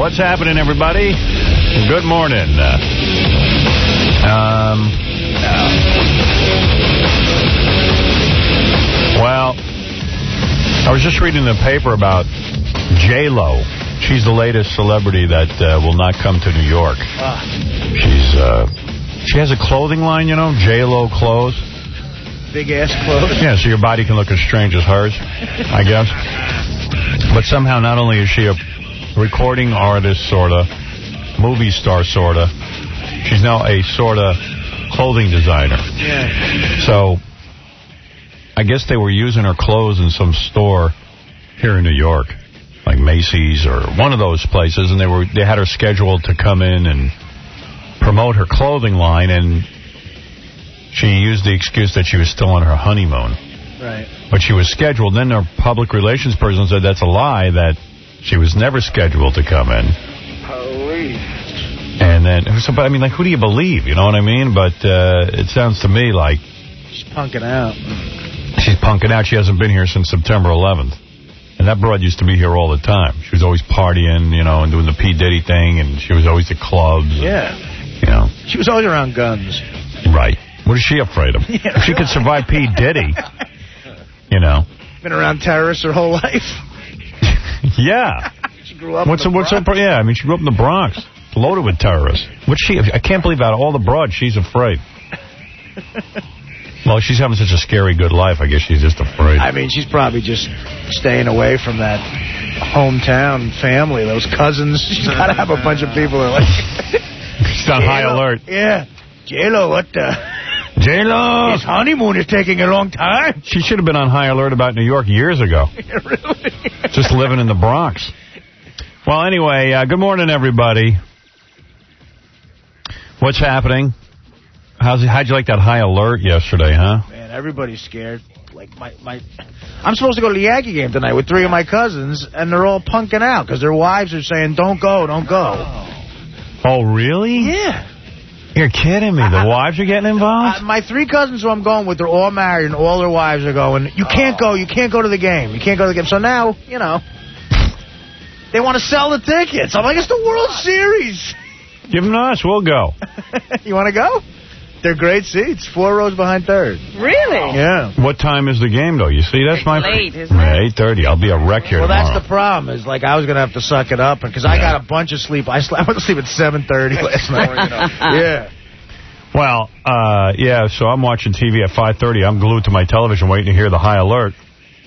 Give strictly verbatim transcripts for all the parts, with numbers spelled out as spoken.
What's happening, everybody? Good morning. Uh, um, uh, well, I was just reading the paper about J Lo. She's the latest celebrity that uh, will not come to New York. Ah. She's uh, she has a clothing line, you know, J Lo clothes. Big ass clothes. Yeah, so your body can look as strange as hers, I guess. But somehow, not only is she a recording artist, sort of, movie star, sort of, she's now a sort of clothing designer. Yeah. So, I guess they were using her clothes in some store here in New York, like Macy's or one of those places, and they were they had her scheduled to come in and promote her clothing line, and she used the excuse that she was still on her honeymoon. Right. But she was scheduled. Then their public relations person said that's a lie, that she was never scheduled to come in. Holy. And then, so, but I mean, like, who do you believe? You know what I mean? But uh, it sounds to me like she's punking out. She's punking out. She hasn't been here since September eleventh. And that broad used to be here all the time. She was always partying, you know, and doing the P. Diddy thing, and she was always at clubs. Yeah. And, you know. She was always around guns. Right. What is she afraid of? Yeah. If she could survive P. Diddy, you know. Been around terrorists her whole life. Yeah. She grew up what's in the what's Bronx. Up, yeah, I mean, she grew up in the Bronx, loaded with terrorists. What's she? I can't believe out of all the broads, she's afraid. Well, she's having such a scary good life. I guess she's just afraid. I mean, she's probably just staying away from that hometown family, those cousins. She's got to have a bunch of people that are like... She's on high alert. Yeah. J-Lo, what the... J-Lo! His honeymoon is taking a long time. She should have been on high alert about New York years ago. Yeah, really? Just living in the Bronx. Well, anyway, uh, good morning, everybody. What's happening? How's how'd you like that high alert yesterday, huh? Man, everybody's scared. Like my my, I'm supposed to go to the Yankee game tonight with three of my cousins, and they're all punking out because their wives are saying, "Don't go, don't go." Oh, really? Yeah. You're kidding me. The I, wives are getting involved? I, my three cousins who I'm going with, they're all married, and all their wives are going, "You can't go, you can't go to the game, you can't go to the game." So now, you know, they want to sell the tickets. I'm like, it's the World Series. Give them to us. We'll go. You want to go? They're great seats. Four rows behind third. Really? Yeah. What time is the game, though? You see, that's it's my... late, isn't yeah, it? eight thirty. I'll be a wreck here Well, tomorrow. that's the problem. Is like I was going to have to suck it up because I yeah. got a bunch of sleep. I, slept, I went to sleep at seven thirty last night. Yeah. Well, uh, yeah, so I'm watching T V at five thirty. I'm glued to my television waiting to hear the high alert.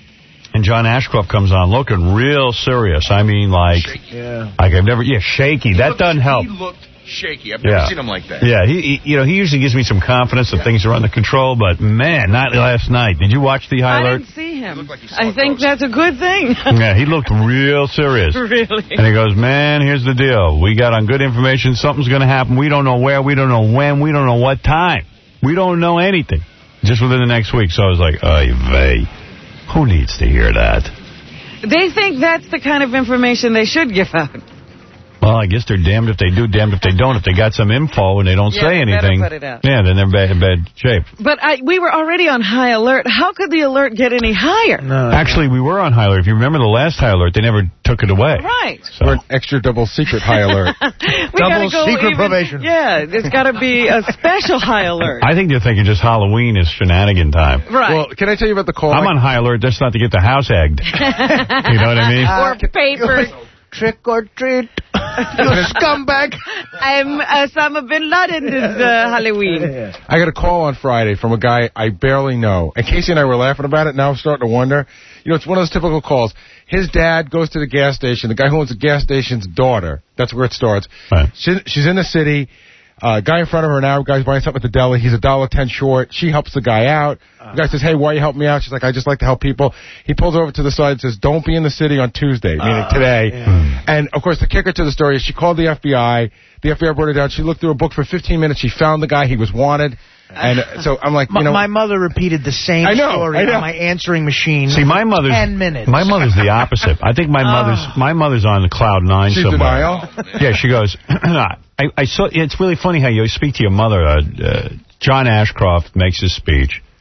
And John Ashcroft comes on looking real serious. I mean, like... Shaky. Yeah. Like I've never... Yeah, shaky. He that looked, doesn't help. He looked shaky. I've never yeah. seen him like that. Yeah, he, he, you know, he usually gives me some confidence that yeah. things are under control, but, man, not last night. Did you watch the high I alert? I didn't see him. Like I think that's a good thing. Yeah, he looked real serious. Really? And he goes, man, here's the deal. We got on good information. Something's going to happen. We don't know where. We don't know when. We don't know what time. We don't know anything. Just within the next week. So I was like, oy vey. Who needs to hear that? They think that's the kind of information they should give out. Well, I guess they're damned if they do, damned if they don't. If they got some info and they don't yeah, say anything, put it out. yeah, then they're bad, in bad shape. But I, we were already on high alert. How could the alert get any higher? No, Actually, we were on high alert. If you remember the last high alert, they never took it away. Right. So. We're an extra double secret high alert. we Double go secret even, probation. Yeah, there's got to be a special high alert. I think they're thinking just Halloween is shenanigan time. Right. Well, can I tell you about the call? I'm on high alert just not to get the house egged. You know what I mean? Or paper. Trick or treat. You scumbag. I'm Osama bin Laden this uh, Halloween. I got a call on Friday from a guy I barely know. And Casey and I were laughing about it. Now I'm starting to wonder. You know, it's one of those typical calls. His dad goes to the gas station. The guy who owns the gas station's daughter. That's where it starts. Right. She, she's in the city. Uh, guy in front of her now, guy's buying something at the deli. He's a dollar ten short. She helps the guy out. The guy says, hey, why you helping me out? She's like, I just like to help people. He pulls her over to the side and says, don't be in the city on Tuesday, meaning uh, today. Yeah. And, of course, the kicker to the story is she called the F B I. The F B I brought her down. She looked through a book for fifteen minutes. She found the guy. He was wanted. And so I'm like, you know. My mother repeated the same I know, story I know. on my answering machine. See, my mother's ten minutes. My mother's the opposite. I think my mother's my mother's on the cloud nine She's somewhere. denial? Yeah, she goes. I, I saw. It's really funny how you speak to your mother. Uh, uh, John Ashcroft makes his speech,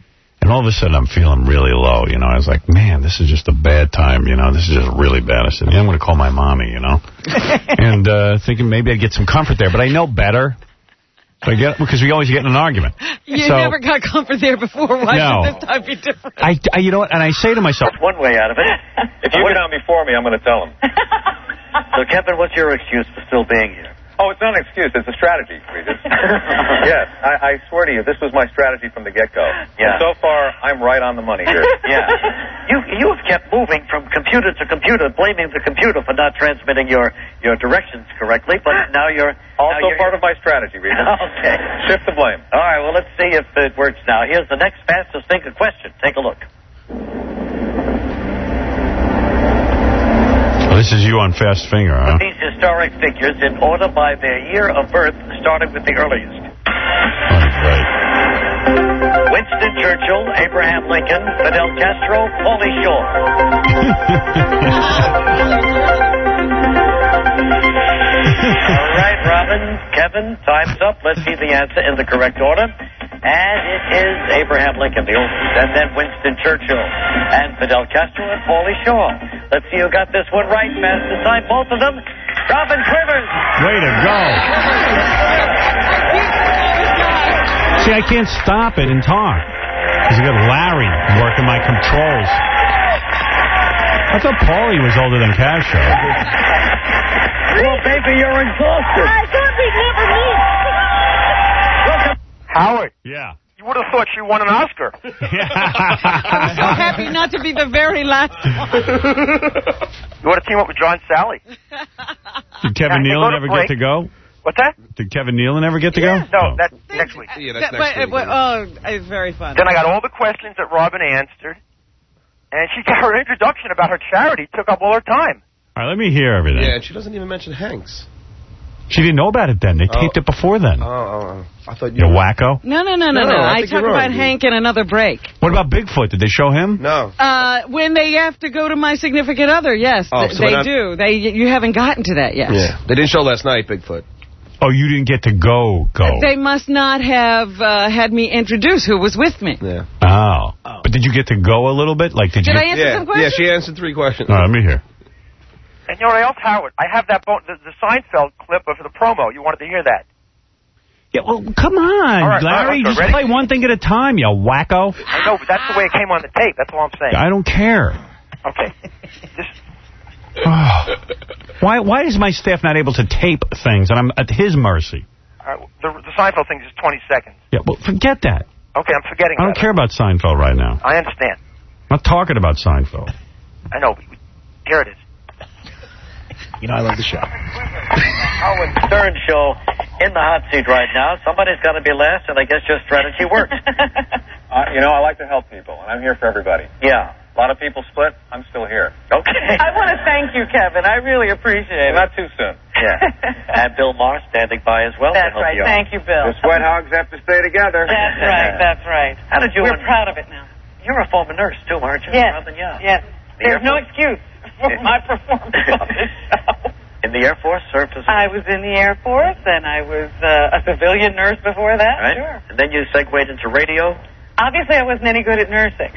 And all of a sudden, I'm feeling really low, you know. I was like, man, this is just a bad time, you know. This is just really bad. I said, yeah, I'm going to call my mommy, you know. and uh, thinking maybe I'd get some comfort there. But I know better. So I get, because we always get in an argument. You so, never got comfort there before. Why no. should this time be different? I, I, you know what? And I say to myself, that's one way out of it. If you get on before me, I'm going to tell him. So, Kevin, what's your excuse for still being here? Oh, it's not an excuse. It's a strategy, Regis. Yes, I, I swear to you, this was my strategy from the get-go. Yeah. And so far, I'm right on the money here. Yeah. You you have kept moving from computer to computer, blaming the computer for not transmitting your, your directions correctly, but now you're... Also now you're, part of my strategy, Regis. Okay. Shift the blame. All right, well, let's see if it works now. Here's the next fastest thinker question. Take a look. this is you on Fast Finger, huh? These historic figures in order by their year of birth, starting with the earliest. That's right. Winston Churchill, Abraham Lincoln, Fidel Castro, Pauly Shore. All right, Robin, Kevin, time's up. Let's see the answer in the correct order. And it is Abraham Lincoln, the oldest, and then Winston Churchill, and Fidel Castro, and Pauly Shore. Let's see who got this one right. Fastest time, both of them. Robin Quivers. Way to go. See, I can't stop it and talk. Because I got Larry working my controls. I thought Pauly was older than Castro. Well, baby, you're exhausted. I thought we'd never meet. Howard. Yeah. You would have thought she won an Oscar. I'm so happy not to be the very last one. You want to team up with John Sally? Did Kevin Yeah, Nealon go ever break. get to go? What's that? Did Kevin Nealon ever get to Yeah. go? No, oh. that's next week. Yeah, that's That- next but, week. but, oh, it's very funny. Then I got all the questions that Robin answered, and she got her introduction about her charity took up all her time. All right, let me hear everything. Yeah, and she doesn't even mention Hanks. She didn't know about it then. They taped Oh. it before then. Oh, oh, oh. I thought You you wacko. No, no, no, no, No, no. no, I I, think talk you're about wrong, dude. Hank in another break. What about Bigfoot? Did they show him? No. Uh, when they have to go to My Significant Other, yes, Oh, th- so they not- do. They You haven't gotten to that yet. Yeah. They didn't show last night, Bigfoot. Oh, you didn't get to go, go. They must not have uh, had me introduce who was with me. Yeah. Oh. But did you get to go a little bit? Like, did, Did you? I answer Yeah. some questions? Yeah, she answered three questions. All right, let me hear. And you know what else, Howard? I have that bo- the, the Seinfeld clip of the promo. You wanted to hear that? Yeah, well, come on, All right, Larry. all right, Just ready? play one thing at a time, you wacko. I know, but that's the way it came on the tape. That's all I'm saying. I don't care. Okay. Just, Why Why is my staff not able to tape things and I'm at his mercy? uh, the, the Seinfeld thing is just twenty seconds. Yeah, well, forget that. Okay, I'm forgetting I don't about care about Seinfeld right now. it. I understand. I'm not talking about Seinfeld. I know. But here it is. You know, I love the show. Howard Stern show in the hot seat right now. Somebody's got to be last, and I guess your strategy works. Uh, you know, I like to help people, and I'm here for everybody. Yeah. A lot of people split. I'm still here. Okay. I want to thank you, Kevin. I really appreciate Not too soon. Yeah. And Bill Maher standing by as well to help you out. you, Bill. The sweat hogs have to stay together. That's right. That's right. How did you... We're proud of it now. You're a former nurse, too, aren't you? Yes. Robin? Yeah. Yes. The There's Air no Force? excuse for my performance on this show. In the Air Force, served as... I was in the Air Force, and I was uh, a civilian nurse before that. Right? Sure. And then you segued into radio. Obviously, I wasn't any good at nursing.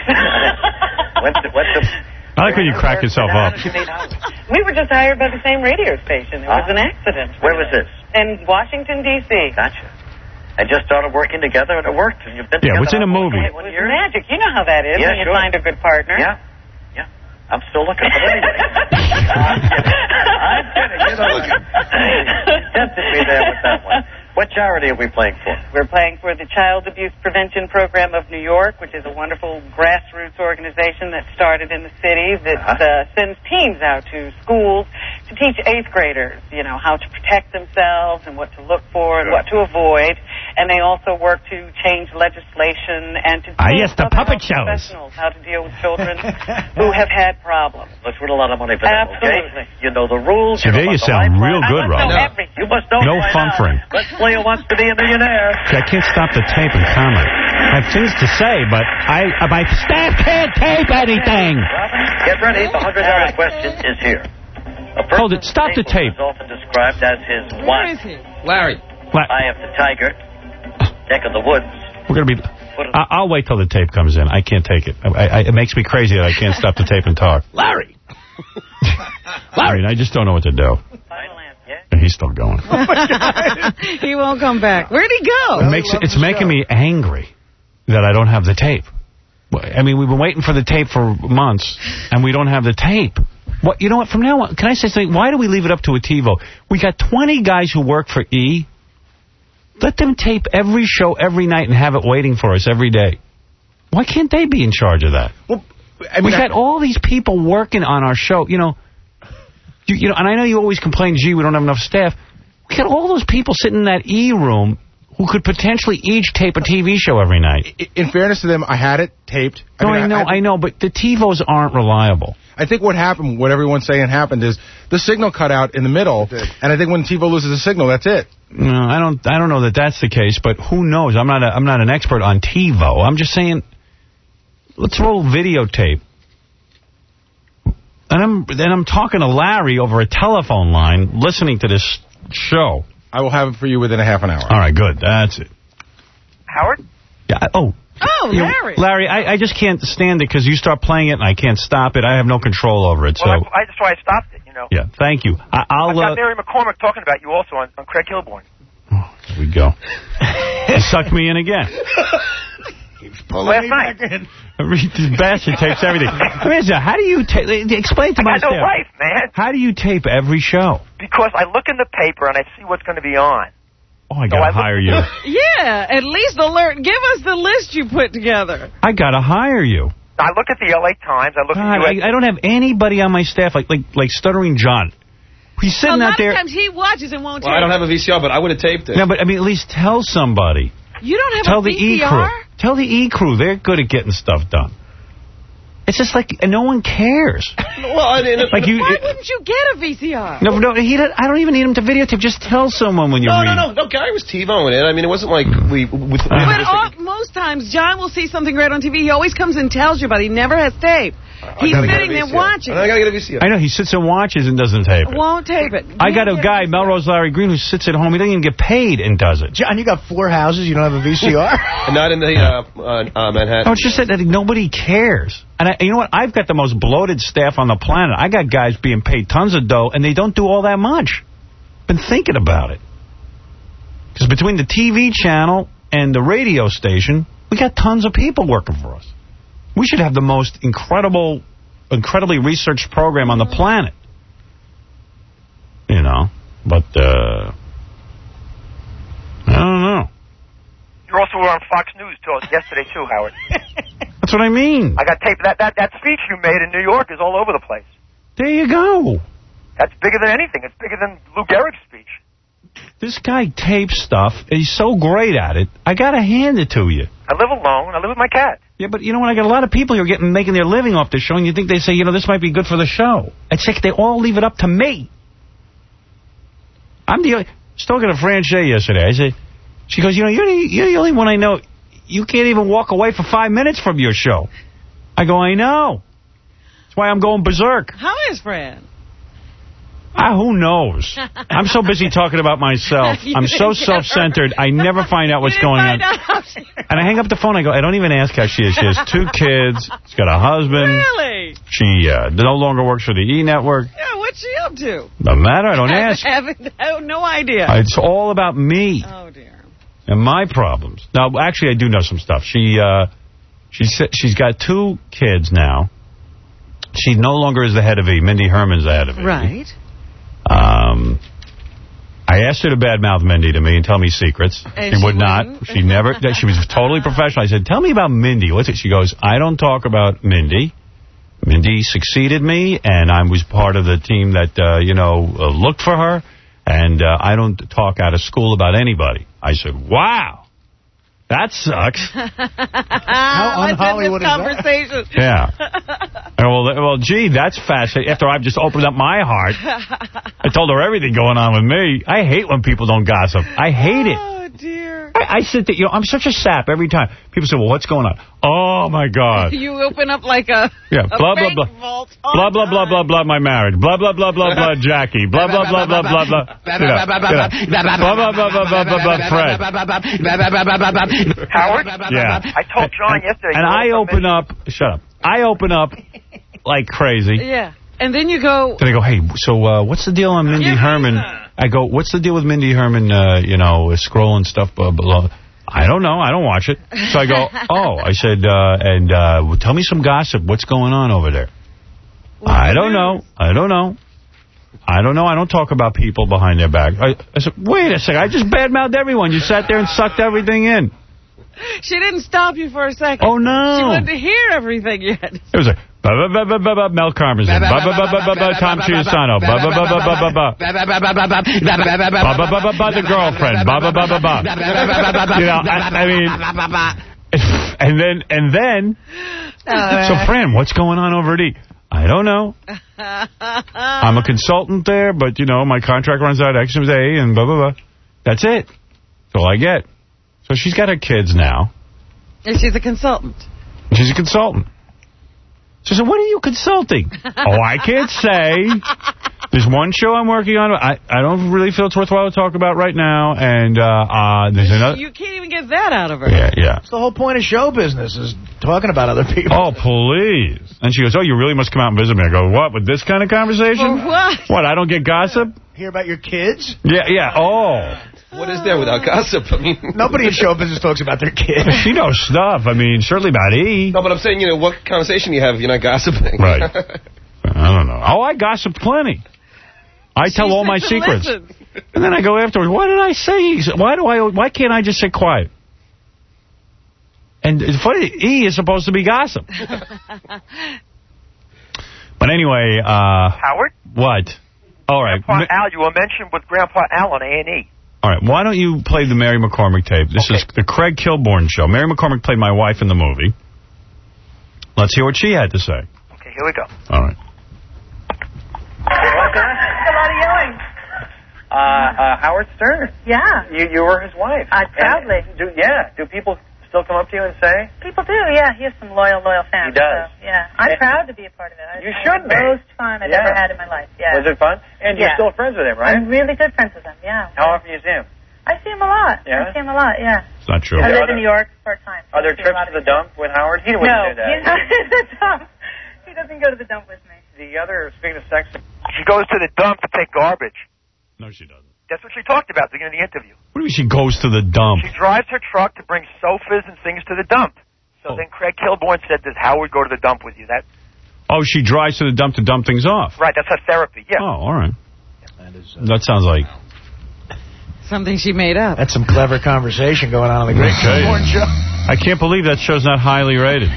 went to... Went to I like when you crack yourself How up. did you meet Howard? We were just hired by the same radio station. There was Ah. an accident. Where was this? In Washington, D C Gotcha. And just started working together, and it worked. And you've been Yeah, together what's in a almost movie? It was magic. You know how that is Yeah, when you sure. find a good partner. Yeah. Yeah. I'm still looking for anybody. I'm kidding. I'm kidding. You know, you tempted me there with that one. What charity are we playing for? We're playing for the Child Abuse Prevention Program of New York, which is a wonderful grassroots organization that started in the city that Uh-huh. uh, sends teams out to schools to teach eighth graders, you know, how to protect themselves and what to look for and Sure. what to avoid. And they also work to change legislation and to Ah, teach yes, the other puppet health shows. professionals how to deal with children who have had problems. Let's win a lot of money for them, Absolutely. okay? You know the rules. Today know you about the sound lifeline. real good, I must know Rob. everything. You must know. No by fumfering. now. Let's play Who Wants to Be a Millionaire. See, I can't stop the tape and comment. I have things to say, but I uh, my staff can't tape anything. Robin, get ready. The one hundred dollar question is here. A person Hold it. Stop the tape. is often described as his Where wife. is he? Larry. La- Eye of the tiger, neck of the woods. We're going to be... I I'll wait till the tape comes in. I can't take it. I, I, it makes me crazy that I can't stop the tape and talk. Larry! Larry, I just don't know what to do. And he's still going. Oh my God. He won't come back. Where'd he go? It makes, it's making me angry that I don't have the tape. I mean, we've been waiting for the tape for months, and we don't have the tape. What, you know what? From now on, can I say something? Why do we leave it up to a TiVo? We got twenty guys who work for E. Let them tape every show every night and have it waiting for us every day. Why can't they be in charge of that? Well, I mean, We've I, got all these people working on our show. You know, you, you know, and I know you always complain, gee, we don't have enough staff. We got all those people sitting in that E room who could potentially each tape a T V show every night. In fairness to them, I had it taped. I No, mean, I know, I, I know, but the TiVos aren't reliable. I think what happened, what everyone's saying happened, is the signal cut out in the middle, and I think when TiVo loses a signal, that's it. No, I don't. I don't know that that's the case, but who knows? I'm not. A, I'm not an expert on TiVo. I'm just saying, let's roll videotape. And I'm then I'm talking to Larry over a telephone line, listening to this show. I will have it for you within a half an hour. All right, good. That's it. Howard? Yeah. Oh. Oh, You know, Larry. Larry, I, I just can't stand it because you start playing it and I can't stop it. I have no control over it. Well, So I, I, that's why I stopped it, you know. yeah, thank you. I, I'll. I've got Uh, Mary McCormick talking about you also on, on Craig Kilborn. oh, here we go. You sucked me in again. Last night. This bastard tapes everything. Rizza, how do you tape? Explain to I my got no staff. life, man. How do you tape every show? Because I look in the paper and I see what's going to be on. Oh, I So gotta I look- hire you. Yeah, at least alert. Give us the list you put together. I gotta hire you. I look at the L A Times. I look God, at U S I, I don't have anybody on my staff like like like Stuttering John. He's A sitting lot out there. of times he watches and won't Well, tape. I don't have a V C R, but I would have taped it. No, but I mean, at least tell somebody. You don't have Tell a the V E C R? crew. Tell the E crew. They're good at getting stuff done. It's just like no one cares. Well, I didn't. Like you. Why wouldn't you get a V C R? No, no. He. I don't even need him to videotape. Just tell someone when you No, read. no, no, no. Gary was TiVoing it. I mean, it wasn't like we. With, But all, most times, John will see something great on T V. He always comes and tells you about it. He never has tape. He's gotta get a sitting there V C R. watching. I gotta get a V C R. I know. He sits and watches and doesn't tape it. Won't tape it. I got a Can't guy, get Melrose Larry Green, who sits at home. He doesn't even get paid and does it. John, you got four houses. You don't have a V C R? Not in the uh, uh, uh, Manhattan. No, it's just that, that nobody cares. And I, you know what? I've got the most bloated staff on the planet. I got guys being paid tons of dough, and they don't do all that much. Been thinking about it. Because between the T V channel and the radio station, we got tons of people working for us. We should have the most incredible, incredibly researched program on the planet. You know, but, uh, I don't know. You also were on Fox News too, yesterday, too, Howard. That's what I mean. I got tape. That, that, that speech you made in New York is all over the place. There you go. That's bigger than anything. It's bigger than Lou Gehrig's speech. This guy tapes stuff. He's so great at it. I got to hand it to you. I live alone. I live with my cat. Yeah, but you know what? I got a lot of people who are getting making their living off this show, and you think they say, you know, this might be good for the show. It's like they all leave it up to me. I'm the only... I was talking to Fran Shea yesterday. I said, she goes, you know, you're the, you're the only one I know. You can't even walk away for five minutes from your show. I go, I know. That's why I'm going berserk. How is Fran? Ah, who knows? I'm so busy talking about myself. I'm so self-centered, I never find out what's going on. And I hang up the phone, I go, I don't even ask how she is. She has two kids, she's got a husband. Really? She uh, no longer works for the E! Network. Yeah, what's she up to? Doesn't matter, I don't ask. I have, I have no idea. It's all about me. Oh, dear. And my problems. Now, actually, I do know some stuff. She, uh, she she's got two kids now. She no longer is the head of E! Mindy Herman's the head of E! Right. Um, I asked her to badmouth Mindy to me and tell me secrets. And she she would not. wouldn't? She never. She was totally professional. I said, tell me about Mindy. What's it? She goes, I don't talk about Mindy. Mindy succeeded me, and I was part of the team that, uh, you know, uh, looked for her. And uh, I don't talk out of school about anybody. I said, wow, that sucks. How What's un-Hollywood in is this that? conversation? Yeah. And well, well, gee, that's fascinating. After I've just opened up my heart, I told her everything going on with me. I hate when people don't gossip. I hate it. Oh, dear. ever? I, I sit there, you know, I'm such a sap every time. People say, well, what's going on? Oh, my God. You open up like a, yeah, a blah, blah, bank blah. vault. Blah, blah, blah, blah, blah, my marriage. Blah, blah, blah, blah, blah, Jackie. Blah, blah, blah, blah, blah, blah. You know, you know. Blah, blah, blah, blah, blah, blah, blah, Fred. Howard? Yeah. I told John yesterday. And I open up, shut up. I open up like crazy. Yeah. And then you go... Then I go, hey, so uh, what's the deal on Mindy Yeah. Herman? I go, what's the deal with Mindy Herman, uh, you know, scrolling stuff, blah, blah, blah. I don't know. I don't watch it. So I go, oh, I said, uh, and uh, well, tell me some gossip. What's going on over there? Well, I don't know. I don't know. I don't know. I don't talk about people behind their back. I, I said, wait a second. I just badmouthed everyone. You sat there and sucked everything in. She didn't stop you for a second. Oh, no. She wanted to hear everything you had to say. It was like, ba ba ba ba ba ba Mel Karmazin, ba ba ba ba ba ba Tom Chiusano, ba ba ba ba ba ba ba ba ba ba ba ba ba the girlfriend, ba ba ba ba ba. You know, I, I mean, and then and then. So, Fran, what's going on over at E? I don't know. I'm a consultant there, but you know, my contract runs out X and A, and blah blah blah. That's it. That's all I get. So she's got her kids now. And she's a consultant. She's a consultant. So I said, what are you consulting? Oh, I can't say. There's one show I'm working on. I, I don't really feel it's worthwhile to talk about right now. And uh, uh, there's another. You can't even get that out of her. Yeah, yeah. That's the whole point of show business, is talking about other people. Oh, please. And she goes, oh, you really must come out and visit me. I go, what, with this kind of conversation? For what? What, I don't get gossip? Hear about your kids? Yeah, yeah. Oh. What is there without gossip? I mean, nobody in show business talks about their kids. She knows stuff. I mean, certainly about E. No, but I'm saying, you know, what conversation you have if you're not gossiping? Right. I don't know. Oh, I gossip plenty. I She tell all my said to secrets. listen. And then I go afterwards, what did I say? Why do I? Why can't I just sit quiet? And it's funny, E is supposed to be gossip. But anyway, uh... Howard? What? All right. Grandpa Al, you were mentioned with Grandpa Al on A and E. All right, why don't you play the Mary McCormick tape? This Okay. is the Craig Kilborn show. Mary McCormick played my wife in the movie. Let's hear what she had to say. Okay, here we go. All right. A lot of yelling. Uh, uh, Howard Stern. Yeah. You you were his wife. I proudly. And do, yeah. Do people still come up to you and say? People do, yeah. He has some loyal, loyal fans. He does. So, yeah. I'm And- proud to be a part of it. I, You I should had be. the most fun I've Yeah. ever had in my life. Yeah. Was it fun? And you're Yeah. still friends with him, right? I'm really good friends with him, yeah. How often do you see him? I see him a lot. Yeah? I see him a lot, yeah. It's not true. I there live other- in New York part-time. So Are there I see a trips lot to of the his- dump with Howard? He wouldn't No, do that. he's not to the dump. He doesn't go to the dump with me. The other, speaking of sex, She goes to the dump to take garbage. No, she doesn't. That's what she talked about at the beginning of the interview. What do you mean she goes to the dump? She drives her truck to bring sofas and things to the dump. So Oh. then Craig Kilborn said, does Howard go to the dump with you? That Oh, she drives to the dump to dump things off. Right, that's her therapy, yeah. Oh, all right. That, is, uh, That sounds like... Something she made up. That's some clever conversation going on on the Great Okay. Kilborn show. I can't believe that show's not highly rated.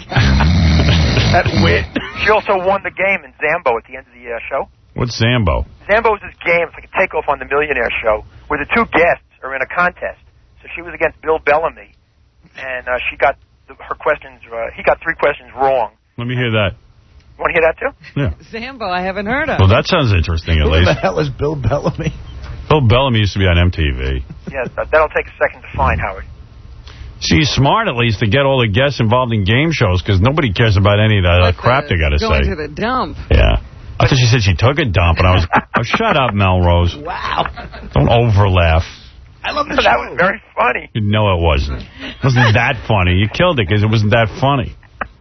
That wit. She also won the game in Zambo at the end of the uh, show. What's Zambo? Zambo is this game, it's like a takeoff on the Millionaire Show, where the two guests are in a contest. So she was against Bill Bellamy, and uh, she got the, her questions, uh, he got three questions wrong. Let me hear that. Want to hear that, too? Yeah. Zambo, I haven't heard of. Well, that sounds interesting, at Who least. the hell is Bill Bellamy? Bill Bellamy used to be on M T V. Yeah, that, that'll take a second to find, Howard. She's smart, at least, to get all the guests involved in game shows, because nobody cares about any of that uh, What's crap the- they got to Going say. to the dump. Yeah. I thought she said she took a dump, and I was... Oh, shut up, Melrose. Wow. Don't overlaugh. I love the That show. was very funny. No, it wasn't. It wasn't that funny. You killed it because it wasn't that funny.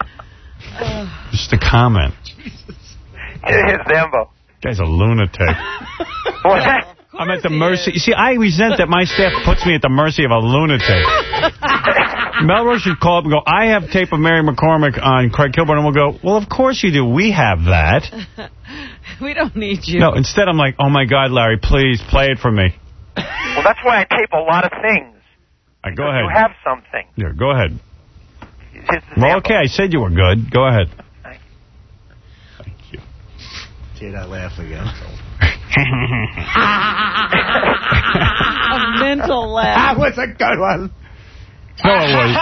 Just a comment. Here's Zambo. Guy's a lunatic. What? I'm at the mercy. You see, I resent that my staff puts me at the mercy of a lunatic. Melrose should call up and go, I have tape of Mary McCormick on Craig Kilborn, and we'll go, well, of course you do. We have that. We don't need you. No, instead I'm like, oh, my God, Larry, please play it for me. Well, that's why I tape a lot of things. All right, go You ahead. have something. Yeah, go ahead. Here's the Well, Zambo. okay, I said you were good. Go ahead. Thank Thank you. See that laugh again. A mental laugh. That was a good one. No, it was.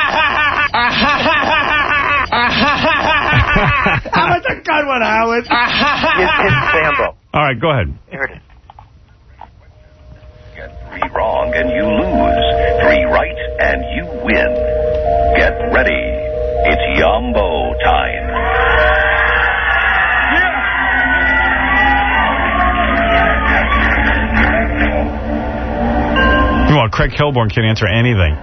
That was a good one, Howard. Here's, here's Zambo. All right, go ahead. Here it is. Get three wrong and you lose. three right, and you win. Get ready. It's Yombo time. Well, Craig Kilborn can't answer anything.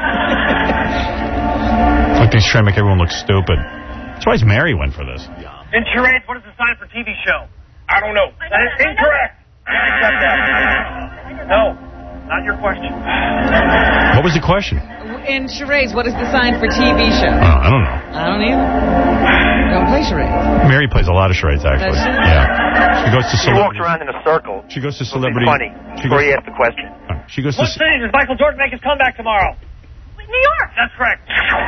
Like he's trying to make everyone look stupid. That's why Mary went for this. In charades, what is the sign for T V show? I don't know. That is incorrect. Accept that. No, not your question. What was the question? In charades, what is the sign for T V show? Oh, I don't know. I don't either. Don't play charades. Mary plays a lot of charades, actually. Does she? Yeah. She goes to She walks celebrity. around in a circle. She goes to It'll be celebrity. funny She before goes, you ask the question. she goes to. What city does Michael Jordan make his comeback tomorrow? New York. That's correct.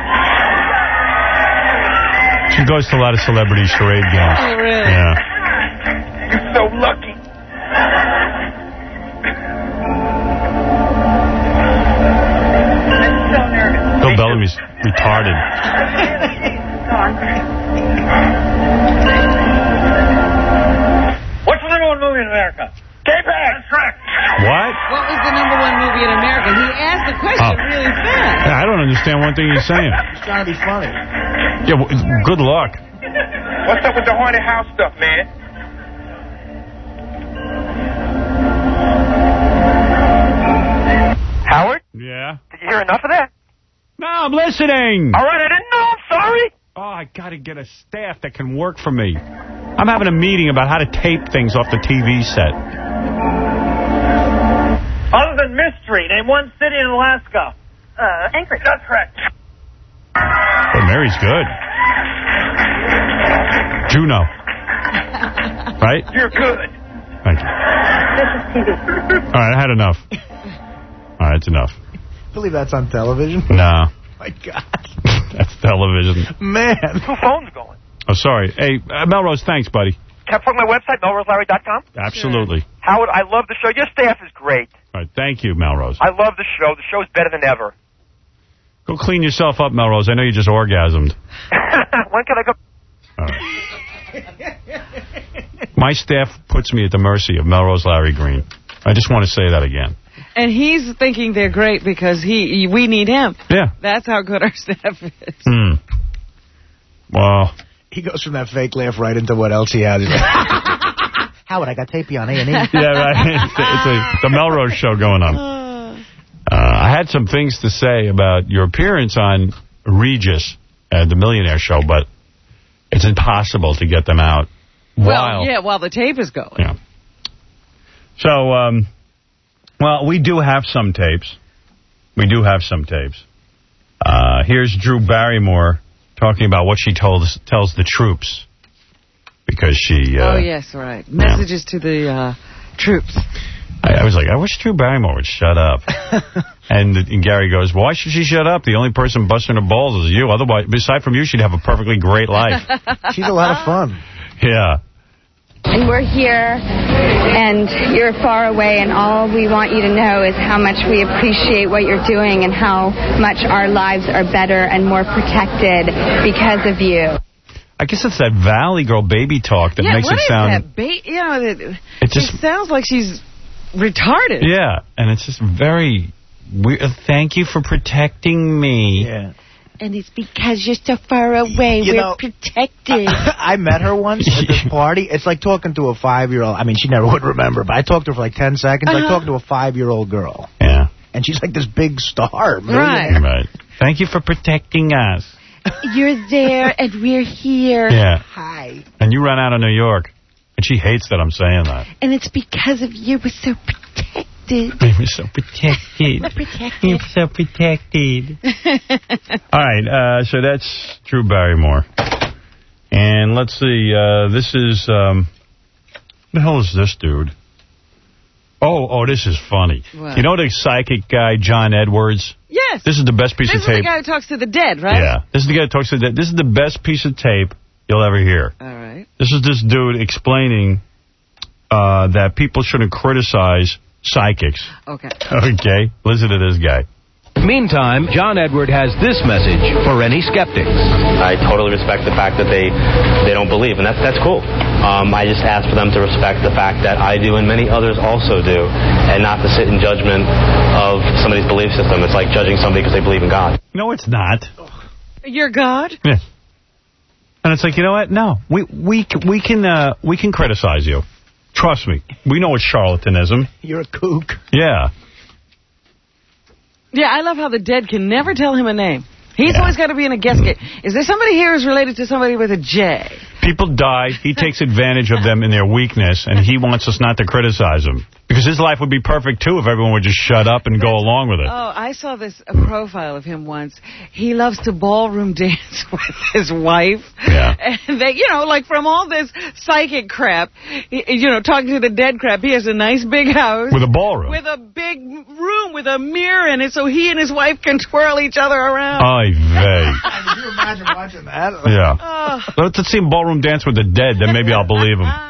She goes to a lot of celebrity charade games. Oh, really? Yeah. You're so lucky. I'm so nervous. Bill Bellamy's retarded. What's the number one movie in America? K-Pax. That's correct. What? What was the number one movie in America? He asked the question Oh. really fast. Yeah, I don't understand one thing he's saying. He's trying to be funny. Yeah, well, good luck. What's up with the haunted house stuff, man? Howard? Yeah? Did you hear enough of that? No, I'm listening. All right, I didn't know. I'm sorry. Oh, I got to get a staff that can work for me. I'm having a meeting about how to tape things off the T V set. Other than mystery, name one city in Alaska. Uh, Anchorage. That's correct. But Mary's good. Juno. Right? You're good. Thank you. This is T V. All right, I had enough. All right, it's enough. I believe that's on television. No. My God. That's television. Man. Two phones going. Oh, sorry. Hey, uh, Melrose, thanks, buddy. Can I plug my website, melrose larry dot com? Absolutely. Howard, I love the show. Your staff is great. All right, thank you, Melrose. I love the show. The show's better than ever. Go clean yourself up, Melrose. I know you just orgasmed. When can I go? All right. My staff puts me at the mercy of Melrose Larry Green. I just want to say that again. And he's thinking they're great because he we need him. Yeah. That's how good our staff is. Hmm. Well. He goes from that fake laugh right into what else he has. Howard, I got tapey on A and E. Yeah, right. It's, it's a, the Melrose show going on. Uh, I had some things to say about your appearance on Regis, uh, the Millionaire Show, but it's impossible to get them out. Well, while, yeah, while the tape is going. Yeah. So, um, well, we do have some tapes. We do have some tapes. Uh, here's Drew Barrymore talking about what she told tells the troops. Because she... Uh, oh, yes, right. Messages yeah. to the uh, troops. I, I was like, I wish Drew Barrymore would shut up. and, and Gary goes, why should she shut up? The only person busting her balls is you. Otherwise, aside from you, she'd have a perfectly great life. She's a lot of fun. Yeah. And we're here, and you're far away, and all we want you to know is how much we appreciate what you're doing and how much our lives are better and more protected because of you. I guess it's that Valley Girl baby talk that yeah, makes it sound... That ba- you know, it, it just it sounds like she's retarded. Yeah, and it's just very weird. Thank you for protecting me. Yeah. And it's because you're so far away. You We're know, protected. I, I met her once at this party. It's like talking to a five-year-old. I mean, she never would remember, but I talked to her for like ten seconds. Uh-huh. Like talking to a five-year-old girl. Yeah. And she's like this big star. Right. Right. Thank you for protecting us. You're there, and we're here. Yeah. Hi. And you run out of New York. And she hates that I'm saying that. And it's because of you. We're so protected. We're so protected. We're protected. We're so protected. All right, uh, so that's Drew Barrymore. And let's see, uh, this is, um, what the hell is this dude? Oh, oh, this is funny. What? You know the psychic guy, John Edwards? Yes. This is the best piece this of tape. This is the guy who talks to the dead, right? Yeah. This is the guy who talks to the dead. This is the best piece of tape you'll ever hear. All right. This is this dude explaining uh, that people shouldn't criticize psychics. Okay. Okay. Listen to this guy. Meantime, John Edward has this message for any skeptics. I totally respect the fact that they they don't believe, and that's that's cool. Um, I just ask for them to respect the fact that I do and many others also do, and not to sit in judgment of somebody's belief system. It's like judging somebody because they believe in God. No, it's not. You're God? Yeah. And it's like, you know what? No, we we we can uh, we can criticize you. Trust me, we know it's charlatanism. You're a kook. Yeah. Yeah, I love how the dead can never tell him a name. He's Yeah. always got to be in a guest kit. Is there somebody here who's related to somebody with a J? People die. He takes advantage of them in their weakness, and he wants us not to criticize him. Because his life would be perfect, too, if everyone would just shut up and go along with it. Oh, I saw this a profile of him once. He loves to ballroom dance with his wife. Yeah. And they, you know, like from all this psychic crap, you know, talking to the dead crap, he has a nice big house. With a ballroom. With a big room with a mirror in it so he and his wife can twirl each other around. Ay vey. Can you imagine watching that? Yeah. Oh. Let's see him ballroom dance with the dead, then maybe I'll believe him.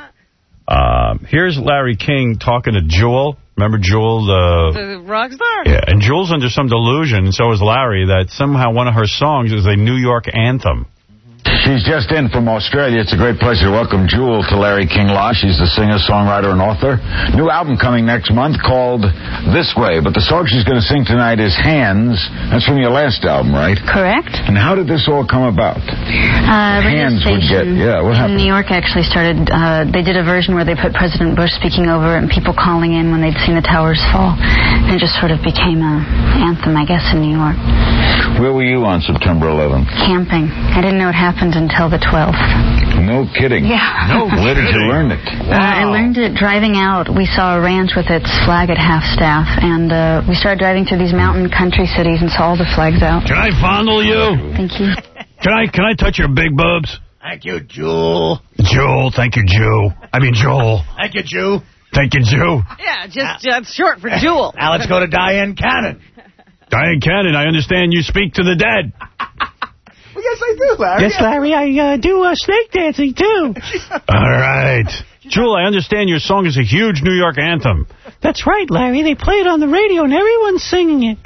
Um, here's Larry King talking to Jewel. Remember Jewel? The, The rock star? yeah, and Jewel's under some delusion, and so is Larry, that somehow one of her songs is a New York anthem. She's just in from Australia. It's a great pleasure to welcome Jewel to Larry King Law. She's the singer, songwriter, and author. New album coming next month called This Way. But the song she's going to sing tonight is Hands. That's from your last album, right? Correct. And how did this all come about? Uh, radio Hands would get, station yeah, what in happened? New York actually started, uh, they did a version where they put President Bush speaking over it and people calling in when they'd seen the towers fall. And it just sort of became an anthem, I guess, in New York. Where were you on September eleventh? Camping. I didn't know it happened until the twelfth. No kidding. Yeah. No Where did you learn it? Uh, I learned it driving out. We saw a ranch with its flag at half-staff, and uh, we started driving through these mountain country cities and saw all the flags out. Can I fondle you? Thank you. Can I can I touch your big boobs? Thank you, Jewel. Joel, thank you, Jew. I mean, Joel. Thank you, Jew. Thank you, Jew. Yeah, just that's short for Jewel. Now let's go to Diane Cannon. Diane Cannon, I understand you speak to the dead. Well, yes, I do, Larry. Yes, Larry, I uh, do uh, snake dancing, too. All right. Jewel, I understand your song is a huge New York anthem. That's right, Larry. They play it on the radio, and everyone's singing it.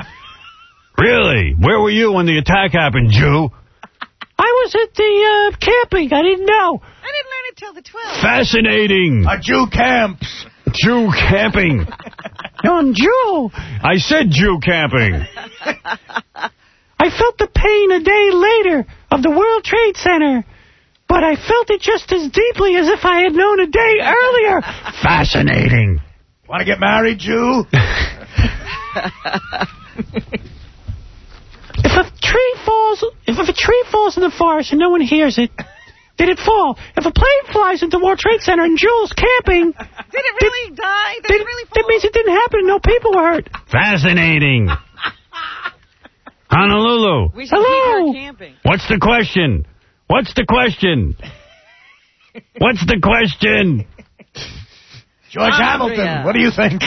Really? Where were you when the attack happened, Jew? I was at the uh, camping. I didn't know. I didn't learn it till the twelfth. Fascinating. A Jew camps. Jew camping. No, I'm Jew. I said Jew camping. I felt the pain a day later of the World Trade Center, but I felt it just as deeply as if I had known a day earlier. Fascinating. Want to get married, Jew? If a tree falls, if, if a tree falls in the forest and no one hears it, did it fall? If a plane flies into the World Trade Center and Jules camping, did it really did, die? Did, did it really fall? That means it didn't happen and no people were hurt. Fascinating. Honolulu. We should Hello. keep her camping. What's the question? What's the question? What's the question? George Andrea. Hamilton, what do you think?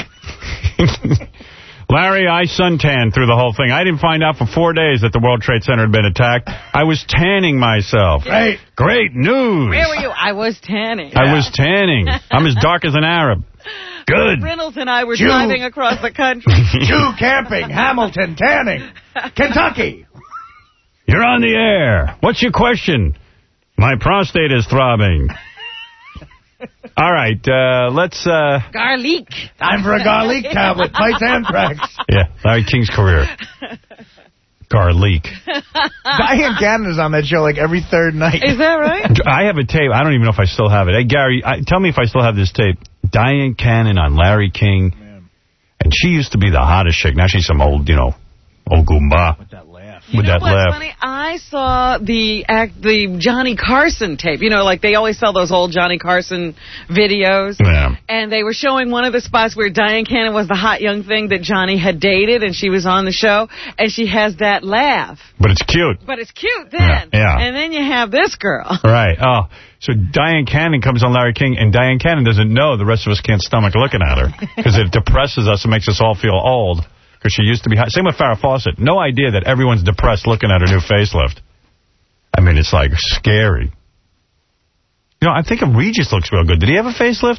Larry, I suntanned through the whole thing. I didn't find out for four days that the World Trade Center had been attacked. I was tanning myself. Great. Great news. Where were you? I was tanning. I was tanning. I'm as dark as an Arab. Good. Reynolds and I were Jew. driving across the country. Jew camping, Hamilton, tanning, Kentucky. You're on the air. What's your question? My prostate is throbbing. All right, uh, let's... Uh... Garlic. Time for a garlic tablet. Fights anthrax. Yeah, Larry King's career. Garlic. Diane Cannon is on that show like every third night. Is that right? I have a tape. I don't even know if I still have it. Hey, Gary, I, tell me if I still have this tape. Diane Cannon on Larry King. Man. And she used to be the hottest chick. Now she's some old, you know, old goomba. With that laugh. You With know that what's laugh. funny? I saw the act, the Johnny Carson tape. You know, like they always sell those old Johnny Carson videos. Yeah. And they were showing one of the spots where Diane Cannon was the hot young thing that Johnny had dated, and she was on the show, and she has that laugh. But it's cute. But it's cute then. Yeah. yeah. And then you have this girl. Right. Oh, so Diane Cannon comes on Larry King, and Diane Cannon doesn't know the rest of us can't stomach looking at her because it depresses us and makes us all feel old. Because she used to be hot. Same with Farrah Fawcett. No idea that everyone's depressed looking at her new facelift. I mean, it's like scary. You know, I think Regis looks real good. Did he have a facelift?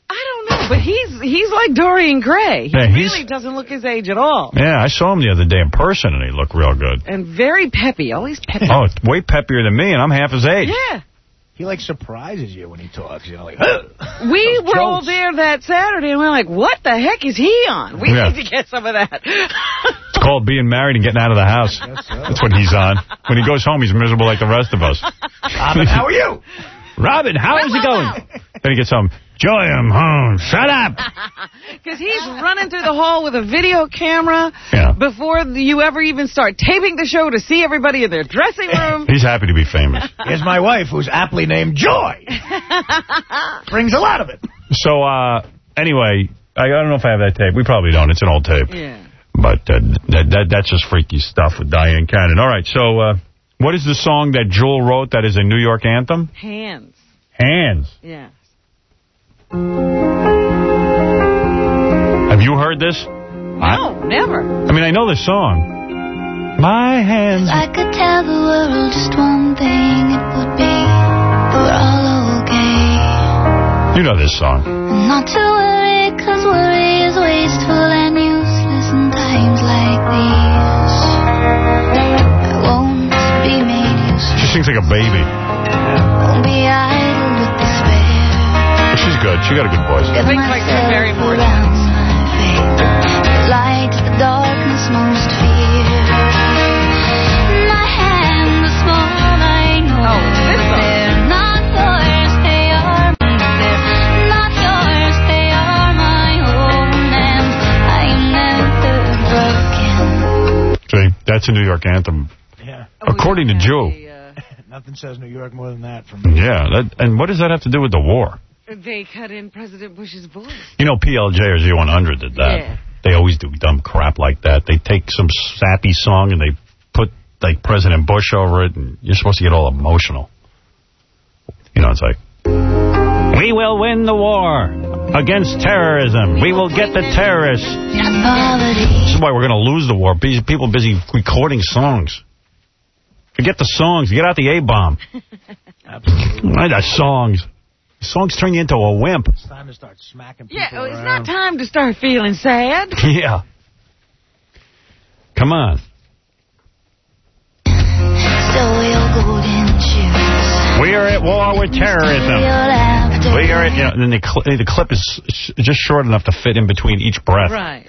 I don't know, but he's he's like Dorian Gray. He Yeah, he's- really doesn't look his age at all. Yeah, I saw him the other day in person, and he looked real good. And very peppy, always peppy. Oh, it's way peppier than me, and I'm half his age. Yeah. He, like, surprises you when he talks. You know, like, We Those were all jokes. there that Saturday, and we we're like, what the heck is he on? We Yeah. need to get some of that. It's called being married and getting out of the house. That's what he's on. When he goes home, he's miserable like the rest of us. Robin, how are you? Robin, how is it going? Then he gets home. Joy, I'm home. Shut up. Because he's running through the hall with a video camera Yeah. before you ever even start taping the show to see everybody in their dressing room. He's happy to be famous. Here's my wife, who's aptly named Joy. Brings a lot of it. So, uh, anyway, I, I don't know if I have that tape. We probably don't. It's an old tape. Yeah. But uh, that, that that's just freaky stuff with Diane Cannon. All right, so uh, what is the song that Jewel wrote that is a New York anthem? Hands. Hands. Yeah. Have you heard this? No, never. I mean, I know the song. My hands. I could tell the world just one thing, it would be that we're all okay. You know this song. And not to worry, cause worry is wasteful and useless in times like these. I won't be made useless. She sings like a baby. Won't be idle with despair. She's good. She got a good voice. I think like very more around my fate. The light, the darkness most fear. My hands are small, I know. Oh, this song. They're not yours, they are mine. They're not yours, they are my own. And I'm never broken. See, that's a New York anthem. Yeah. According to Joe. Nothing says New York more than that for me. Yeah, that, and what does that have to do with the war? They cut in President Bush's voice. You know, P L J or Z one hundred did that. Yeah. They always do dumb crap like that. They take some sappy song and they put, like, President Bush over it, and you're supposed to get all emotional. You know, it's like, we will win the war against terrorism. We will get the terrorists. This is why we're going to lose the war. People busy recording songs. Forget the songs. Get out the A-bomb. Absolutely. Right, the songs. Songs turn you into a wimp. It's time to start smacking people Yeah, it's around. not time to start feeling sad. Yeah. Come on. So your golden shoes. We are at war with terrorism. We are at, you know, and then the, cl the clip is sh just short enough to fit in between each breath. Right.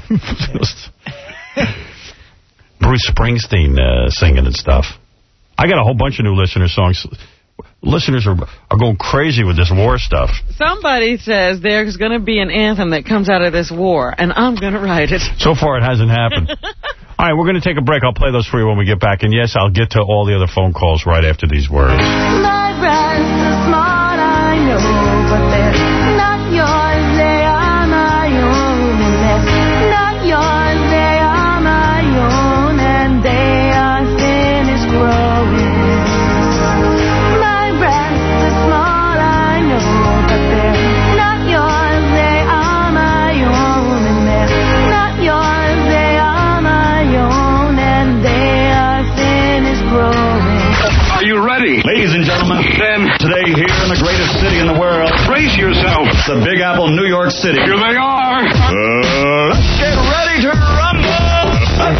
Bruce Springsteen uh, singing and stuff. I got a whole bunch of new listener songs. Listeners are are going crazy with this war stuff. Somebody says there's going to be an anthem that comes out of this war, and I'm going to write it. So far, it hasn't happened. All right, we're going to take a break. I'll play those for you when we get back. And, yes, I'll get to all the other phone calls right after these words. My breasts are smart, I know, but they're not yours, they are my own. And they're not yours, they are my own, and they are finished growing. My breasts are small, I know, but they're not yours, they are my own. And they're not yours, they are my own, and they are finished growing. Are you ready? Ladies and gentlemen, then today here in the greatest city in the world, Brace yourself. it's the Big Apple, New York City. Here they are. Uh, let's get ready to rumble!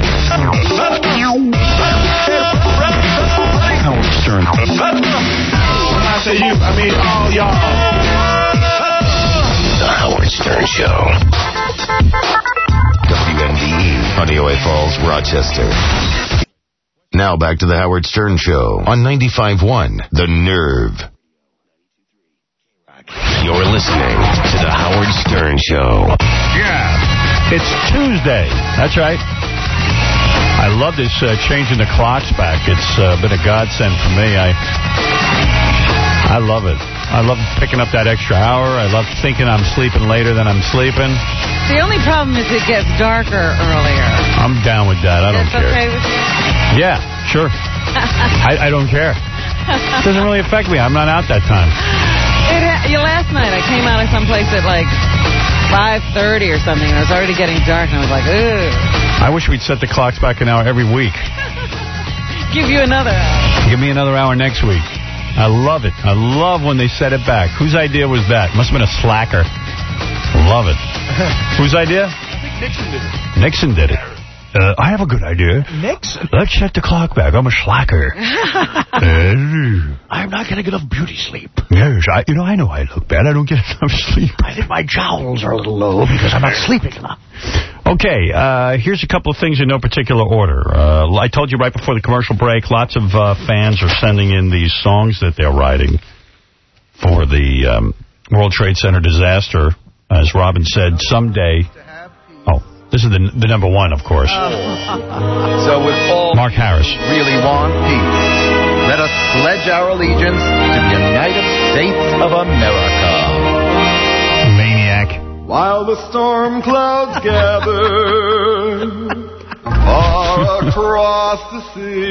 Howard Stern. When I say you, I mean all y'all. The Howard Stern Show. W N D E, Honeyaway Falls, Rochester. Now back to the Howard Stern Show on ninety-five point one, The Nerve. You're listening to the Howard Stern Show. Yeah, it's Tuesday. That's right. I love this uh, changing the clocks back. It's uh, been a godsend for me. I I love it. I love picking up that extra hour. I love thinking I'm sleeping later than I'm sleeping. The only problem is it gets darker earlier. I'm down with that. I don't That's care. okay with you? Yeah, sure. I, I don't care. It doesn't really affect me. I'm not out that time. It ha yeah, last night I came out of someplace at like five thirty or something, and it was already getting dark, and I was like, ugh. I wish we'd set the clocks back an hour every week. Give you another hour. Give me another hour next week. I love it. I love when they set it back. Whose idea was that? Must have been a slacker. Love it. Whose idea? Nixon did it. Nixon did it. Uh, I have a good idea. Nixon? Let's set the clock back. I'm a slacker. uh, I'm not going to get enough beauty sleep. yes, I, you know, I know I look bad. I don't get enough sleep. I think my jowls are a little low because I'm not sleeping enough. Okay, uh, here's a couple of things in no particular order. Uh, I told you right before the commercial break, lots of uh, fans are sending in these songs that they're writing for the um, World Trade Center disaster. As Robin said, someday... Oh, this is the, the number one, of course. So with all Mark Harris. really want peace, let us pledge our allegiance to the United States of America. Maniac. While the storm clouds gather far across the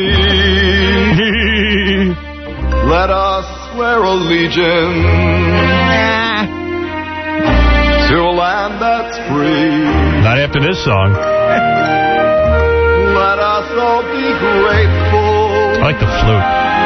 sea, let us swear allegiance to a land that's free. Not after this song. Let us all be grateful. I like the flute.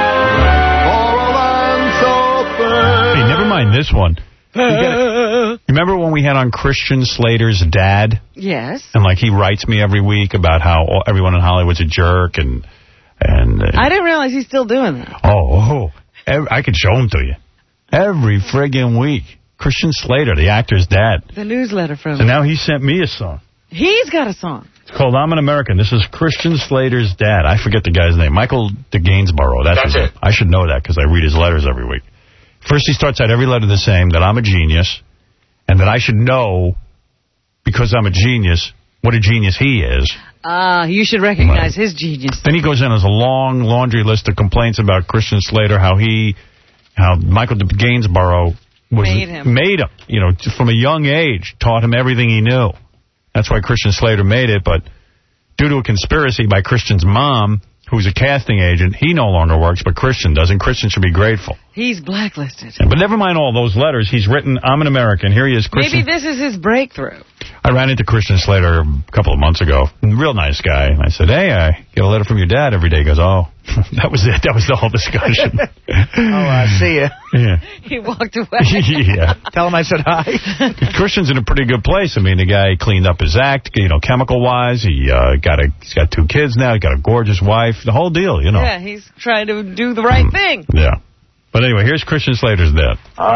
For a land so fair. Hey, never mind this one. You gotta, remember when we had on Christian Slater's dad? Yes. And, like, he writes me every week about how all, everyone in Hollywood's a jerk and... and uh, I didn't realize he's still doing that. Oh, oh. Every, I could show him to you. Every friggin' week. Christian Slater, the actor's dad. The newsletter from So now he sent me a song. He's got a song. It's called I'm an American. This is Christian Slater's dad. I forget the guy's name. Michael de Gainsborough. That's, That's his it. name. I should know that because I read his letters every week. First, he starts out every letter the same, that I'm a genius, and that I should know, because I'm a genius, what a genius he is. Ah, uh, you should recognize his genius. Then he goes in as a long laundry list of complaints about Christian Slater, how he, how Michael de Gainsborough was, made him. Made him, you know, from a young age, taught him everything he knew. That's why Christian Slater made it, but due to a conspiracy by Christian's mom, who's a casting agent, he no longer works, but Christian does, and Christian should be grateful. He's blacklisted. But never mind all those letters. He's written, I'm an American. Here he is, Christian. Maybe this is his breakthrough. I ran into Christian Slater a couple of months ago. Real nice guy. And I said, hey, I get a letter from your dad every day. He goes, oh, that was it. That was the whole discussion. Oh, I see you. Yeah. He walked away. Yeah. Tell him I said hi. Christian's in a pretty good place. I mean, the guy cleaned up his act, you know, chemical-wise. He uh, got a, he's got two kids now. He's got a gorgeous wife. The whole deal, you know. Yeah, he's trying to do the right thing. Yeah. But anyway, here's Christian Slater's dad.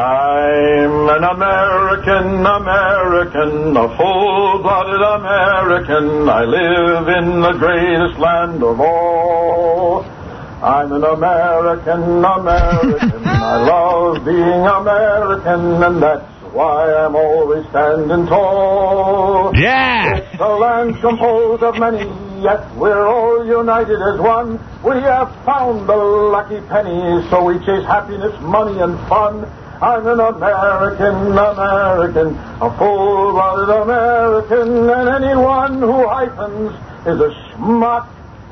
I'm an American, American, a full-blooded American. I live in the greatest land of all. I'm an American, American. I love being American, and that's why I'm always standing tall. Yeah! It's a land composed of many, yet we're all united as one. We have found the lucky penny, so we chase happiness, money, and fun. I'm an American, American, a full-blooded American, and anyone who hyphens is a schmuck.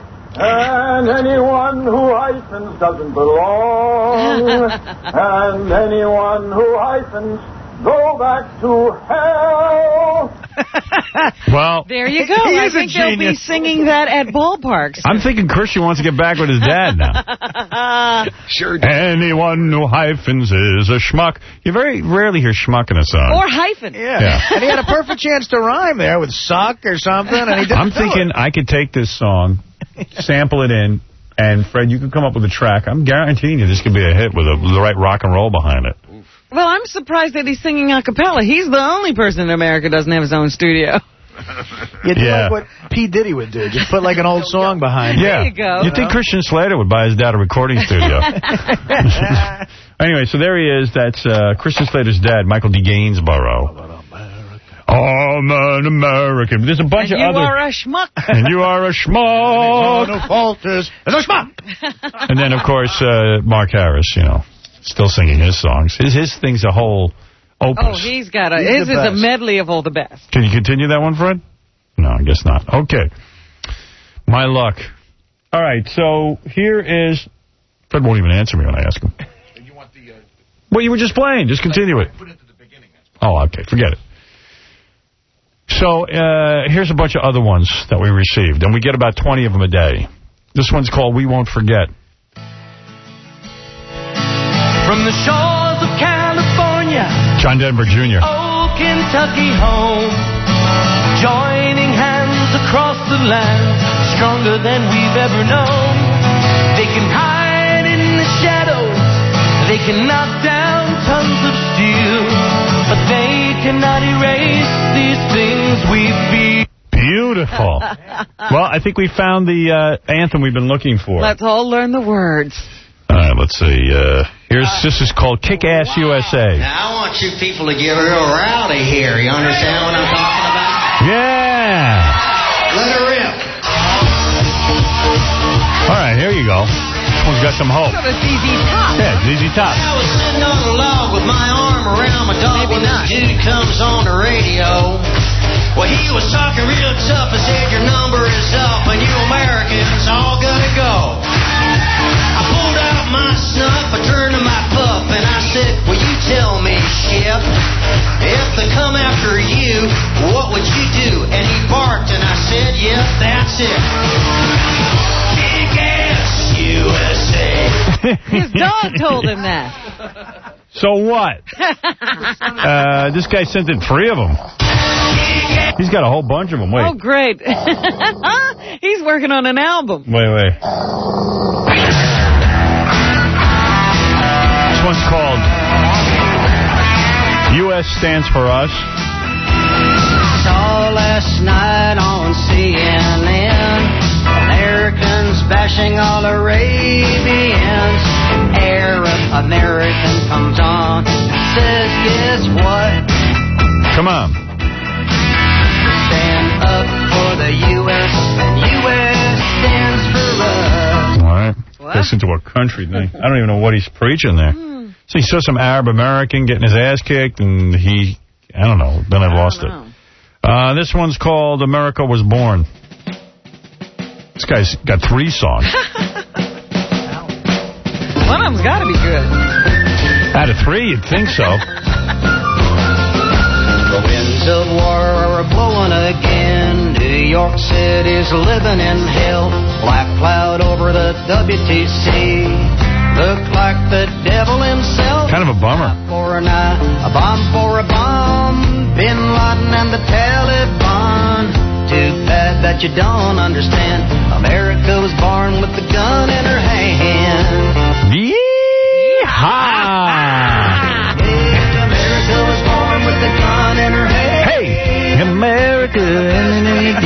And anyone who hyphens doesn't belong. And anyone who hyphens, go back to hell. Well, there you go. He I is a think they'll be genius. singing that at ballparks. I'm thinking Christian wants to get back with his dad now. Sure. Anyone who hyphens is a schmuck. You very rarely hear schmuck in a song. Or hyphen. Yeah. Yeah. And he had a perfect chance to rhyme there with suck or something, and he didn't I'm do thinking it. I could take this song, sample it in, and Fred, you could come up with a track. I'm guaranteeing you this could be a hit with, a, with the right rock and roll behind it. Well, I'm surprised that he's singing a cappella. He's the only person in America who doesn't have his own studio. You do Yeah. like what P. Diddy would do. Just put like an old song behind Yeah. it. you go. You'd think Christian Slater would buy his dad a recording studio. Anyway, so there he is. That's uh, Christian Slater's dad, Michael de Gainsborough. I'm an American. There's a bunch and of you other... are a schmuck. And you are a schmuck. No falters. There's a schmuck. And then, of course, uh, Mark Harris, you know, still singing his songs. His, his thing's a whole opus. Oh, he's got a... He's His the is a best. medley of all the best. Can you continue that one, Fred? No, I guess not. Okay. My luck. All right, so here is... Fred won't even answer me when I ask him. You want the... Uh, Well, you were just playing. Just continue it. put it to the beginning. Oh, okay. Forget it. So uh, here's a bunch of other ones that we received, and we get about twenty of them a day. This one's called We Won't Forget. From the shores of California, John Denver Junior old Kentucky home, joining hands across the land, stronger than we've ever known. They can hide in the shadows, they can knock down tons of steel, but they cannot erase these things we feel. Beautiful. Well, I think we found the uh, anthem we've been looking for. Let's all learn the words. All right, let's see. Uh, here's This is called Kick-Ass U S A. Now, I want you people to get real rowdy here. You understand what I'm talking about? Yeah. Let her rip. All right, here you go. This one's got some hope. So does Z Z Top. Yeah, Z Z Top. I was sitting on a log with my arm around my dog when this dude comes on the radio. Well, he was talking real tough and said your number is up and you Americans all gotta go. I pulled out my snuff, I turned to my pup and I said, will you tell me, Ship, if they come after you, what would you do? And he barked and I said, yep, that's it. Kick-ass U S A. His dog told him that. So what? uh, this guy sent in three of them. He's got a whole bunch of them. Wait. Oh, great. He's working on an album. Wait, wait. This one's called U S Stands for Us. Saw last night on C N N, Americans bashing all Arabians. Arab American comes on, says, guess what? Come on. Stand up for the U S, and U S stands for us. All right. Listen to a country thing. I don't even know what he's preaching there. Hmm. So he saw some Arab American getting his ass kicked, and he, I don't know, then I lost it. Uh, this one's called America Was Born. This guy's got three songs. One of them's got to be good. Out of three, you'd think so. The winds of war are blowing again. New York City's living in hell. Black cloud over the W T C. Look like the devil himself. Kind of a bummer. For an eye, a bomb for a bomb. Bin Laden and the Taliban. Too bad that you don't understand. America was born with the gun in her hand. Yeehaw! America was born with the gun in her hand. Hey, America. Make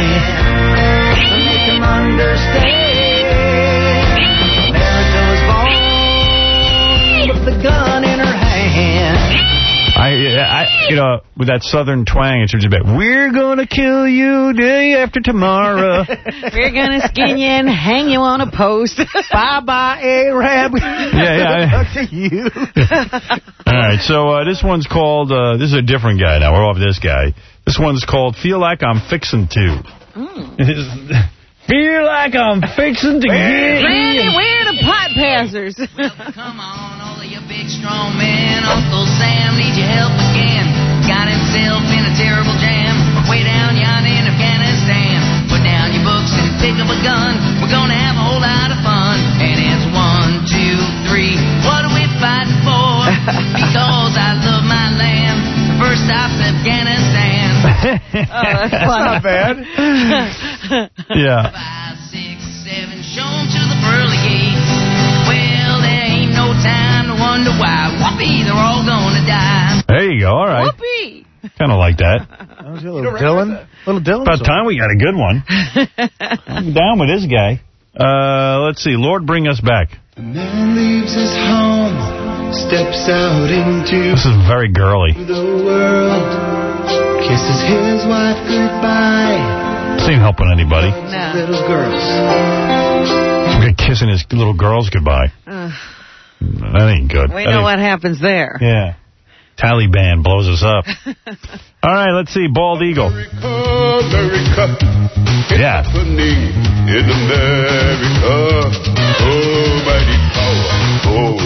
them understand. America was born with the gun in her hand. I, I, you know, with that southern twang, it should be about, we're going to kill you day after tomorrow. We're going to skin you and hang you on a post. Bye-bye, Arab. Yeah, yeah. Up to you. All right, so uh, this one's called, uh, this is a different guy now. We're off this guy. This one's called Feel Like I'm Fixin' To. Mm. Feel like I'm fixin' to get Randy, where the pot passers? Well, come on, all of you big strong men. Uncle Sam needs your help again. Got himself in a terrible jam. Way down yonder in Afghanistan. Put down your books and pick up a gun. We're gonna have a whole lot of fun. And it's one, two, three. What are we fighting for? Because I love my land. The first stop's Afghanistan. Oh, that's, that's not bad. Yeah. Five, six, seven, show 'em to the pearly gates. Well, there ain't no time to wonder why. Whoopee, they're all gonna die. There you go. All right. Whoopee. Kind of like that. That was a little Dylan. Little Dylan. About time we got a good one. I'm down with this guy. Uh, let's see. Lord, bring us back. The man leaves his home, steps out into This is very girly. the world, kisses his wife goodbye. This ain't helping anybody. No. Little girls. Some guy kissing his little girls goodbye. Uh, That ain't good. we That know ain't- what happens there. Yeah. Taliban blows us up. All right, let's see. Bald Eagle. America. Yeah. Happening in America. Almighty power. Oh,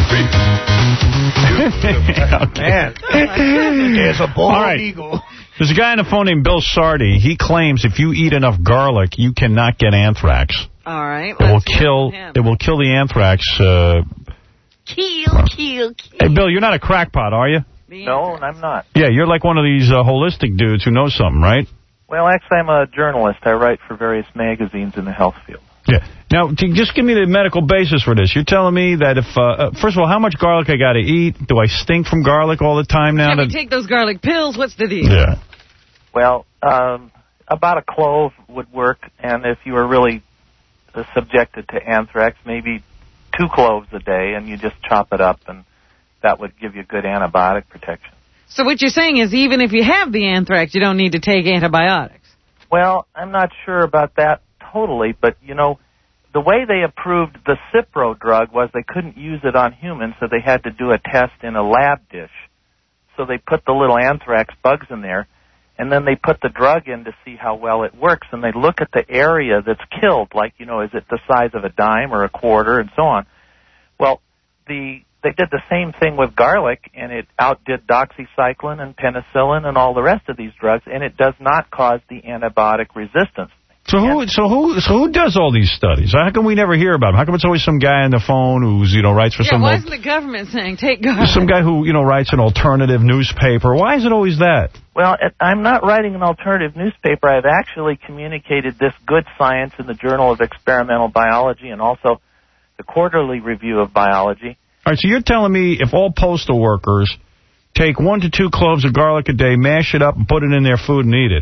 Man. There's a bald All right. eagle. There's a guy on the phone named Bill Sardi. He claims if you eat enough garlic, you cannot get anthrax. All right. It will let's hear kill. from him. It will kill the anthrax. Uh, Kill, kill, kill. hey, Bill, you're not a crackpot, are you? No, I'm not. Yeah, you're like one of these uh, holistic dudes who knows something, right? Well, actually, I'm a journalist. I write for various magazines in the health field. Yeah. Now, to just give me the medical basis for this. You're telling me that if, uh, uh, first of all, how much garlic I got to eat? Do I stink from garlic all the time now? Have that... you take those garlic pills? What's the deal? Yeah. Well, um, about a clove would work, and if you were really uh, subjected to anthrax, maybe two cloves a day, and you just chop it up, and that would give you good antibiotic protection. So what you're saying is even if you have the anthrax, you don't need to take antibiotics? Well, I'm not sure about that totally, but, you know, the way they approved the Cipro drug was they couldn't use it on humans, so they had to do a test in a lab dish. So they put the little anthrax bugs in there, and then they put the drug in to see how well it works, and they look at the area that's killed, like, you know, is it the size of a dime or a quarter and so on. Well, the they did the same thing with garlic, and it outdid doxycycline and penicillin and all the rest of these drugs, and it does not cause the antibiotic resistance. So who, so who, so who does all these studies? How come we never hear about them? How come it's always some guy on the phone who's, you know, writes for yeah, some... why al- isn't the government saying, take garlic? Some guy who, you know, writes an alternative newspaper. Why is it always that? Well, it, I'm not writing an alternative newspaper. I've actually communicated this good science in the Journal of Experimental Biology and also the Quarterly Review of Biology. All right, so you're telling me if all postal workers take one to two cloves of garlic a day, mash it up, and put it in their food and eat it,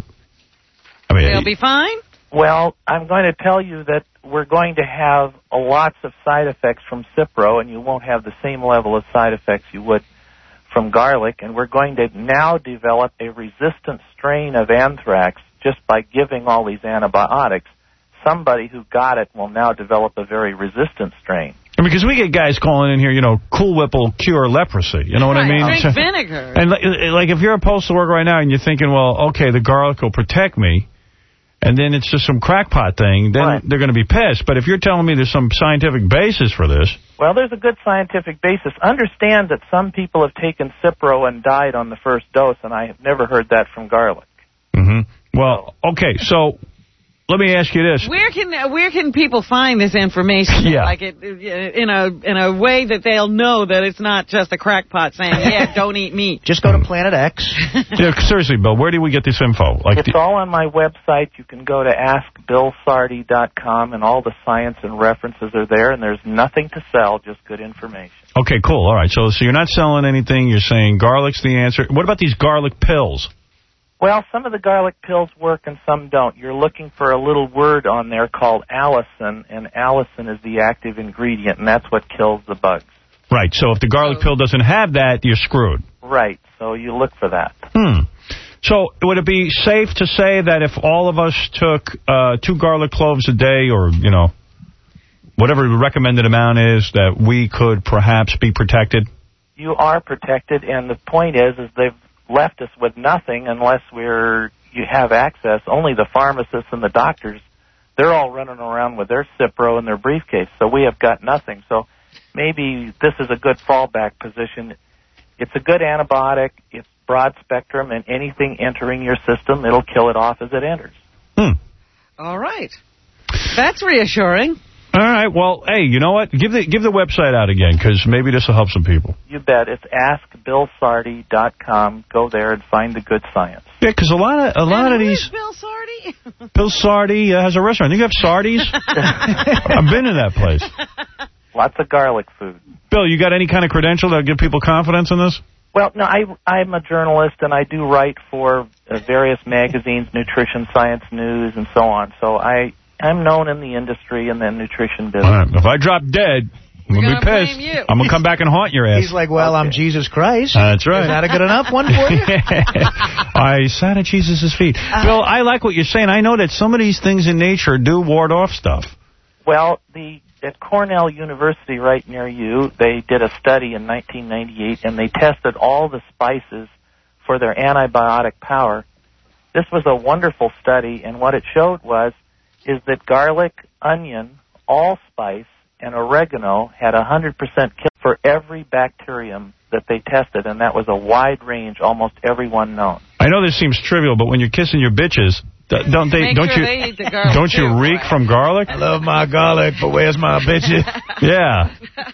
I mean, they'll be fine? Well, I'm going to tell you that we're going to have a lots of side effects from Cipro, and you won't have the same level of side effects you would from garlic, and we're going to now develop a resistant strain of anthrax just by giving all these antibiotics. Somebody who got it will now develop a very resistant strain. Because we get guys calling in here, you know, Cool Whip will cure leprosy. You know what right, I mean? Drink so, vinegar. And like, like if you're a postal worker right now and you're thinking, well, okay, the garlic will protect me, and then it's just some crackpot thing, then right. they're going to be pissed. But if you're telling me there's some scientific basis for this... Well, there's a good scientific basis. Understand that some people have taken Cipro and died on the first dose, and I have never heard that from garlic. Mm-hmm. Well, okay, so... Let me ask you this. Where can where can people find this information? Yeah. Like it, in a in a way that they'll know that it's not just a crackpot saying, yeah, don't eat meat. Just go to Planet X. Yeah, seriously, Bill, where do we get this info? Like it's the all on my website. You can go to ask bill sardi dot com, and all the science and references are there, and there's nothing to sell, just good information. Okay, cool. All right, so so you're not selling anything. You're saying garlic's the answer. What about these garlic pills? Well, some of the garlic pills work and some don't. You're looking for a little word on there called allicin, and allicin is the active ingredient, and that's what kills the bugs. Right, so if the garlic pill doesn't have that, you're screwed. Right, so you look for that. Hmm. So would it be safe to say that if all of us took uh, two garlic cloves a day or, you know, whatever the recommended amount is, that we could perhaps be protected? You are protected, and the point is, is they've left us with nothing unless we're you have access. Only the pharmacists and the doctors, they're all running around with their Cipro in their briefcase, so we have got nothing. So maybe this is a good fallback position. It's a good antibiotic. It's broad spectrum, and anything entering your system, it'll kill it off as it enters. Hmm. All right. That's reassuring. All right. Well, hey, you know what? Give the give the website out again, because maybe this will help some people. You bet. It's ask bill sardi dot com. Go there and find the good science. Yeah, because a lot of a lot and of who these. Is Bill Sardi? Bill Sardi uh, has a restaurant. I think you have Sardi's. I've been in that place. Lots of garlic food. Bill, you got any kind of credential that'll give people confidence in this? Well, no, I, I'm a journalist, and I do write for uh, various magazines, Nutrition, Science News, and so on. So I, I'm known in the industry and the nutrition business. Right. If I drop dead, I'm going to be pissed. You. I'm going to come back and haunt your ass. He's like, well, okay. I'm Jesus Christ. Uh, that's right. Is that a good enough one for you? I sat at Jesus' feet. Uh, Bill, I like what you're saying. I know that some of these things in nature do ward off stuff. Well, the at Cornell University right near you, they did a study in nineteen ninety-eight, and they tested all the spices for their antibiotic power. This was a wonderful study, and what it showed was is that garlic, onion, allspice, and oregano had a one hundred percent kill for every bacterium that they tested, and that was a wide range, almost every one known. I know this seems trivial, but when you're kissing your bitches, D- don't they? Make don't sure you? they eat the garlic Don't you too. reek from garlic? I love my garlic, but where's my bitches? Yeah.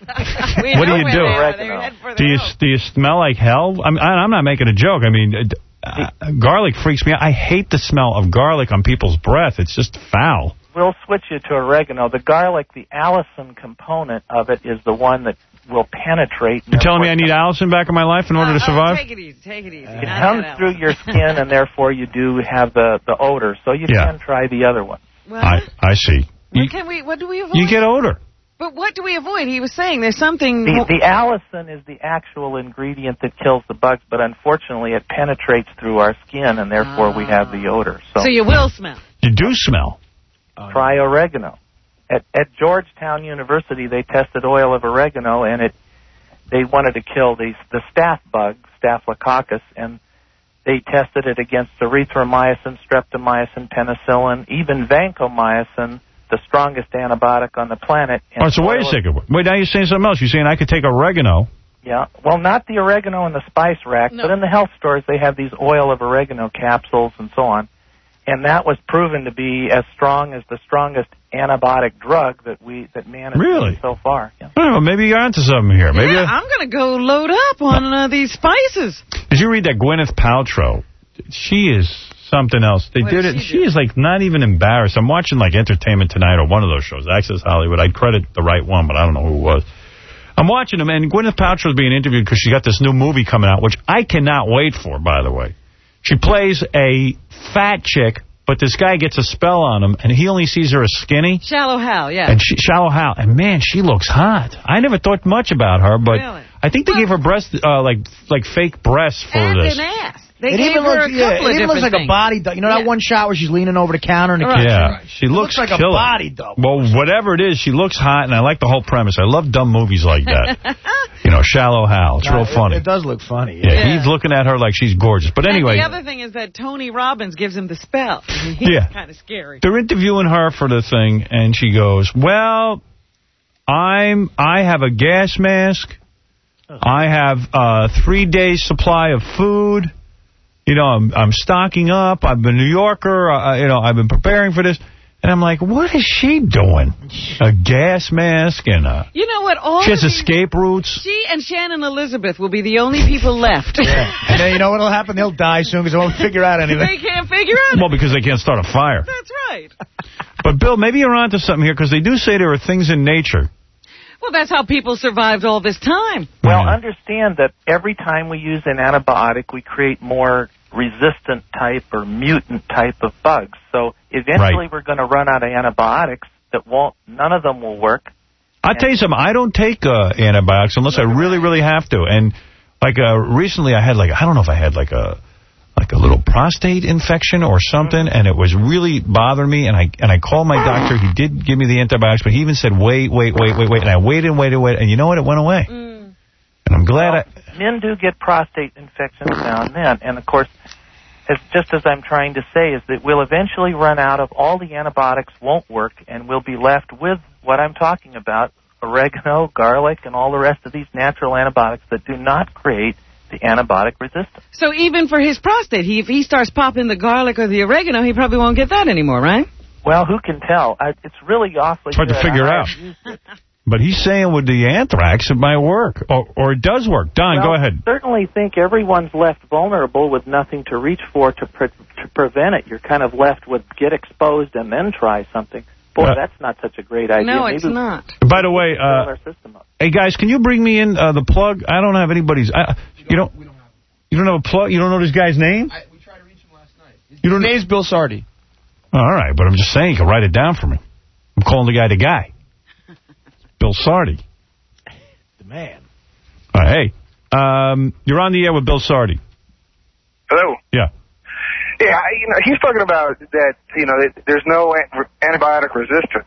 We What do know you where do? they are. They're heading for Do you do you smell like hell? I'm I'm not making a joke. I mean, uh, garlic freaks me out. I hate the smell of garlic on people's breath. It's just foul. We'll switch you to oregano. The garlic, the allicin component of it is the one that will penetrate. You're telling me I need Allison back in my life in order to survive? Take it easy. Take it easy. It comes through your skin, and therefore you do have the, the odor. So you Yeah. can try the other one. Well, I I see. what You, can we? What do we avoid? you get odor. But what do we avoid? He was saying there's something. The, the allicin is the actual ingredient that kills the bugs, but unfortunately it penetrates through our skin, and therefore we have the odor. So, So you will smell. You do smell. try oregano. At, at Georgetown University, they tested oil of oregano, and it they wanted to kill the, the staph bug, Staphylococcus, and they tested it against erythromycin, streptomycin, penicillin, even vancomycin, the strongest antibiotic on the planet. All right, so wait a second. Wait, now you're saying something else. You're saying I could take oregano. Yeah, well, not the oregano in the spice rack, No. but in the health stores they have these oil of oregano capsules and so on. And that was proven to be as strong as the strongest antibiotic drug that we that man has Really? used so far. Yeah. Oh, well, maybe you're onto something here. Maybe. Yeah, I- I'm going to go load up on uh, these spices. Did you read that Gwyneth Paltrow? She is something else. They What did did it. she She is like not even embarrassed. I'm watching like Entertainment Tonight or one of those shows, Access Hollywood. I'd credit the right one, but I don't know who it was. I'm watching them, and Gwyneth Paltrow is being interviewed because she got this new movie coming out, which I cannot wait for, by the way. She plays a fat chick, but this guy gets a spell on him, and he only sees her as skinny. Shallow Hal, yeah. And she, Shallow Hal. And, man, she looks hot. I never thought much about her, but Really? I think they gave her breast, uh, like like fake breasts for and this. an ass. They It gave even her looks, a yeah, couple it of even looks different like a things. body double. You know that Yeah. one shot where she's leaning over the counter in the Right. kitchen? Yeah, she It looks, looks like killer. a body double. Well, whatever it is, she looks hot, and I like the whole premise. I love dumb movies like that. You know, Shallow Hal. It's No, real it- funny. It, does look funny. yeah, Yeah. he's looking at her like she's gorgeous. But anyway, And the other thing is that Tony Robbins gives him the spell. He's Yeah. kind of scary. they're interviewing her for the thing, and she goes, well, I'm, I have a gas mask. I have a three days supply of food. You know, I'm, I'm stocking up. I'm a New Yorker. Uh, you know, I've been preparing for this. And I'm like, what is she doing? A gas mask and a... You know what? All She has of these- escape routes. She and Shannon Elizabeth will be the only people left. Yeah. And then you know what'll happen? They'll die soon because they won't figure out anything. They can't figure out. Well, because they can't start a fire. That's right. But, Bill, maybe you're onto something here, because they do say there are things in nature. Well, that's how people survived all this time. Well, understand that every time we use an antibiotic, we create more resistant type or mutant type of bugs. So eventually Right. we're going to run out of antibiotics that won't, none of them will work. I'll tell you something. I don't take uh, antibiotics unless I really, really have to. And, like, uh, recently I had, like, I don't know if I had, like, a like a little prostate infection or something, and it was really bothering me, and I and I called my doctor. He did give me the antibiotics, but he even said, wait, wait, wait, wait, wait. And I waited and waited and waited, and you know what? It went away. Mm. And I'm glad I... Men do get prostate infections now and then, and of course, as, just as I'm trying to say, is that we'll eventually run out of all the antibiotics won't work, and we'll be left with what I'm talking about, oregano, garlic, and all the rest of these natural antibiotics that do not create the antibiotic resistance. So even for his prostate, he, if he starts popping the garlic or the oregano, he probably won't get that anymore, right? Well, who can tell? I, it's really awfully Hard to good. figure I- out. But he's saying with the anthrax, it might work. Or, or it does work. Don, well, go ahead. Certainly think everyone's left vulnerable with nothing to reach for to, pre- to prevent it. You're kind of left with get exposed and then try something. Boy, Uh, that's not such a great idea. No, Maybe it's not. By the way, uh, our system up. hey, guys, can you bring me in uh, the plug? I don't have anybody's... I, you don't You don't have a plug? You don't know this guy's name? I, we tried to reach him last night. You don't His name's Bill Sardi. Oh, all right, but I'm just saying, you can write it down for me. I'm calling the guy the guy. Bill Sardi. The man. All right, hey, um, you're on the air with Bill Sardi. Hello. Yeah. Yeah, I- you know, he's talking about that, you know, that there's no an- antibiotic resistance.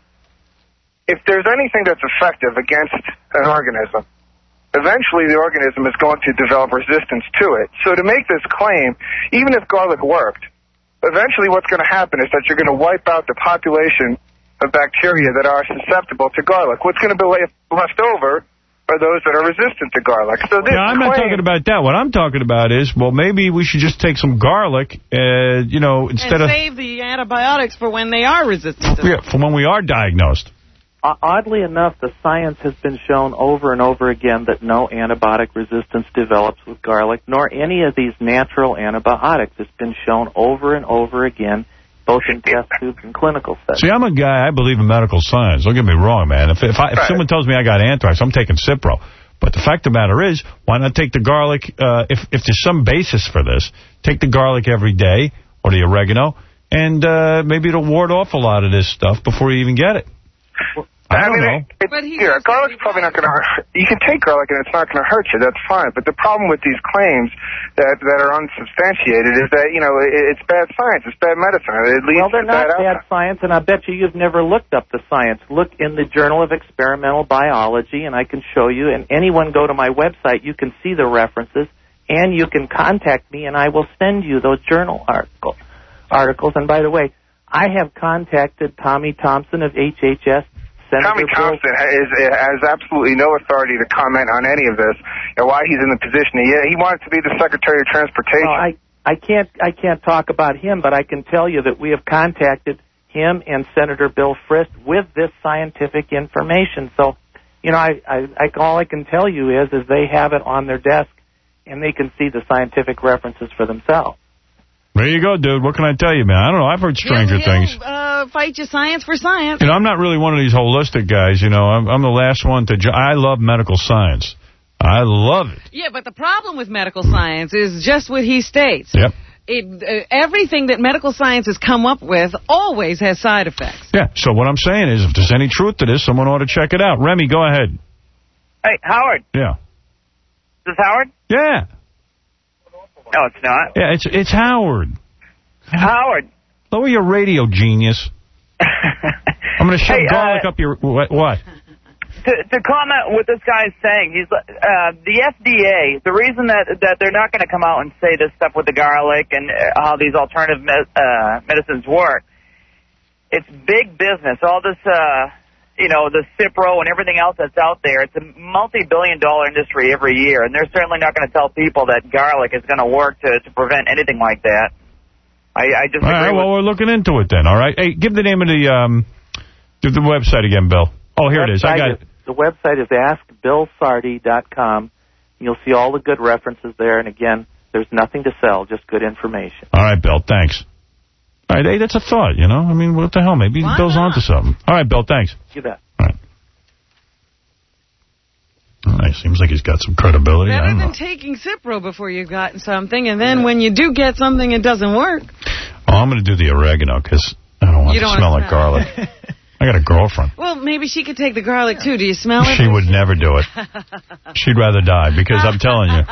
If there's anything that's effective against an organism, eventually the organism is going to develop resistance to it. So to make this claim, even if garlic worked, eventually what's going to happen is that you're going to wipe out the population of bacteria that are susceptible to garlic. What's going to be left over are those that are resistant to garlic. So this Yeah, I'm not claim, talking about that. What I'm talking about is, well, maybe we should just take some garlic, uh, you know, instead and of... save the antibiotics for when they are resistant to them. Yeah, for when we are diagnosed. Uh, oddly enough, the science has been shown over and over again that no antibiotic resistance develops with garlic, nor any of these natural antibiotics. It's been shown over and over again, both in test tubes and clinical studies. See, I'm a guy, I believe in medical science. Don't get me wrong, man. If if, I, if Right. someone tells me I got anthrax, I'm taking Cipro. But the fact of the matter is, why not take the garlic, uh, if, if there's some basis for this, take the garlic every day, or the oregano, and uh, maybe it'll ward off a lot of this stuff before you even get it. I don't mean, know. It, it, yeah, garlic's probably not going to hurt. You can take garlic and it's not going to hurt you. That's fine. But the problem with these claims that that are unsubstantiated is that, you know, it, it's bad science. It's bad medicine. It leads Well, they're to not bad bad outcomes. science, and I bet you you've never looked up the science. Look in the Journal of Experimental Biology, and I can show you. And anyone go to my website, you can see the references, and you can contact me, and I will send you those journal article, articles. And by the way, I have contacted Tommy Thompson of H H S. Senator Tommy Bill Thompson is, has absolutely no authority to comment on any of this and why he's in the position he is. He wanted to be the Secretary of Transportation. Well, I, I can't I can't talk about him, but I can tell you that we have contacted him and Senator Bill Frist with this scientific information. So, you know, I, I, I all I can tell you is is they have it on their desk and they can see the scientific references for themselves. There you go, dude. What can I tell you, man? I don't know. I've heard stranger He'll, things. he'll, uh, fight you science for science. You know, I'm not really one of these holistic guys, you know. I'm, I'm the last one to... Ju I love medical science. I love it. Yeah, but the problem with medical science is just what he states. Yep. It, uh, everything that medical science has come up with always has side effects. Yeah, so what I'm saying is, if there's any truth to this, someone ought to check it out. Remy, go ahead. Hey, Howard. Yeah. Is this Howard? Yeah. No, it's not. Yeah, it's it's Howard. Howard. Lower your radio, genius. I'm going to shove Hey, garlic uh, up your... What? what? To, to comment what this guy's saying, he's uh, the F D A, the reason that, that they're not going to come out and say this stuff with the garlic and uh, how these alternative me uh, medicines work, it's big business. All this, uh, you know, the Cipro and everything else that's out there, it's a multi-billion dollar industry every year, and they're certainly not going to tell people that garlic is going to work to, to prevent anything like that. I, I just All agree right, with well, we're looking into it then, all right? Hey, give the name of the um, the, the website again, Bill. Oh, here it is. I got it. The website is ask bill sardi dot com. You'll see all the good references there, and again, there's nothing to sell, just good information. All right, Bill, thanks. All right, hey, that's a thought, you know? I mean, what the hell? Maybe Why Bill's not? onto something. All right, Bill, thanks. You bet. All right, seems like he's got some credibility. I Better don't than know. taking Cipro before you've gotten something, and then when you do get something, it doesn't work. Oh, I'm going to do the oregano because I don't want You it to don't smell wanna like smell garlic. I got a girlfriend. Well, maybe she could take the garlic, too. Do you smell it? She would never do it. She'd rather die because I'm telling you.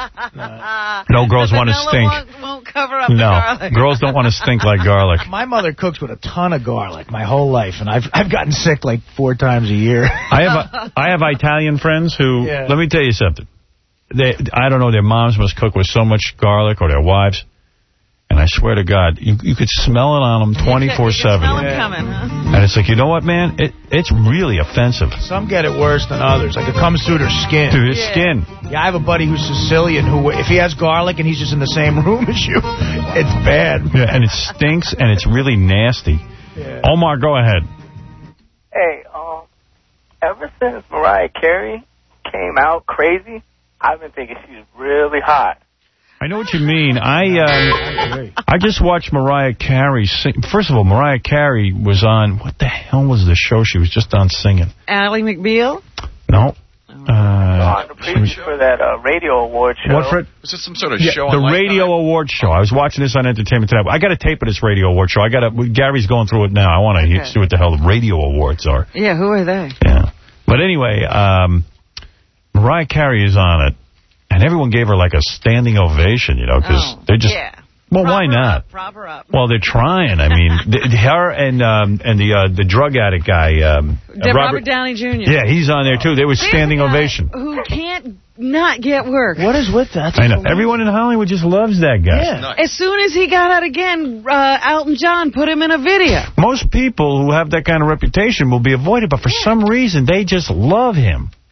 No girls The want to vanilla stink. Won't, won't cover up the No, garlic. girls don't want to stink like garlic. My mother cooks with a ton of garlic my whole life, and I've I've gotten sick like four times a year. I have a, I have Italian friends who, Yeah. let me tell you something. They, I don't know, their moms must cook with so much garlic, or their wives. And I swear to God, you you could smell it on them twenty-four seven. Smell it coming, huh? And it's like, you know what, man? It It's really offensive. Some get it worse than others. Like, it comes through their skin. Through his skin. Yeah, I have a buddy who's Sicilian who, if he has garlic and he's just in the same room as you, it's bad. Yeah, and it stinks, and it's really nasty. Yeah. Omar, go ahead. Hey, um, ever since Mariah Carey came out crazy, I've been thinking she's really hot. I know what you mean. I um, I just watched Mariah Carey sing. First of all, Mariah Carey was on, what the hell was the show she was just on singing? Ally McBeal? No. Uh, on the preview for that uh, radio award show. What, Fred? Was this some sort of Yeah, show the on radio award show. I was watching this on Entertainment Tonight. I got a tape of this radio award show. I got a, Gary's going through it now. I want to Okay. see what the hell the radio awards are. Yeah, who are they? Yeah. But anyway, um, Mariah Carey is on it, and everyone gave her like a standing ovation, you know, because Oh, they're just... yeah. Well, Prop why her not? Up, prop her up. Well, they're trying. I mean, the, her and um, and the uh, the drug addict guy, um, De- Robert, Downey Junior Yeah, he's on there too. They were There's standing a guy ovation. Who can't not get work. What is with that? I know. Everyone in Hollywood just loves that guy. Yeah. As soon as he got out again, uh, Elton John put him in a video. Most people who have that kind of reputation will be avoided, but for some reason, they just love him.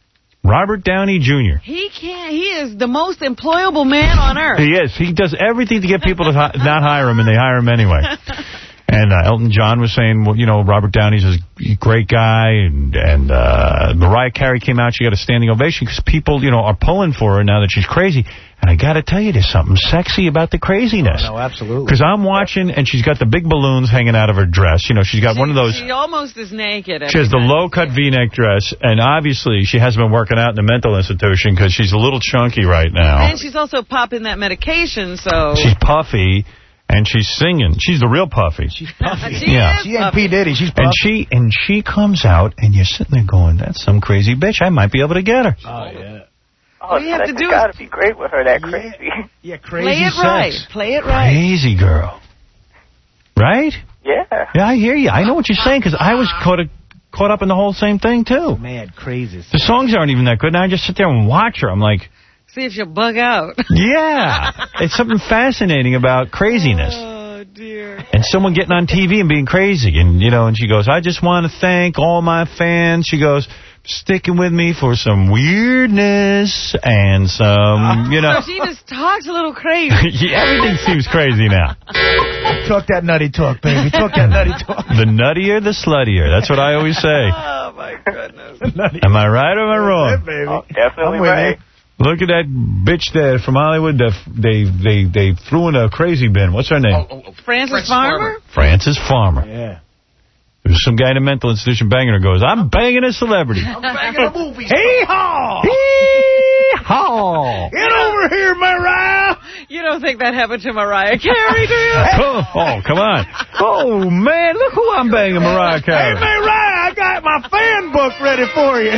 Robert Downey Junior He can't. He is the most employable man on earth. He is. He does everything to get people to hi not hire him, and they hire him anyway. And uh, Elton John was saying, well, you know, Robert Downey's a great guy, and and uh, Mariah Carey came out. She got a standing ovation because people, you know, are pulling for her now that she's crazy. And I got to tell you, there's something sexy about the craziness. Oh, no, absolutely. Because I'm watching, and she's got the big balloons hanging out of her dress. You know, she's got she, one of those. She almost is naked. She has the low-cut V-neck dress, and obviously she hasn't been working out in a mental institution because she's a little chunky right now. And she's also popping that medication, so... She's puffy. And she's singing. She's the real Puffy. She's Puffy. she yeah. is She ain't P. Diddy. She's Puffy. And she, and she comes out, and you're sitting there going, that's some crazy bitch. I might be able to get her. Oh, yeah. Oh, All you have to do got is... to be great with her, that crazy. Yeah, crazy Play it sex. right. Play it right. Crazy girl. Right? Yeah. Yeah, I hear you. I know what you're saying, because I was caught, a, caught up in the whole same thing, too. Mad, crazy. The songs aren't even that good. Now I just sit there and watch her. I'm like... See if she'll bug out. Yeah. It's something fascinating about craziness. Oh, dear. And someone getting on T V and being crazy. And, you know, and she goes, I just want to thank all my fans. She goes, sticking with me for some weirdness and some, you know. So she just talks a little crazy. Yeah, everything seems crazy now. Talk that nutty talk, baby. Talk that nutty talk. The nuttier, the sluttier. That's what I always say. Oh, my goodness. Am I right or am I wrong? Yeah, baby. Oh, definitely I'm with right. you. Look at that bitch there from Hollywood. That they they they threw in a crazy bin. What's her name? Oh, oh, oh. Francis Farmer? Francis Farmer. Yeah. There's some guy in a mental institution banging her. Goes, I'm banging a celebrity. I'm banging a movie. Hee-haw! Hee-haw! Get over here, Mariah! You don't think that happened to Mariah Carey, do you? Oh, oh, come on. Oh, man, look who I'm banging, Mariah Hey, Carey. Mariah, I got my fan book ready for you.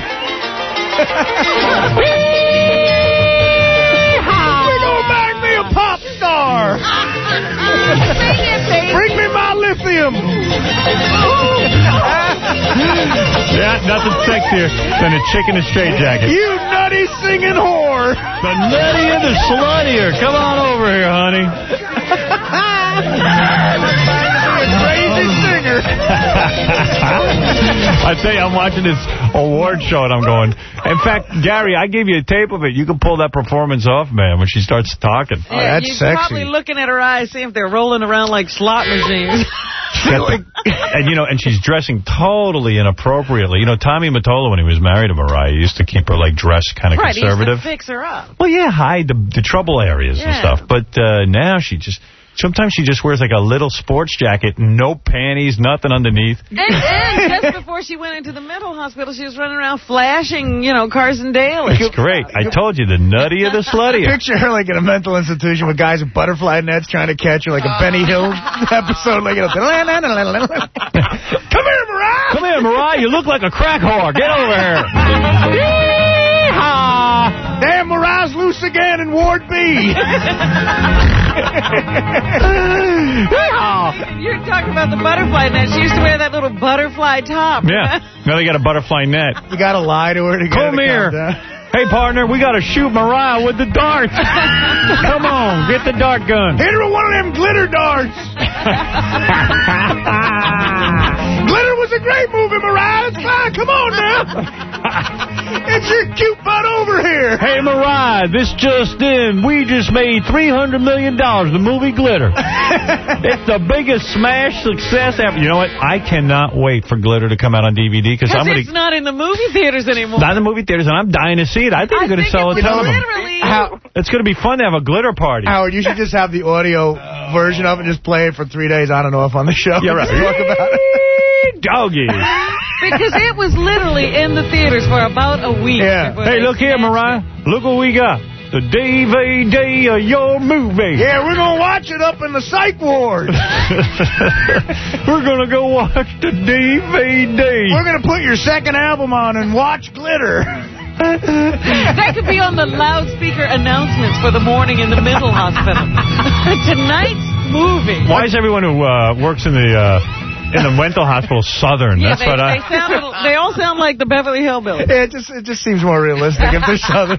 We're gonna bang me a pop star. Bring me my lithium. Yeah, nothing sexier than a chick in a straitjacket. You nutty singing whore. The nuttier, the sluttier. Come on over here, honey. Crazy singer. I tell you, I'm watching this award show and I'm going. In fact, Gary, I gave you a tape of it. You can pull that performance off, man, when she starts talking. Oh, that's You're sexy. probably looking at her eyes, seeing if they're rolling around like slot machines. And, you know, and she's dressing totally inappropriately. You know, Tommy Mottola, when he was married to Mariah, used to keep her, like, dressed kind of right, conservative. He used to fix her up. Well, yeah, hide the, the trouble areas Yeah. and stuff. But uh, now she just... Sometimes she just wears like a little sports jacket, no panties, nothing underneath. And, and just before she went into the mental hospital, she was running around flashing, you know, Carson Daly. It's great. I told you, the nuttier, the sluttier. Picture her like in a mental institution with guys with butterfly nets trying to catch her, like a Benny Hill episode. Like, you know, come here, Mariah. Come here, Mariah. You look like a crack whore. Get over here. Yeehaw. Damn, Mariah's loose again in Ward B. You're talking about the butterfly net. She used to wear that little butterfly top. Yeah. Now they got a butterfly net. You got to lie to her to get Come her to here. calm down. Hey, partner, we got to shoot Mariah with the darts. Come on, get the dart gun. Hit her with one of them glitter darts. Glitter was a great movie, Mariah. It's fine. Come on now. It's your cute butt over here. Hey, Mariah, this just in. We just made three hundred million dollars, the movie Glitter. It's the biggest smash success ever. You know what? I cannot wait for Glitter to come out on D V D because I'm going it's not in the movie theaters anymore. Not in the movie theaters, and I'm dying to see it. I think I they're going to think sell a it's ton of them. literally- How, It's going to be fun to have a Glitter party. Howard, you should just have the audio version of it, just play it for three days on and off on the show. Yeah, right. Talk about it. Doggy. Because it was literally in the theaters for about a week. Yeah. before Hey, they look here, snatched Mariah. Look what we got. The D V D of your movie. Yeah, we're going to watch it up in the psych ward. We're going to go watch the D V D. We're going to put your second album on and watch Glitter. That could be on the loudspeaker announcements for the morning in the mental hospital. Tonight's movie. Why is everyone who uh, works in the uh, in the mental hospital Southern? Yeah, That's they, what I. they, sound a little, they all sound like the Beverly Hillbillies. Yeah, it just it just seems more realistic if they're Southern.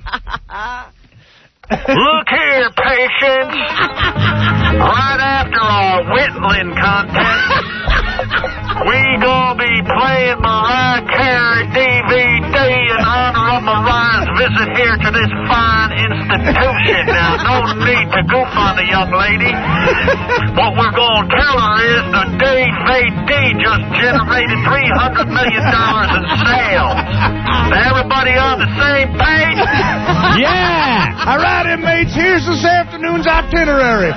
Look here, patients. Right after our whittling contest, we gonna be playing Mariah Carey D V D in honor of Mariah's visit here to this fine institution. Now, no need to goof on the young lady. What we're going to tell her is the Dave A D just generated three hundred million dollars in sales. Everybody on the same page? Yeah! All right, inmates, here's this afternoon's itinerary.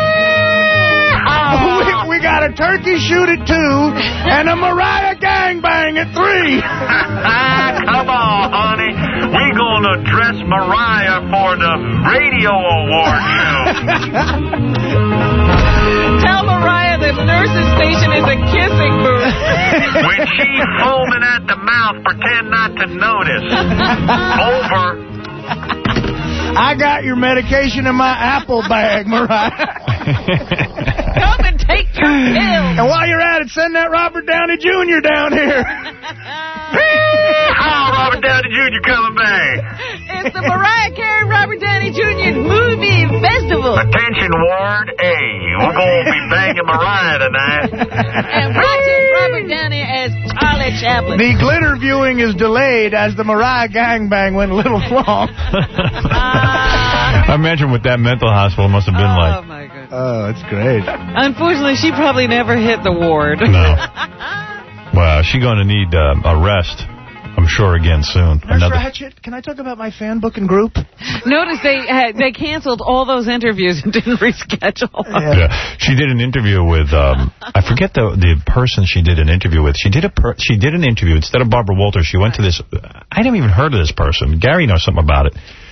we, we got a turkey shoot at two and a Mariah gangbang at three. Come on, honey. We're going to dress Mariah for the radio award show. Tell Mariah the nurse's station is a kissing booth. When she's foaming at the mouth, pretend not to notice. Over. I got your medication in my apple bag, Mariah. Come and take your pills. And while you're at it, send that Robert Downey Junior down here. Oh, Robert Downey Junior coming back. It's the Mariah Carey Robert Downey Junior Movie Festival. Attention, Ward A. We're going to be banging Mariah tonight. And watching Robert Downey as Charlie Chaplin. The glitter viewing is delayed as the Mariah gangbang went a little long. I imagine what that mental hospital must have been oh, like. Oh, my goodness. Oh, it's great. Unfortunately, she probably never hit the ward. No. Well, she's going to need uh, a rest, I'm sure, again soon. Nurse Another... Ratchet, can I talk about my fan booking group? Notice they had, they canceled all those interviews and didn't reschedule. Yeah. yeah. She did an interview with, um, I forget the the person she did an interview with. She did a per, she did an interview. Instead of Barbara Walters, she went to this, I never even heard of this person. Gary knows something about it.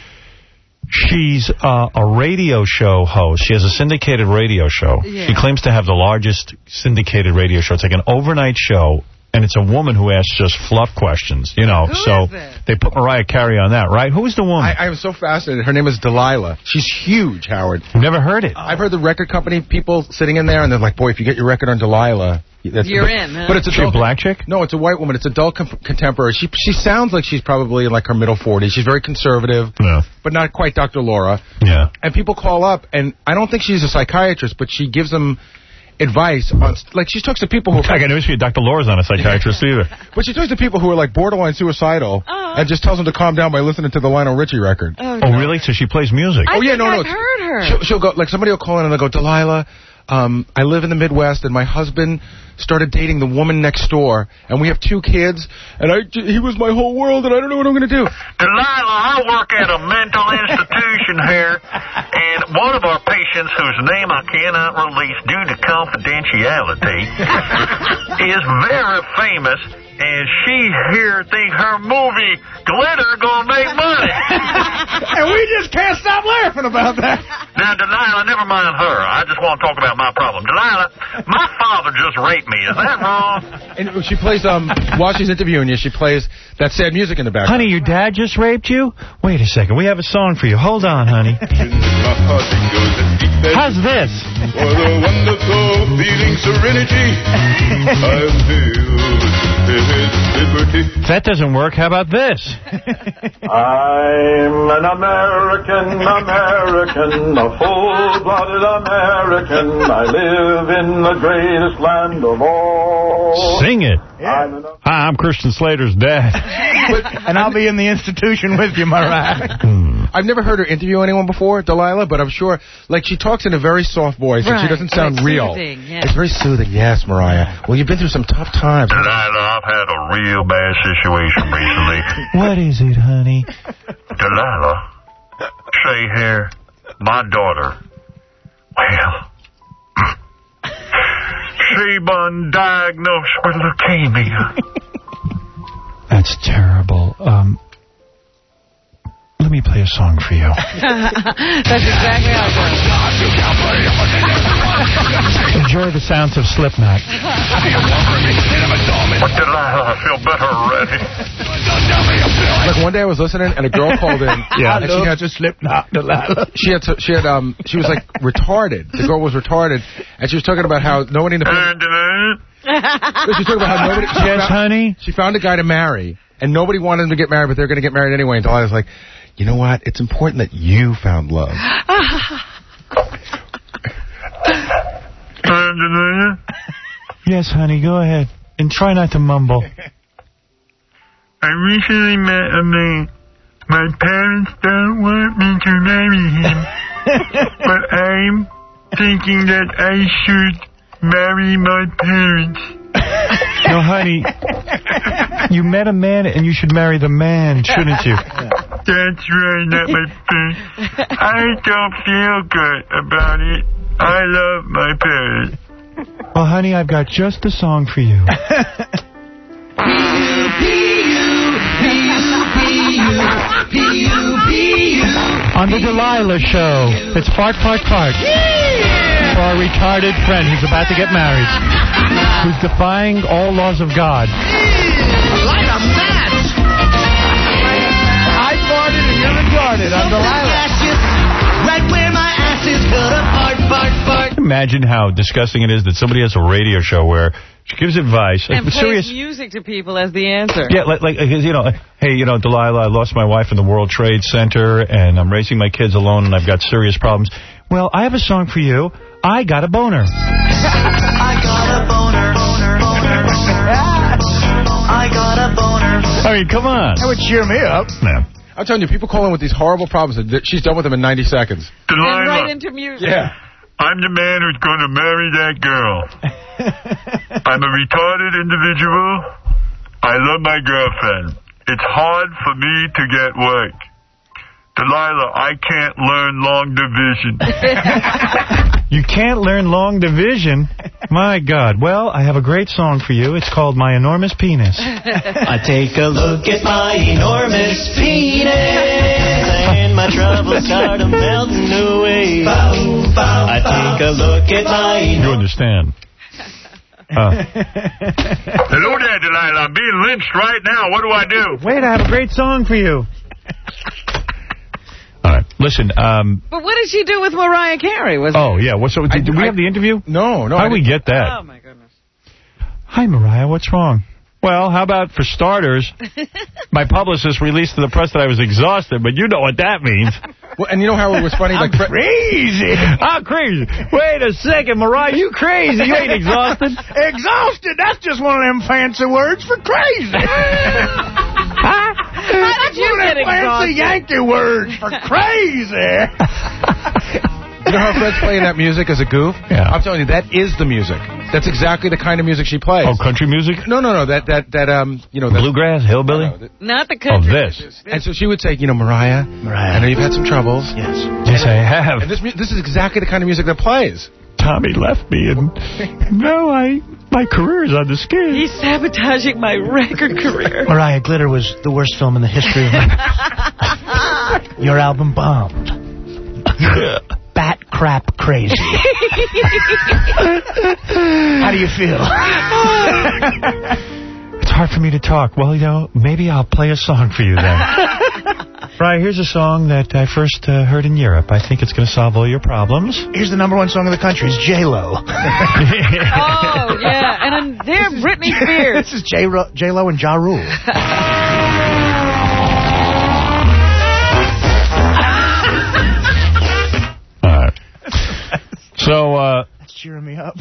She's uh, a radio show host. She has a syndicated radio show. Yeah. She claims to have the largest syndicated radio show. It's like an overnight show, and it's a woman who asks just fluff questions, you know. Who so is it? They put Mariah Carey on that, right? Who is the woman? I, I am so fascinated. Her name is Delilah. She's huge, Howard. Never heard it. I've heard the record company people sitting in there, and they're like, boy, if you get your record on Delilah... That's, You're but, in, huh? But it's Is she a black chick? No, it's a white woman. It's adult com contemporary. She she sounds like she's probably in like her middle forties. She's very conservative, yeah. but not quite Doctor Laura. Yeah. And people call up, and I don't think she's a psychiatrist, but she gives them advice on, like, she talks to people who... I got news for you. Doctor Laura's not a psychiatrist either. But she talks to people who are like borderline suicidal oh. and just tells them to calm down by listening to the Lionel Richie record. Oh, oh really? So she plays music? I oh, yeah, no, no. I've heard her. She'll, she'll go, like, somebody will call in and they'll go, Delilah, um, I live in the Midwest, and my husband started dating the woman next door, and we have two kids, and I, he was my whole world, and I don't know what I'm going to do. Delilah, I work at a mental institution here, and one of our patients, whose name I cannot release due to confidentiality, is very famous, and she here think her movie Glitter gonna make money. And we just can't stop laughing about that. Now, Delilah, never mind her. I just want to talk about my problem. Delilah, my father just raped me. Is that wrong? And she plays, um, while she's interviewing you, she plays that sad music in the background. Honey, your dad just raped you? Wait a second. We have a song for you. Hold on, honey. How's this? For the wonderful feeling serenity, I feel liberty. If that doesn't work, how about this? I'm an American, American, a full-blooded American. I live in the greatest land of all. Sing it. Yeah. Hi, I'm Christian Slater's dad. And I'll be in the institution with you, Mariah. Hmm. I've never heard her interview anyone before, Delilah, but I'm sure, like, she talks in a very soft voice, right. and she doesn't sound it's real. Soothing, yeah. It's very soothing. Yes, Mariah. Well, you've been through some tough times. Delilah, I've had a real bad situation recently. What is it, honey? Delilah, say here, my daughter, well, she been diagnosed with leukemia. That's terrible. Um, let me play a song for you. That's exactly how it works. Enjoy the sounds of Slipknot. But Delilah, I feel better already. Like, one day I was listening, and a girl called in. Yeah, and I she had to Slipknot, Delilah. She had, to, she had, um, she was like retarded. The girl was retarded, and she was talking about how nobody in the family. She was talking about how nobody. She yes, found, honey. She found a guy to marry, and nobody wanted him to get married, but they're going to get married anyway. And Delilah was like, you know what? It's important that you found love. Yes, honey, go ahead. And try not to mumble. I recently met a man My parents don't want me to marry him, but I'm thinking that I should marry my parents. No, honey, you met a man and you should marry the man, shouldn't you? That's right, not my parents. I don't feel good about it. I love my parents. Well, honey, I've got just the song for you. On the Delilah Show, it's Fart, Fart, Fart. For our retarded friend who's about to get married, who's defying all laws of God. Light a match! I farted and you're retarded. I'm Delilah. Right where my ass is gonna fart, fart, fart. Imagine how disgusting it is that somebody has a radio show where she gives advice. And like, plays serious, music to people as the answer. Yeah, like, like, you know, like, hey, you know, Delilah, I lost my wife in the World Trade Center, and I'm raising my kids alone, and I've got serious problems. Well, I have a song for you. I got a boner. I got a boner, boner, boner. I got a boner. I mean, come on. That would cheer me up. Man. I'm telling you, people call in with these horrible problems. And she's done with them in ninety seconds. Delilah, And right into music. Yeah. I'm the man who's going to marry that girl. I'm a retarded individual. I love my girlfriend. It's hard for me to get work. Delilah, I can't learn long division. You can't learn long division? My God. Well, I have a great song for you. It's called My Enormous Penis. I take a look at my enormous penis, and my troubles start melting away. I take a look at my You understand. Uh. Hello there, Delilah. I'm being lynched right now. What do I do? Wait, I have a great song for you. All right, listen. Um, But what did she do with Mariah Carey? Was oh, yeah. Well, so, did, did we I, have the interview? No, no. How do we get that? Oh, my goodness. Hi, Mariah. What's wrong? Well, how about, for starters, my publicist released to the press that I was exhausted, but you know what that means. Well, and you know how it was funny? I'm like crazy. I'm crazy. Wait a second, Mariah. You crazy. You ain't exhausted. Exhausted? That's just one of them fancy words for crazy. How did you get fancy exhausted? Yankee words for crazy. You know how Fred's playing that music as a goof? Yeah. I'm telling you, that is the music. That's exactly the kind of music she plays. Oh, country music? No, no, no. That, that, that, um, you know. That, Bluegrass, hillbilly? No, no, that, Not the oh, country. this. and so she would say, you know, Mariah, Mariah. I know you've had some troubles. Yes. Yes, I have. And this, mu- this is exactly the kind of music that plays. Tommy left me, and now I, my career is on the skids. He's sabotaging my record career. Mariah, Glitter was the worst film in the history of my... Your album bombed. Bat crap crazy. How do you feel? It's hard for me to talk. Well, you know, maybe I'll play a song for you then. Right, here's a song that I first uh, heard in Europe. I think it's going to solve all your problems. Here's the number one song in the country. It's J-Lo. Oh, yeah. And then there, Britney Spears. This is J-Lo, J-Lo and Ja Rule. All right. So, uh... That's cheering me up.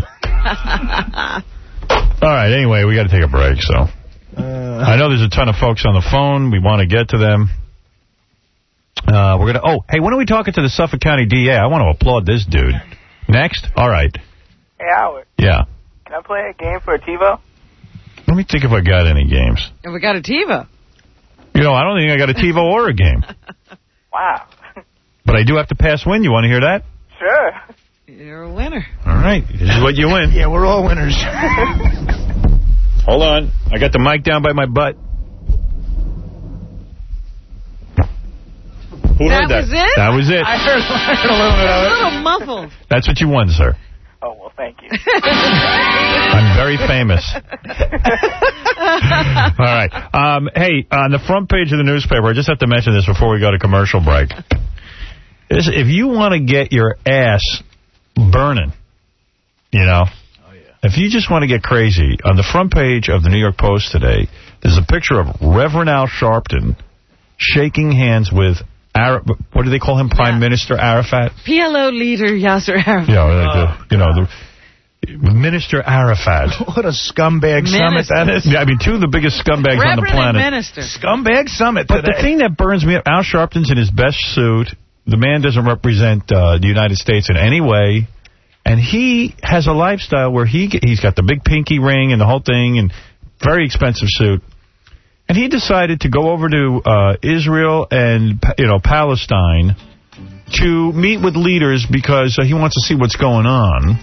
all right, anyway, we got to take a break, so... Uh, I know there's a ton of folks on the phone. We want to get to them. Uh, we're going to... Oh, hey, when are we talking to the Suffolk County D A? I want to applaud this dude. Next? All right. Hey, Howard. Yeah. Can I play a game for a TiVo? Let me think if I got any games. And we got a TiVo. You know, I don't think I got a TiVo or a game. Wow. But I do have to pass win. You want to hear that? Sure. You're a winner. All right. This is what you win. Yeah, we're all winners. Hold on. I got the mic down by my butt. Who that heard that? was it? That was it. I heard, I heard a little bit of it. A little muffled. That's what you won, sir. Oh, well, thank you. I'm very famous. All right. Um, hey, on the front page of the newspaper, I just have to mention this before we go to commercial break. This, if you want to get your ass burning, you know, oh, yeah. If you just want to get crazy, on the front page of the New York Post today, there's a picture of Reverend Al Sharpton shaking hands with, Ara- what do they call him, Prime yeah. Minister Arafat? P L O leader Yasser Arafat. Yeah, like the, you know, the, Minister Arafat. What a scumbag summit that is. Yeah, I mean, two of the biggest scumbags on the planet. Minister. Scumbag summit But today. the thing that burns me up, Al Sharpton's in his best suit. The man doesn't represent uh, the United States in any way. And he has a lifestyle where he he's got the big pinky ring and the whole thing and very expensive suit. And he decided to go over to uh, Israel and, you know, Palestine to meet with leaders because uh, he wants to see what's going on.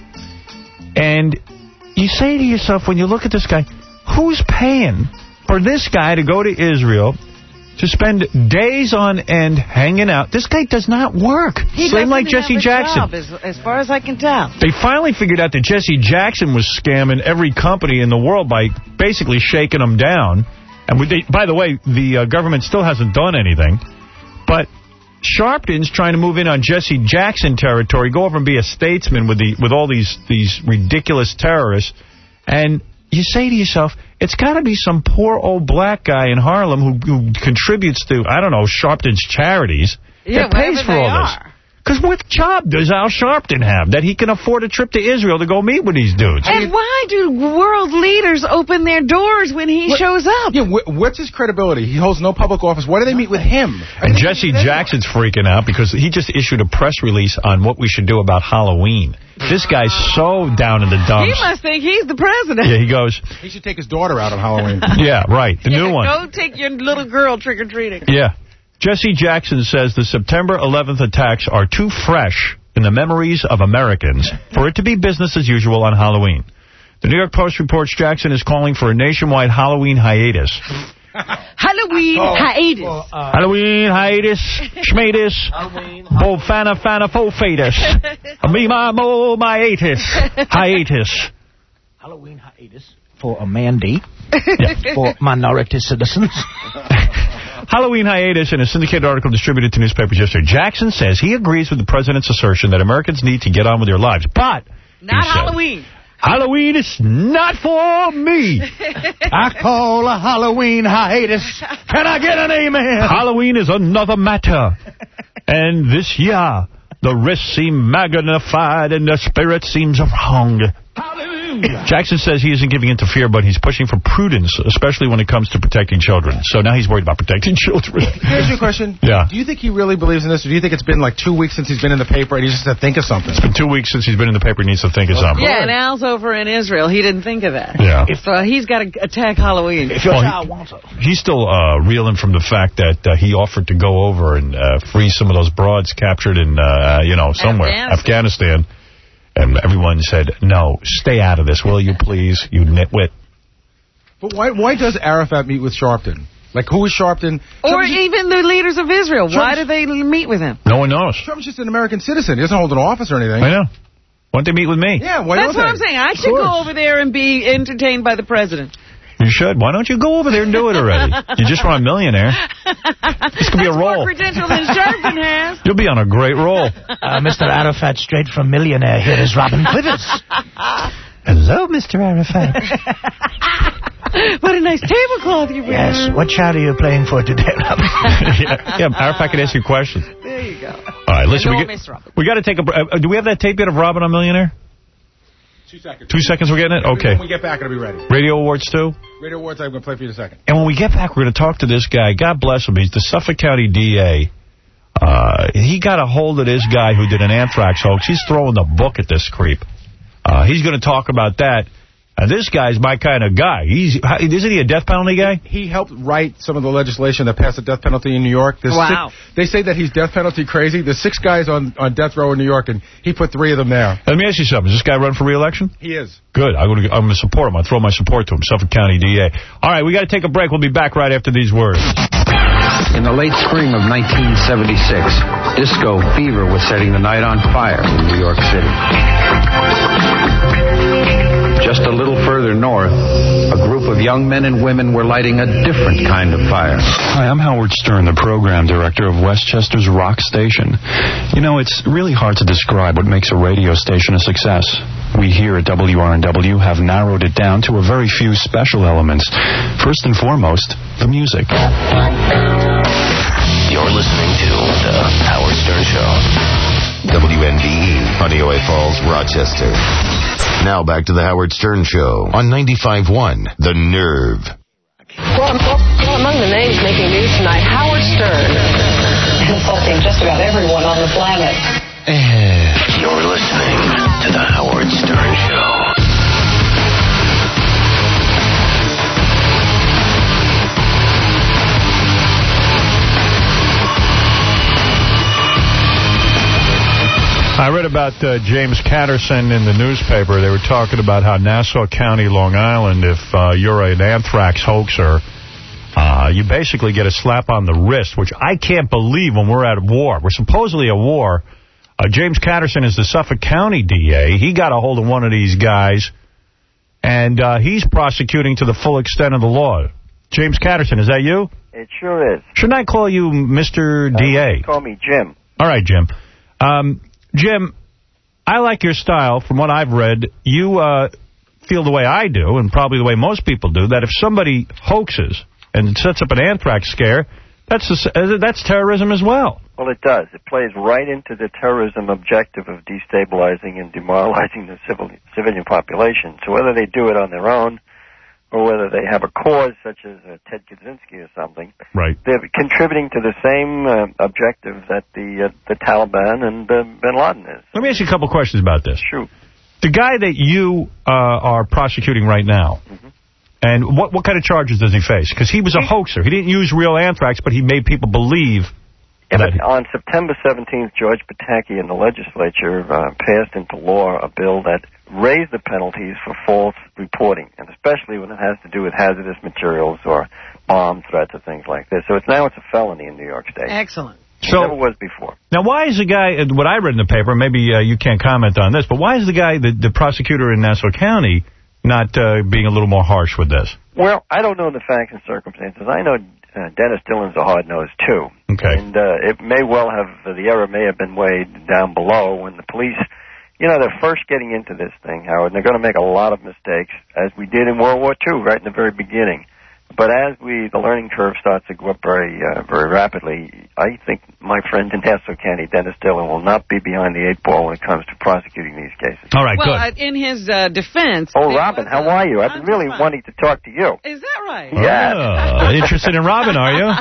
And you say to yourself, when you look at this guy, who's paying for this guy to go to Israel to spend days on end hanging out? This guy does not work. He Same like doesn't Jesse have a Jackson. job, as, as far as I can tell. They finally figured out that Jesse Jackson was scamming every company in the world by basically shaking them down. And we, they, by the way, the uh, government still hasn't done anything. But Sharpton's trying to move in on Jesse Jackson territory, go over and be a statesman with the with all these these ridiculous terrorists. And you say to yourself, it's got to be some poor old black guy in Harlem who, who contributes to, I don't know, Sharpton's charities Yeah, that pays for they all this. are. Because what job does Al Sharpton have that he can afford a trip to Israel to go meet with these dudes? And why do world leaders open their doors when he What- shows up? Yeah, wh what's his credibility? He holds no public office. Why do they meet with him? And Jesse Jackson's freaking out because he just issued a press release on what we should do about Halloween. This guy's so down in the He dumps. must think he's the president. Yeah, he goes, He should take his daughter out on Halloween. yeah, right, the Yeah, new one. Go take your little girl trick-or-treating. Yeah. Jesse Jackson says the September eleventh attacks are too fresh in the memories of Americans for it to be business as usual on Halloween. The New York Post reports Jackson is calling for a nationwide Halloween hiatus. Halloween Oh, hiatus. well, uh, Halloween hiatus, schmatus, bo fana fana fo fatus, me my mo my atus, hiatus. Halloween hiatus for a Mandy, for minority citizens. Halloween hiatus in a syndicated article distributed to newspapers yesterday. Jackson says he agrees with the president's assertion that Americans need to get on with their lives, but Not he said, Halloween. Halloween is not for me. I call a Halloween hiatus. Can I get an amen? Halloween is another matter. And this year, the risks seem magnified and the spirit seems wrong. Jackson says he isn't giving in to fear, but he's pushing for prudence, especially when it comes to protecting children. So now he's worried about protecting children. Here's your question. Yeah. Do you think he really believes in this, or do you think it's been like two weeks since he's been in the paper and he just has to think of something? It's been two weeks since he's been in the paper. He needs to think of something. Yeah, and Al's over in Israel. He didn't think of that. Yeah. So he's got to attack Halloween. If your Well, he- child wants it. He's still uh, reeling from the fact that uh, he offered to go over and uh, free some of those broads captured in, uh, you know, somewhere, Afghanistan. Afghanistan. And everyone said, no, stay out of this, will you please, you nitwit. But why why does Arafat meet with Sharpton? Like, who is Sharpton? Or Trump's just, even the leaders of Israel. Why do they meet with him? No one knows. Trump's just an American citizen. He doesn't hold an office or anything. I know. Why don't they meet with me? Yeah, why That's don't what they? I'm saying. I Of should course. go over there and be entertained by the president. You should. Why don't you go over there and do it already? You just want a millionaire. This could be a That's role. more credential than Sharpton has. You'll be on a great roll. Uh, Mister Arafat, straight from Millionaire, here is Robin Quivers. Hello, Mister Arafat. What a nice tablecloth you bring. Yes, what child are you playing for today, Robin? yeah, yeah, Arafat can ask you questions. There you go. All right, listen, Hello, we, Miss get, Robin. we got to take a... Uh, do we have that tape yet of Robin on Millionaire? Two seconds. Two seconds we're getting it? Okay. When we get back, it'll be ready. Radio Awards too? Radio Awards, I'm going to play for you in a second. And when we get back, we're going to talk to this guy. God bless him. He's the Suffolk County D A. Uh, he got a hold of this guy who did an anthrax hoax. He's throwing the book at this creep. Uh, he's going to talk about that. And this guy's my kind of guy. He's Isn't he a death penalty guy? He helped write some of the legislation that passed the death penalty in New York. There's Wow. Six, they say that he's death penalty crazy. There's six guys on, on death row in New York, and he put three of them there. Let me ask you something. Does this guy run for re-election? He is. Good. I'm going to I'm going to support him. I'll throw my support to him. Suffolk County D A. All right, we got to take a break. We'll be back right after these words. In the late spring of nineteen seventy-six, disco fever was setting the night on fire in New York City. Just a little further north, a group of young men and women were lighting a different kind of fire. Hi, I'm Howard Stern, the program director of Westchester's Rock Station. You know, it's really hard to describe what makes a radio station a success. We here at W R N W have narrowed it down to a very few special elements. First and foremost, the music. You're listening to The Howard Stern Show. W N D E, Honeyway Falls, Rochester. Now back to the Howard Stern Show on ninety-five point one The Nerve. Well, well, among the names making news tonight, Howard Stern. Insulting just about everyone on the planet. You're listening to the Howard Stern Show. I read about uh, James Catterson in the newspaper. They were talking about how Nassau County, Long Island, if uh, you're an anthrax hoaxer, uh, you basically get a slap on the wrist, which I can't believe when we're at war. We're supposedly at war. Uh, James Catterson is the Suffolk County D A. He got a hold of one of these guys, and uh, he's prosecuting to the full extent of the law. James Catterson, is that you? It sure is. Shouldn't I call you Mister D A? Uh, call me Jim. All right, Jim. Um... Jim, I like your style. From what I've read, you uh, feel the way I do, and probably the way most people do, that if somebody hoaxes and sets up an anthrax scare, that's a, that's terrorism as well. Well, it does. It plays right into the terrorism objective of destabilizing and demoralizing the civil, civilian population. So whether they do it on their own or whether they have a cause such as uh, Ted Kaczynski or something, right, they're contributing to the same uh, objective that the uh, the Taliban and uh, Bin Laden is. Let me ask you a couple questions about this. Sure. The guy that you uh, are prosecuting right now, mm-hmm. and what what kind of charges does he face? Because he was a hoaxer. He didn't use real anthrax, but he made people believe. Yeah, but on September seventeenth, George Pataki in the legislature uh, passed into law a bill that raised the penalties for false reporting, and especially when it has to do with hazardous materials or bomb threats or things like this. So it's now it's a felony in New York State. Excellent. It So, never was before. Now, why is the guy, what I read in the paper, maybe uh, you can't comment on this, but why is the guy, the, the prosecutor in Nassau County, not uh, being a little more harsh with this? Well, I don't know the facts and circumstances. I know uh, Dennis Dillon's a hard-nosed, too. Okay. And uh, it may well have, uh, the error may have been weighed down below when the police, you know, they're first getting into this thing, Howard, and they're going to make a lot of mistakes, as we did in World War Two, right in the very beginning. But as we, the learning curve starts to go up very, uh, very rapidly, I think my friend in Nassau County, Dennis Dillon, will not be behind the eight ball when it comes to prosecuting these cases. All right, well, good. Uh, in his uh, defense... Oh, Robin, how are you? I've been really wanting to talk to you. Is that right? Yeah. Oh, interested in Robin, are you?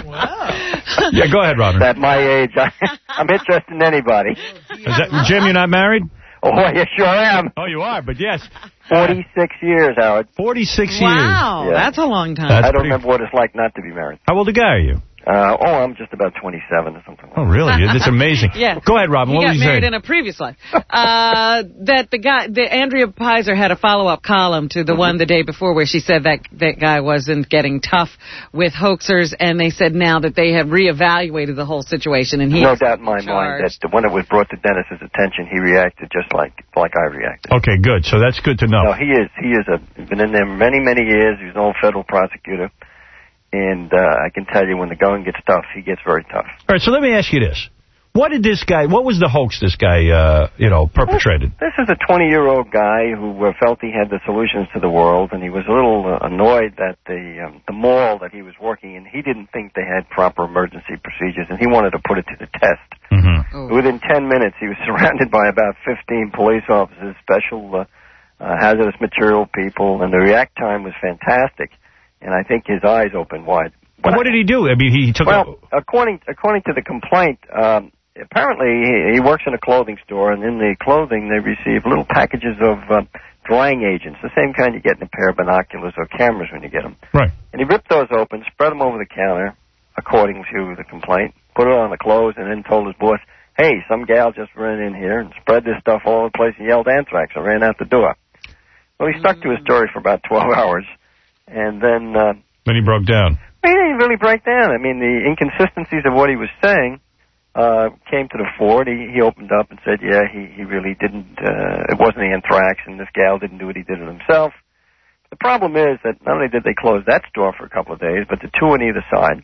Wow. Yeah, go ahead, Robin. At my age, I, I'm interested in anybody. Is that, Jim, you're not married? Oh, I sure am. Oh, you are, but yes. forty-six years, Howard. forty-six years. Wow, Yeah. that's a long time. That's I don't pretty- remember what it's like not to be married. How old a guy are you? Uh, oh, I'm just about twenty-seven or something like that. Oh, really? That's amazing. Yeah. Go ahead, Robin. He What got were you married saying? in a previous life. Uh, that the guy, the Andrea Pizer had a follow-up column to the one the day before where she said that that guy wasn't getting tough with hoaxers, and they said now that they have reevaluated the whole situation, and he's no doubt in my mind charged. that when it was brought to Dennis's attention, he reacted just like like I reacted. Okay, good. So that's good to know. No, he is he is a been in there many many years. He's an old federal prosecutor, and uh, I can tell you when the going gets tough, he gets very tough. All right, so let me ask you this. What did this guy, what was the hoax this guy, uh, you know, perpetrated? This is a twenty-year-old guy who uh, felt he had the solutions to the world, and he was a little uh, annoyed that the um, the mall that he was working in, he didn't think they had proper emergency procedures, and he wanted to put it to the test. Mm-hmm. Within ten minutes, he was surrounded by about fifteen police officers, special uh, uh, hazardous material people, and the react time was fantastic, and I think his eyes opened wide. But what did he do? I mean, he took Well, according according to the complaint, um, apparently he, he works in a clothing store, and in the clothing they receive little packages of uh, drying agents, the same kind you get in a pair of binoculars or cameras when you get them. Right. And he ripped those open, spread them over the counter, according to the complaint, put it on the clothes, and then told his boss, hey, some gal just ran in here and spread this stuff all over the place and yelled anthrax. I ran out the door. Well, he stuck to his story for about twelve hours, and then... Uh, Then he broke down. He didn't really break down. I mean, the inconsistencies of what he was saying uh, came to the fore. He, he opened up and said, yeah, he, he really didn't, uh, it wasn't anthrax, and this gal didn't do it, he did it himself. The problem is that not only did they close that store for a couple of days, but the two on either side,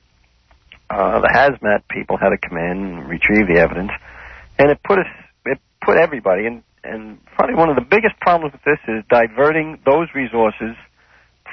uh, the hazmat people had to come in and retrieve the evidence, and it put us, it put everybody, and, and probably one of the biggest problems with this is diverting those resources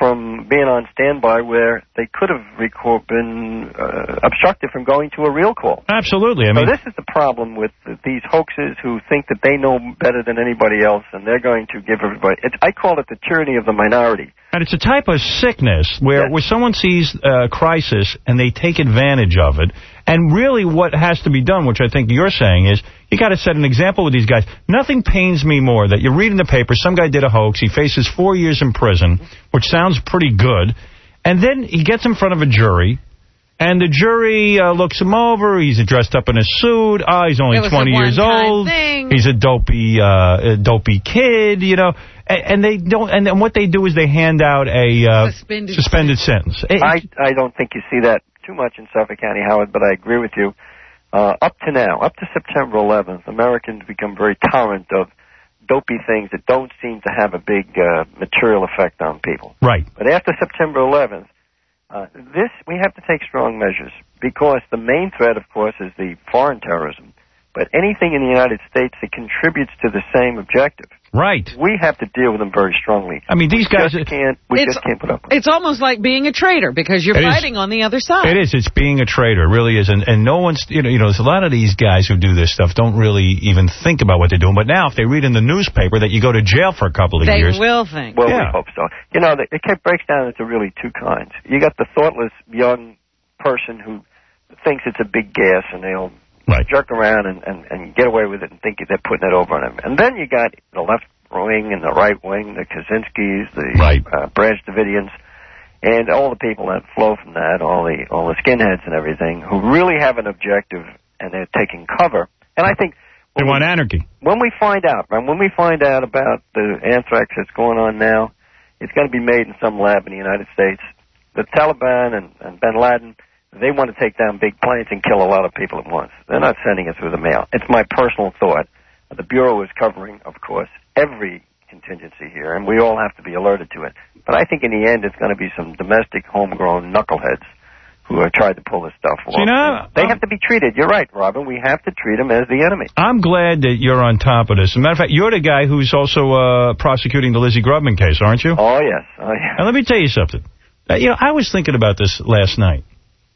from being on standby where they could have record, been uh, obstructed from going to a real call. Absolutely. I So mean, this is the problem with th- these hoaxes who think that they know better than anybody else, and they're going to give everybody... It's, I call it the tyranny of the minority. and it's a type of sickness where, where someone sees a crisis and they take advantage of it. And really what has to be done, which I think you're saying, is you got to set an example with these guys. Nothing pains me more that you're reading the paper, some guy did a hoax, he faces four years in prison, which sounds pretty good, and then he gets in front of a jury, and the jury uh, looks him over, he's dressed up in a suit, oh, he's only twenty years old, thing. he's a dopey, uh, a dopey kid, you know, and, and they don't, and then what they do is they hand out a uh, suspended, suspended sentence. It, I, I don't think you see that too much in Suffolk County, Howard, but I agree with you. Uh, up to now, up to September eleventh, Americans become very tolerant of dopey things that don't seem to have a big uh, material effect on people. Right. But after September eleventh, uh, this we have to take strong measures because the main threat, of course, is the foreign terrorism. But anything in the United States that contributes to the same objective, right? We have to deal with them very strongly. I mean, these we guys just can't. We It's- just can't put up with it. It's almost like being a traitor because you're It is. fighting on the other side. It is. It's being a traitor. It really is. And, and no one's, you know, you know, there's a lot of these guys who do this stuff don't really even think about what they're doing. But now if they read in the newspaper that you go to jail for a couple of They years. will think. Well, Yeah. we hope so. You know, the- it breaks down into really two kinds. You got the thoughtless young person who thinks it's a big gas and they'll right. jerk around and, and, and get away with it and think they're putting it over on him. And then you got the left wing and the right wing, the Kaczynskis, the right. uh, Branch Davidians, and all the people that flow from that, all the all the skinheads and everything, who really have an objective and they're taking cover. And I think They want anarchy. when we find out, and when we find out about the anthrax that's going on now, it's going to be made in some lab in the United States. The Taliban and, and bin Laden, they want to take down big planes and kill a lot of people at once. They're not sending it through the mail. It's my personal thought. The Bureau is covering, of course, every contingency here, and we all have to be alerted to it. But I think in the end it's going to be some domestic, homegrown knuckleheads who have tried to pull this stuff off. You know, they have to be treated. You're right, Robin. We have to treat them as the enemy. I'm glad that you're on top of this. As a matter of fact, you're the guy who's also uh, prosecuting the Lizzie Grubman case, aren't you? Oh, yes. Oh, yes. Now, let me tell you something. Uh, you know, I was thinking about this last night.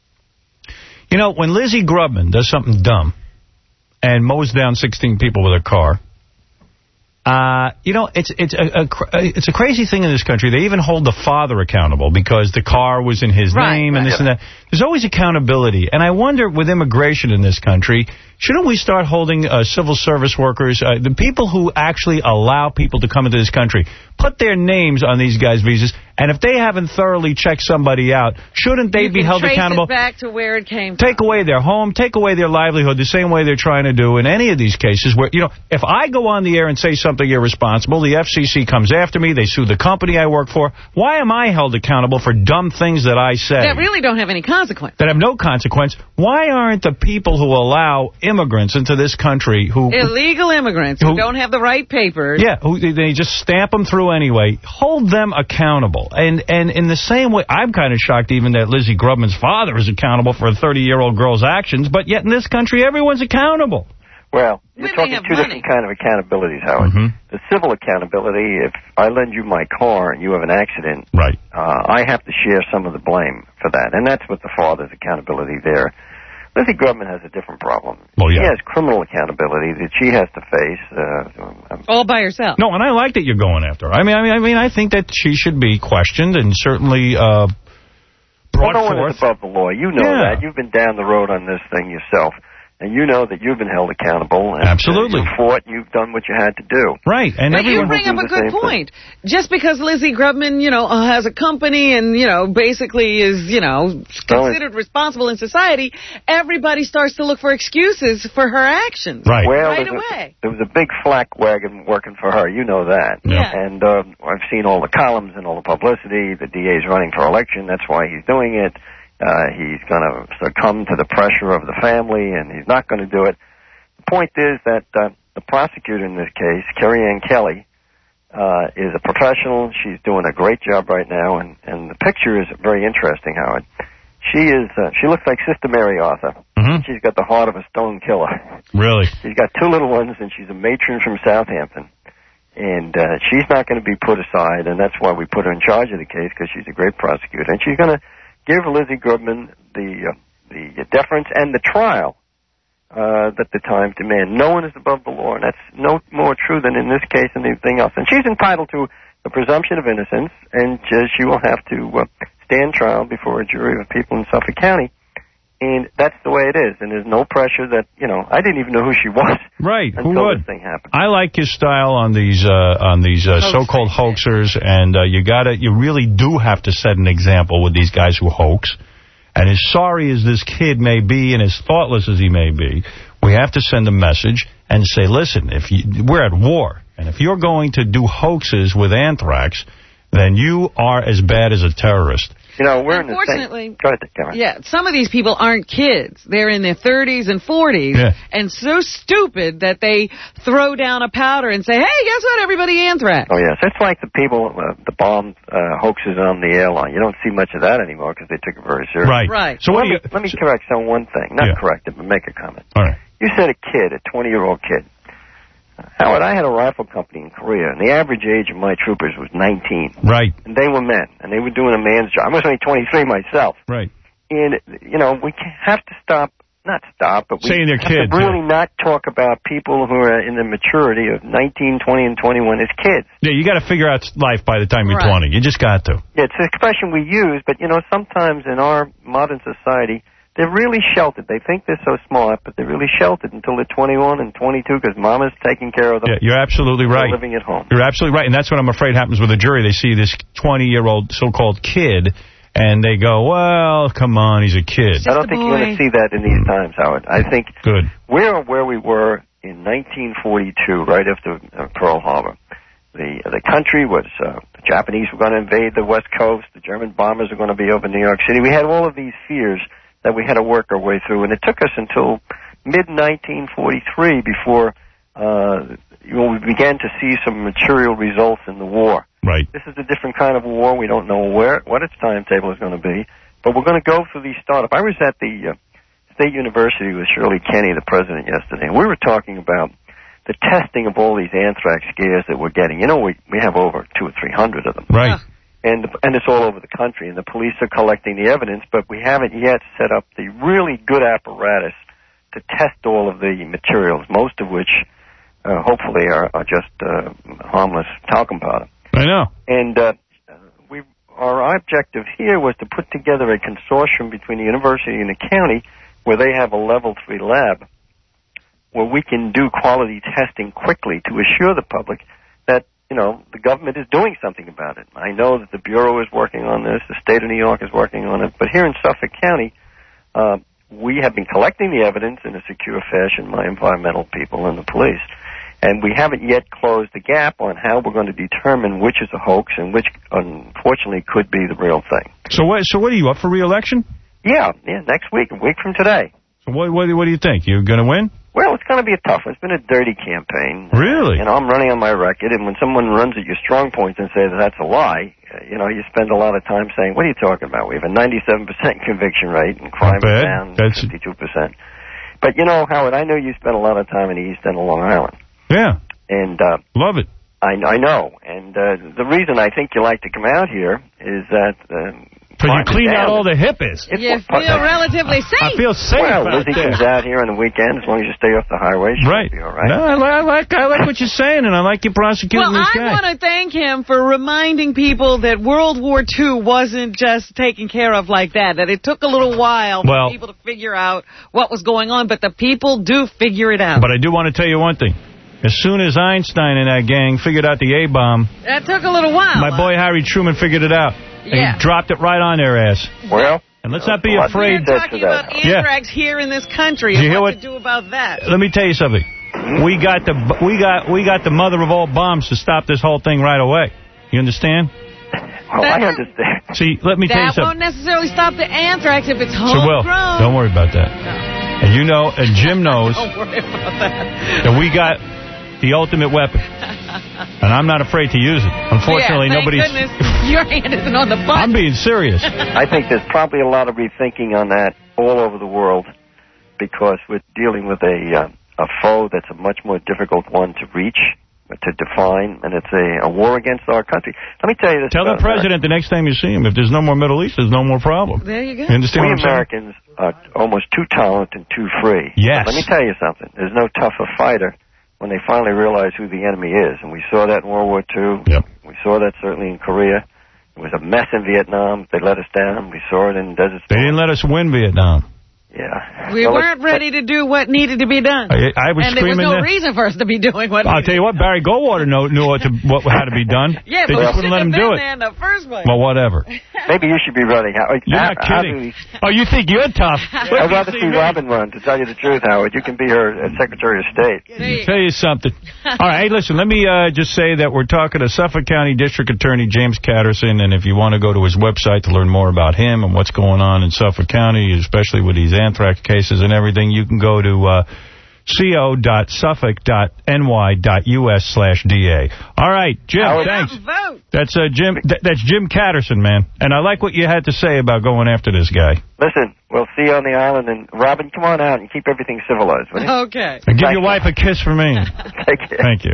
You know, when Lizzie Grubman does something dumb and mows down sixteen people with a car, uh, you know, it's it's a, a it's a crazy thing in this country. They even hold the father accountable because the car was in his Right, name and right. this and that. There's always accountability. And I wonder, with immigration in this country, shouldn't we start holding uh, civil service workers, uh, the people who actually allow people to come into this country, put their names on these guys' visas, and if they haven't thoroughly checked somebody out, shouldn't they you be can held trace accountable? it back to where it came from. Take away their home, take away their livelihood, the same way they're trying to do in any of these cases where, you know, if I go on the air and say something irresponsible, the F C C comes after me, they sue the company I work for. Why am I held accountable for dumb things that I say? That really don't have any consequence. That have no consequence. Why aren't the people who allow immigrants into this country who... Illegal immigrants who, who don't have the right papers. Yeah, who they just stamp them through anyway. Hold them accountable. And and in the same way, I'm kind of shocked even that Lizzie Grubman's father is accountable for a thirty-year-old girl's actions, but yet in this country, everyone's accountable. Well, you're When they talking have two money. different kind of accountabilities, Howard. Mm-hmm. The civil accountability, if I lend you my car and you have an accident, right? Uh, I have to share some of the blame for that, and that's what the father's accountability there. Lizzie Grubman has a different problem. Well, yeah. She has criminal accountability that she has to face. Uh, um, All by herself. No, and I like that you're going after her. I mean, I mean, I mean, I think that she should be questioned and certainly uh, brought well, no one forth. is above the law. You know Yeah. that. You've been down the road on this thing yourself. And you know that you've been held accountable. And, Absolutely. Uh, you fought, you've done what you had to do. Right. And But you everyone bring will up do a the good same point. Just because Lizzie Grubman, you know, uh, has a company and, you know, basically is, you know, considered responsible in society, everybody starts to look for excuses for her actions. Right. Well, right there's away. A, there was a big flak wagon working for her. You know that. Yeah. And uh, I've seen all the columns and all the publicity. The D A's running for election. That's why he's doing it. Uh, he's going to succumb to the pressure of the family, and he's not going to do it. The point is that uh, the prosecutor in this case, Kerry Ann Kelly, uh, is a professional. She's doing a great job right now, and, and the picture is very interesting, Howard. She is. Uh, she looks like Sister Mary Arthur. Mm-hmm. She's got the heart of a stone killer. Really? She's got two little ones, and she's a matron from Southampton. And uh, she's not going to be put aside, and that's why we put her in charge of the case, because she's a great prosecutor. And she's going to give Lizzie Goodman the, uh, the deference and the trial uh, that the times demand. No one is above the law, and that's no more true than in this case and anything else. And she's entitled to a presumption of innocence, and uh, she will have to uh, stand trial before a jury of people in Suffolk County. And that's the way it is, and there's no pressure that, you know, I didn't even know who she was. Right, until who would? this thing happened. I like his style on these uh, on these uh, so-called hoaxers, and uh, you gotta, you really do have to set an example with these guys who hoax. And as sorry as this kid may be, and as thoughtless as he may be, we have to send a message and say, listen, if you, we're at war, and if you're going to do hoaxes with anthrax, then you are as bad as a terrorist. You know, we're in the Unfortunately, same... Go ahead, Karen. yeah, some of these people aren't kids. They're in their thirties and forties, yeah. and so stupid that they throw down a powder and say, hey, guess what, everybody, anthrax. Oh, yes. It's like the people, uh, the bomb uh, hoaxes on the airline. You don't see much of that anymore because they took it very seriously. Right. Right. So let, me, let me correct on one thing. Not Yeah. correct it, but make a comment. All right. You said a kid, a twenty-year-old kid. Howard, I had a rifle company in Korea, and the average age of my troopers was nineteen. Right. And they were men, and they were doing a man's job. I was only twenty-three myself. Right. And, you know, we have to stop, not stop, but we Saying they're have kids, to really not talk about people who are in the maturity of nineteen, twenty, and twenty-one as kids. Yeah, you got to figure out life by the time you're Right. twenty. You just got to. Yeah, it's an expression we use, but, you know, sometimes in our modern society, they're really sheltered. They think they're so smart, but they're really sheltered until they're twenty-one and twenty-two because mama's taking care of them. Yeah, you're absolutely They're right. living at home. You're absolutely right, and that's what I'm afraid happens with a jury. They see this twenty-year-old so-called kid, and they go, well, come on, he's a kid. I don't think you're going to see that in these times, Howard. I think Good. we're where we were in nineteen forty-two, right after uh, Pearl Harbor. The uh, the country was, uh, the Japanese were going to invade the West Coast, the German bombers were going to be over New York City. We had all of these fears that we had to work our way through, and it took us until mid nineteen forty-three before uh, you know, we began to see some material results in the war. Right. This is a different kind of war. We don't know where what its timetable is going to be, but we're going to go through these startup. I was at the uh, State University with Shirley Kenny, the president, yesterday, and we were talking about the testing of all these anthrax scares that we're getting. You know, we we have over two or three hundred of them. Right. And and it's all over the country, and the police are collecting the evidence, but we haven't yet set up the really good apparatus to test all of the materials, most of which uh, hopefully are, are just uh, harmless talcum powder. I know. And uh, we our objective here was to put together a consortium between the university and the county where they have a level three lab where we can do quality testing quickly to assure the public that, you know, the government is doing something about it. I know that the Bureau is working on this, the state of New York is working on it, but here in Suffolk County, uh, we have been collecting the evidence in a secure fashion, my environmental people and the police, and we haven't yet closed the gap on how we're going to determine which is a hoax and which, unfortunately, could be the real thing. So what, so what are you, up for re-election? Yeah, yeah, next week, a week from today. So what, what, what do you think? You're going to win? Well, it's going to be a tough one. It's been a dirty campaign. Really? You know, I'm running on my record, and when someone runs at your strong points and says that that's a lie, uh, you know, you spend a lot of time saying, what are you talking about? We have a ninety-seven percent conviction rate, and crime is down That's... fifty-two percent. But, you know, Howard, I know you spent a lot of time in the East End of Long Island. Yeah. And uh, love it. I, I know. And uh, the reason I think you like to come out here is that... Uh, Because you clean out all the hippies. You feel relatively safe. I feel safe Well, out Lizzie there. comes out here on the weekend as long as you stay off the highway. She'll Right. be all right. No, I, li- I like I like what you're saying, and I like you prosecuting Well, this I guy. want to thank him for reminding people that World War Two wasn't just taken care of like that, that it took a little while for Well- people to figure out what was going on, but the people do figure it out. But I do want to tell you one thing. As soon as Einstein and that gang figured out the A-bomb, That took a little while. my boy Harry Truman figured it out. And Yeah. he dropped it right on their ass. Well, and let's not be what afraid. We're talking about anthrax here in this country Did you and hear what, what- to do about that. Let me tell you something. We got the we got we got the mother of all bombs to stop this whole thing right away. You understand? Well, I understand. See, let me tell you That won't something. necessarily stop the anthrax if it's So, Will, homegrown. don't worry about that. And you know, and Jim knows Don't worry about that. that we got the ultimate weapon. And I'm not afraid to use it. Unfortunately, yeah, thank nobody's... goodness your hand isn't on the button. I'm being serious. I think there's probably a lot of rethinking on that all over the world because we're dealing with a uh, a foe that's a much more difficult one to reach to define, and it's a, a war against our country. Let me tell you this. Tell the president the next time you see him, if there's no more Middle East, there's no more problem. There you go. You understand we what I'm saying? Americans are almost too tolerant and too free. Yes. But let me tell you something. There's no tougher fighter when they finally realize who the enemy is. And we saw that in World War Two. Yep. We saw that certainly in Korea. It was a mess in Vietnam. They let us down. We saw it in Desert Storm. They didn't let us win Vietnam. Yeah. We Well, weren't ready to do what needed to be done. I, I was and there was screaming no that. reason for us to be doing what I'll tell you what, Barry Goldwater know, knew what, to, what had to be done. Yeah, they but just we wouldn't let him shouldn't do have it. been there in the first place. Well, whatever. Maybe you should be running. Howard. You're How- not how kidding. do we- Oh, you think you're tough? I'd rather see Robin run, to tell you the truth, Howard. You can be her uh, Secretary of State. I'll tell you something. All right, hey, listen, let me uh, just say that we're talking to Suffolk County District Attorney James Catterson, and if you want to go to his website to learn more about him and what's going on in Suffolk County, especially with these anthrax cases and everything, you can go to uh, co dot suffolk dot n y dot u s slash d a. All right, Jim, Howard. thanks. That's uh, Jim. Th that's Jim Catterson, man. And I like what you had to say about going after this guy. Listen, we'll see you on the island, and Robin, come on out and keep everything civilized, will you? Okay. And give your wife a kiss for me. Take care. Thank you.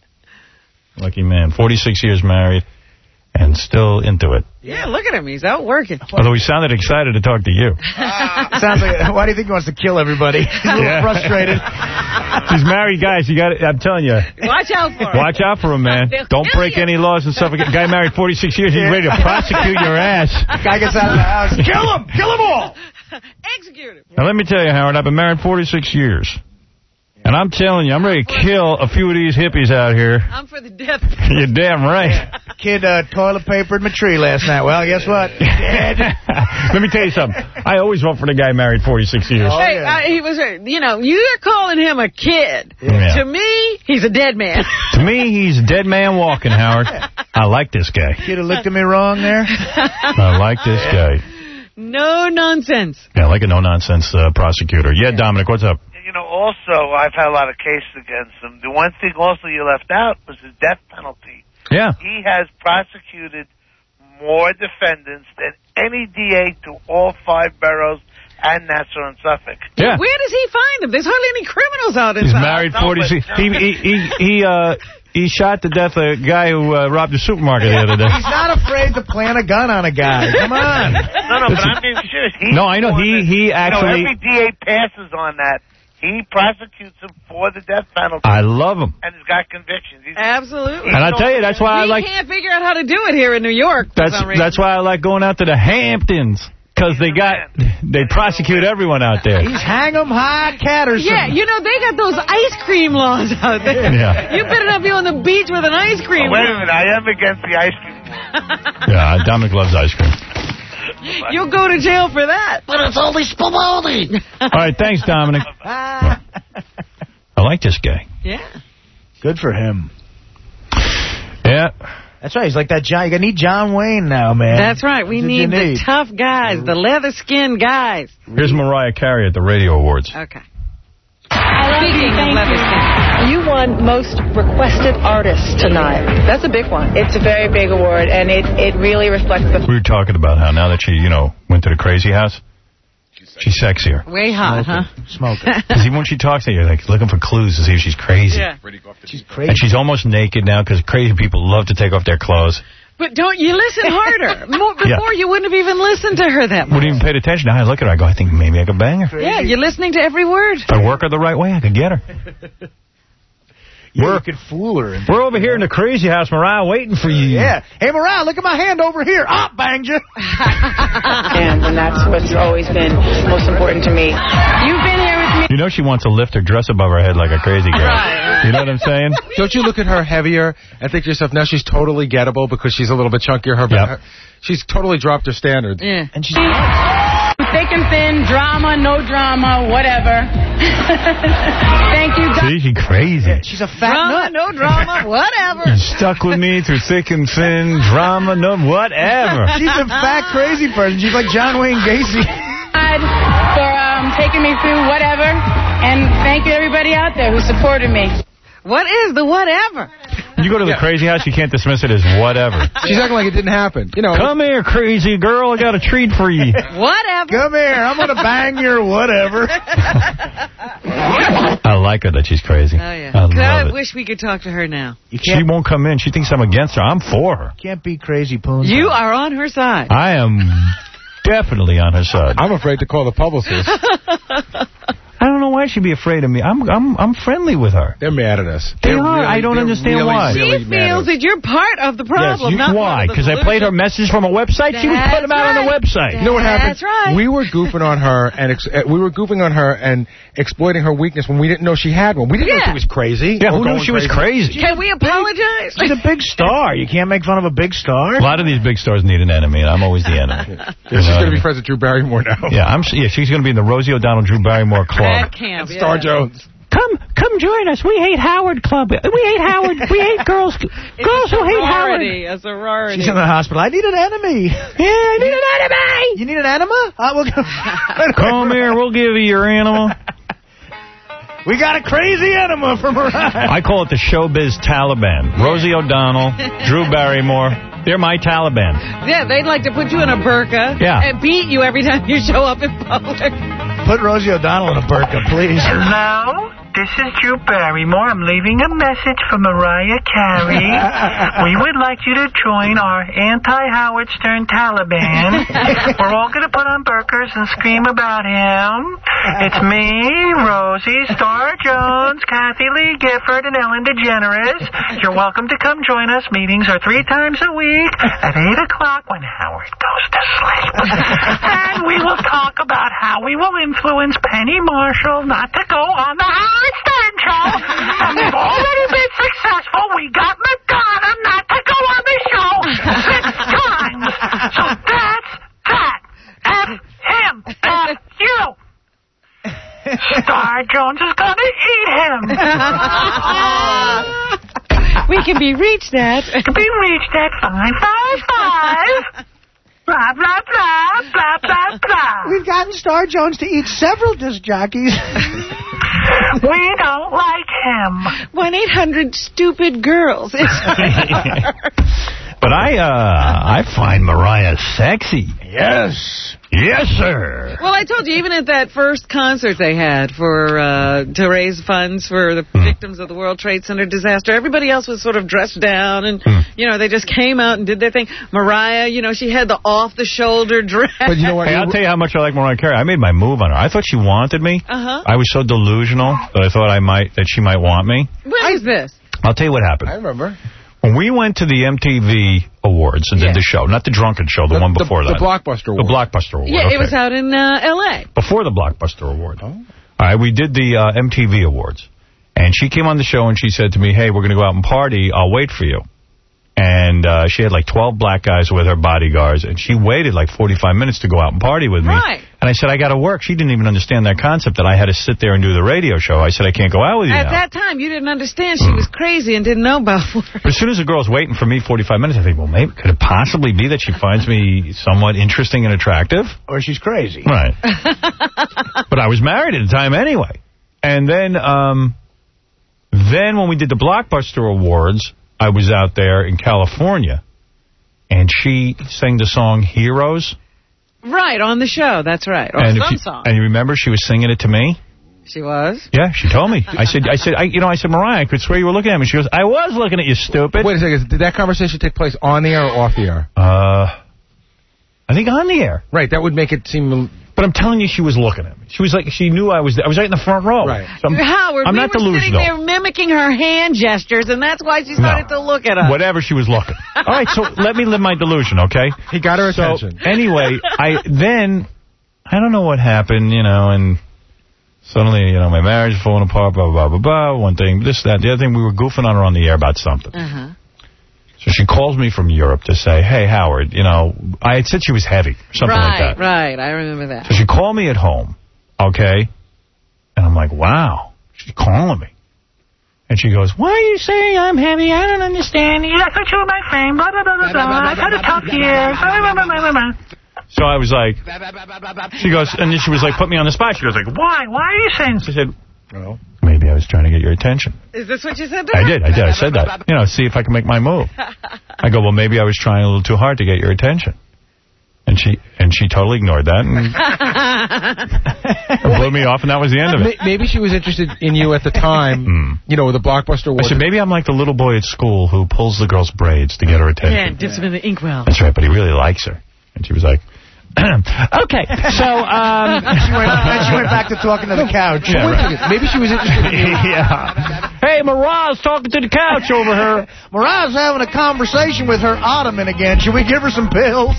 Lucky man. forty-six years married and still into it. Yeah, look at him. He's out working. Although he sounded excited to talk to you. Sounds like, why do you think he wants to kill everybody? He's a little Yeah. frustrated. These married guys, you got. I'm telling you. Watch out for him. Watch out for him, man. They'll Don't kill break you. any laws and stuff. Guy married forty-six years, he's ready to prosecute your ass. Guy gets out of the house. Kill him! Kill them all! Execute him. Now, let me tell you, Howard, I've been married forty-six years. And I'm telling you, I'm ready to kill a few of these hippies out here. I'm for the death. You're damn right. Kid uh, toilet papered my tree last night. Well, guess what? Dead. Let me tell you something. I always vote for the guy married forty-six years. hey, I, he was, uh, you know, you're calling him a kid. Yeah. To me, he's a dead man. To me, he's a dead man walking, Howard. I like this guy. Kid who looked at me wrong there. I like this guy. No nonsense. Yeah, I like a no-nonsense uh, prosecutor. Yeah, Dominic, what's up? You know, also, I've had a lot of cases against him. The one thing also you left out was the death penalty. Yeah. He has prosecuted more defendants than any D A to all five boroughs and Nassau and Suffolk. Yeah. Where does he find them? There's hardly any criminals out in He's South. married No, forty-six. but- He, he, he, he, uh, he shot to death a guy who uh, robbed a supermarket the other day. He's not afraid to plant a gun on a guy. Come on. No, no, but I'm being serious. He's No, I know. the one He- that- he actually- You know, every D A passes on that. He prosecutes him for the death penalty. I love him. And he's got convictions. He's, Absolutely. And I tell you, that's why I we like. can't figure out how to do it here in New York. For That's some reason. that's why I like going out to the Hamptons. Because they got, they prosecute everyone out there. He's hang 'em high, Catterson. Yeah, you know, they got those ice cream laws out there. Yeah. You better not be on the beach with an ice cream. Oh, wait a minute. I am against the ice cream. Yeah, Dominic loves ice cream. You'll go to jail for that. But it's only spumoni. All right, thanks, Dominic. I like this guy. Yeah. Good for him. Yeah. That's right. He's like that John. You need John Wayne now, man. That's right. We That's what need you the need. tough guys, the leather-skinned guys. Here's Mariah Carey at the Radio Awards. Okay. Speaking of leather-skinned, you won Most Requested Artist tonight. That's a big one. It's a very big award, and it, it really reflects the... We were talking about how now that she, you know, went to the crazy house, she's sexier. Way hot, huh? Smoking. Because even when she talks to you, you're like looking for clues to see if she's crazy. Yeah. She's crazy. And she's almost naked now because crazy people love to take off their clothes. But don't you listen harder. More, before Yeah. you wouldn't have even listened to her that much. Wouldn't even paid attention. Now I look at her, I go, I think maybe I could bang her. Yeah, you're listening to every word. If I work her the right way, I could get her. Yeah, We're- you could fool her. And We're over here in the crazy house, Mariah, waiting for you. yeah. Hey, Mariah, look at my hand over here. Ah, banged you. And, and that's what's always been most important to me. You've been here with me. You know she wants to lift her dress above her head like a crazy girl. Right. You know what I'm saying? Don't you look at her heavier and think to yourself, now she's totally gettable because she's a little bit chunkier. Her, Yep. her She's totally dropped her standards. Yeah. And she's... Thick and thin, drama, no drama, whatever. Thank you, See, she's crazy. She's a fat Drama, nut. no drama, whatever. You're stuck with me through thick and thin, drama, no, whatever. She's a fat, crazy person. She's like John Wayne Gacy. for um, taking me through whatever. And thank you, everybody out there who supported me. What is the whatever? You go to the crazy house, you can't dismiss it as whatever. She's acting like it didn't happen. You know. Come here, crazy girl. I got a treat for you. Whatever. Come here. I'm going to bang your whatever. I like her that she's crazy. Oh, yeah. I love I it. wish we could talk to her now. She won't come in. She thinks I'm against her. I'm for her. Can't beat crazy Poon. You are on her side. I am definitely on her side. I'm afraid to call the publicist. I don't know why she'd be afraid of me. I'm I'm I'm friendly with her. They're mad at us. They They're are. Really, I don't understand really, why. Really She feels that you're part of the problem. Yes, you, not why? Because I played her message from a website. She would put them out right. on the website. You know what happened? That's right. We were goofing on her and ex uh, we were goofing on her and exploiting her weakness when we didn't know she had one. We didn't Yeah. know she was crazy. Yeah, or who knew going she was crazy? Can we apologize? She's a big star. You can't make fun of a big star. A lot of these big stars need an enemy, and I'm always the enemy. Yeah, she's going to be friends with Drew Barrymore now. Yeah, I'm. Yeah, she's going to be in the Rosie O'Donnell, Drew Barrymore club. That camp, yeah. Star Jones. Come, come join us. We hate Howard Club. We hate Howard. We hate girls. Girls who hate Howard. A sorority. She's in the hospital. I need an enemy. Yeah, I need an enemy. You need an enema? Uh, we'll go. Come here. We'll give you your animal. We got a crazy enema from Mariah. I call it the showbiz Taliban. Rosie O'Donnell, Drew Barrymore. They're my Taliban. Yeah, they'd like to put you in a burqa Yeah. and beat you every time you show up in public. Put Rosie O'Donnell in a burqa, please. Hello? This is Drew Barrymore. I'm leaving a message for Mariah Carey. We would like you to join our anti-Howard Stern Taliban. We're all going to put on burqas and scream about him. It's me, Rosie, Star Jones, Kathy Lee Gifford, and Ellen DeGeneres. You're welcome to come join us. Meetings are three times a week at eight o'clock when Howard goes to sleep. And we will talk about how we will influence Penny Marshall not to go on the Howard Stern Show. And we've already been successful. We got Madonna not to go on the show six times. So that's that. F him. F you. Star Jones is going to eat him. We can be reached at... Can be reached at five five five. Blah, blah, blah, blah, blah, blah. We've gotten Star Jones to eat several disc jockeys. We don't like him. one eight hundred stupid girls. But I, uh, I find Mariah sexy. Yes. Yes, sir. Well, I told you, even at that first concert they had for uh, to raise funds for the Mm. victims of the World Trade Center disaster, everybody else was sort of dressed down, and, Mm. you know, they just came out and did their thing. Mariah, you know, she had the off-the-shoulder dress. But you know what? Hey, I'll tell you how much I like Mariah Carey. I made my move on her. I thought she wanted me. Uh-huh. I was so delusional that I thought I might that she might want me. When is this? I'll tell you what happened. I remember. When we went to the M T V Awards and Yeah. did the show, not the Drunken Show, the, The- one the- before the that. Blockbuster The Award. Blockbuster Award. Yeah, okay. it was out in uh, L A Before the Blockbuster Award. Oh. All right, we did the uh, M T V Awards. And she came on the show and she said to me, hey, we're going to go out and party. I'll wait for you. And uh, she had like twelve black guys with her bodyguards. And she waited like forty-five minutes to go out and party with me. Right. And I said, I got to work. She didn't even understand that concept that I had to sit there and do the radio show. I said, I can't go out with you At now. that time, you didn't understand she was crazy and didn't know about her. But as soon as the girl's waiting for me forty-five minutes, I think, well, maybe could it possibly be that she finds me somewhat interesting and attractive? Or she's crazy. Right. But I was married at the time anyway. And then, um, then when we did the Blockbuster Awards, I was out there in California, and she sang the song Heroes. Right, on the show, that's right. Or and if some you, song. And you remember she was singing it to me? She was? Yeah, she told me. I said, I said, I, you know, I said, Mariah, I could swear you were looking at me. She goes, I was looking at you, stupid. Wait a second. Did that conversation take place on the air or off the air? Uh, I think on the air. Right, that would make it seem... But I'm telling you, she was looking at me. She was like, she knew I was there. I was right in the front row. Right. So I'm, Howard, I'm we not were sitting delusional. there mimicking her hand gestures, and that's why she started to look at us. Whatever she was looking. All right, so let me live my delusion, okay? He got her so, attention. Anyway, I then, I don't know what happened, you know, and suddenly, you know, my marriage is falling apart, blah, blah, blah, blah, one thing, this, that, the other thing. We were goofing on her on the air about something. Uh-huh. So she calls me from Europe to say, hey, Howard, you know, I had said she was heavy, or something right, like that. Right, I remember that. So she called me at home, okay? And I'm like, wow, she's calling me. And she goes, why are you saying I'm heavy? I don't understand. Yeah, I thought you were my friend. Blah, blah, blah, blah, blah. I've had a tough year. Blah, blah, blah, blah, blah, blah. So I was like, she goes, and then she was like, put me on the spot. She goes like, Why? Why are you saying I said, no. maybe I was trying to get your attention. Is this what you said to her? I did, I did. I said that. You know, see if I can make my move. I go, well, maybe I was trying a little too hard to get your attention. And she and she totally ignored that and blew me off, and that was the end of it. Maybe she was interested in you at the time, mm. you know, with the Blockbuster Award. I said, maybe I'm like the little boy at school who pulls the girl's braids to get her attention. Yeah, and dips them in the inkwell. That's right, but he really likes her. And she was like, okay, so... Um, she went, then she went back to talking to the couch. Yeah, right. Maybe she was interested in you. Yeah. Hey, Mariah's talking to the couch over here. Mariah's having a conversation with her ottoman again. Should we give her some pills?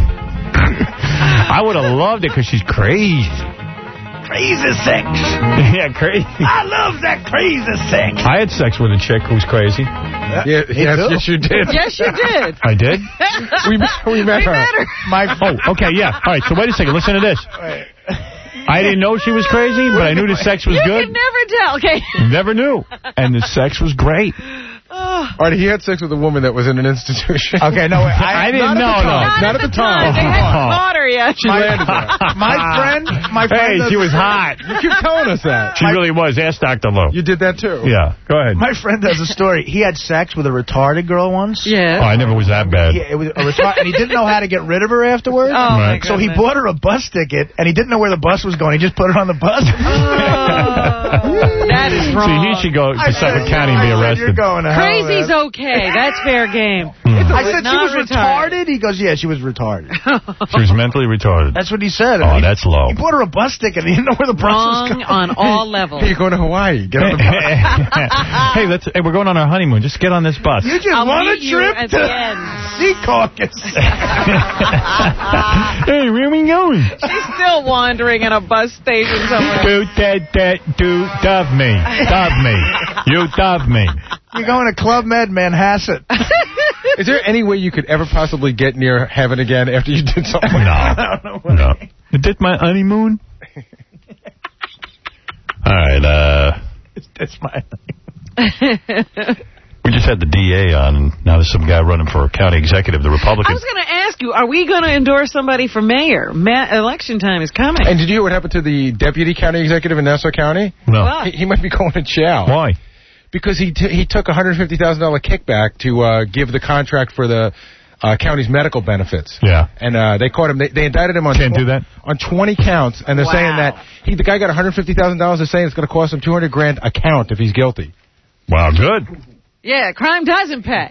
I would have loved it because she's crazy. Crazy sex. Yeah, crazy. I love that crazy sex. I had sex with a chick who's crazy. Yeah, yes, yes, you did. Yes, you did. I did? we, we met we her. Met her. My, oh, okay, yeah. All right, so wait a second. Listen to this. Wait. I didn't know she was crazy, but I knew the sex was you good. You could never tell. Okay. Never knew. And the sex was great. All right, he had sex with a woman that was in an institution. Okay, no, wait, I, I didn't know. No, not, not at at the time. time. They hadn't caught her yet. She my, landed there. My friend, my friend. Hey, she was hot. You keep telling us that. She my, really was. Ask Doctor Lowe. You did that too. Yeah, go ahead. My friend has a story. He had sex with a retarded girl once. Yeah. Oh, I never was that bad. Yeah, it was a retard, and he didn't know how to get rid of her afterwards. Oh, right. So he bought her a bus ticket, and he didn't know where the bus was going. He just put her on the bus. Oh, that is wrong. See, he should go to Suffolk County and be arrested. You're going to hell, Crazy's man. okay. That's fair game. Mm. I said she was retarded. retarded. He goes, yeah, she was retarded. She was mentally retarded. That's what he said. Oh, he, that's low. He bought her a bus ticket, and he didn't know where the bus Wrong was going. on all levels. Hey, you're going to Hawaii. Get on the bus. Hey, let's. Hey, we're going on our honeymoon. Just get on this bus. You just I'll want a meet you trip at to the end. Sea Caucus. Hey, where are we going? She's still wandering in a bus station somewhere. Do that, that, do, dove me. Dove me. You dove me. You're going to Club Med Manhasset. Is there any way you could ever possibly get near heaven again after you did something? No. No. Is this my honeymoon? All right, uh... That's my... We just had the D A on, and now there's some guy running for county executive, the Republican. I was going to ask you, are we going to endorse somebody for mayor? Ma election time is coming. And did you hear what happened to the deputy county executive in Nassau County? No. He, he might be going to jail. Why? Because he t he took a one hundred fifty thousand dollar kickback to uh, give the contract for the uh, county's medical benefits. Yeah. And uh, they caught him. They, they indicted him on Can't do that? on twenty counts, and they're Wow. saying that he the guy got one hundred fifty thousand dollars. They're saying it's going to cost him two hundred grand a count if he's guilty. Wow, good. Yeah, crime doesn't pay.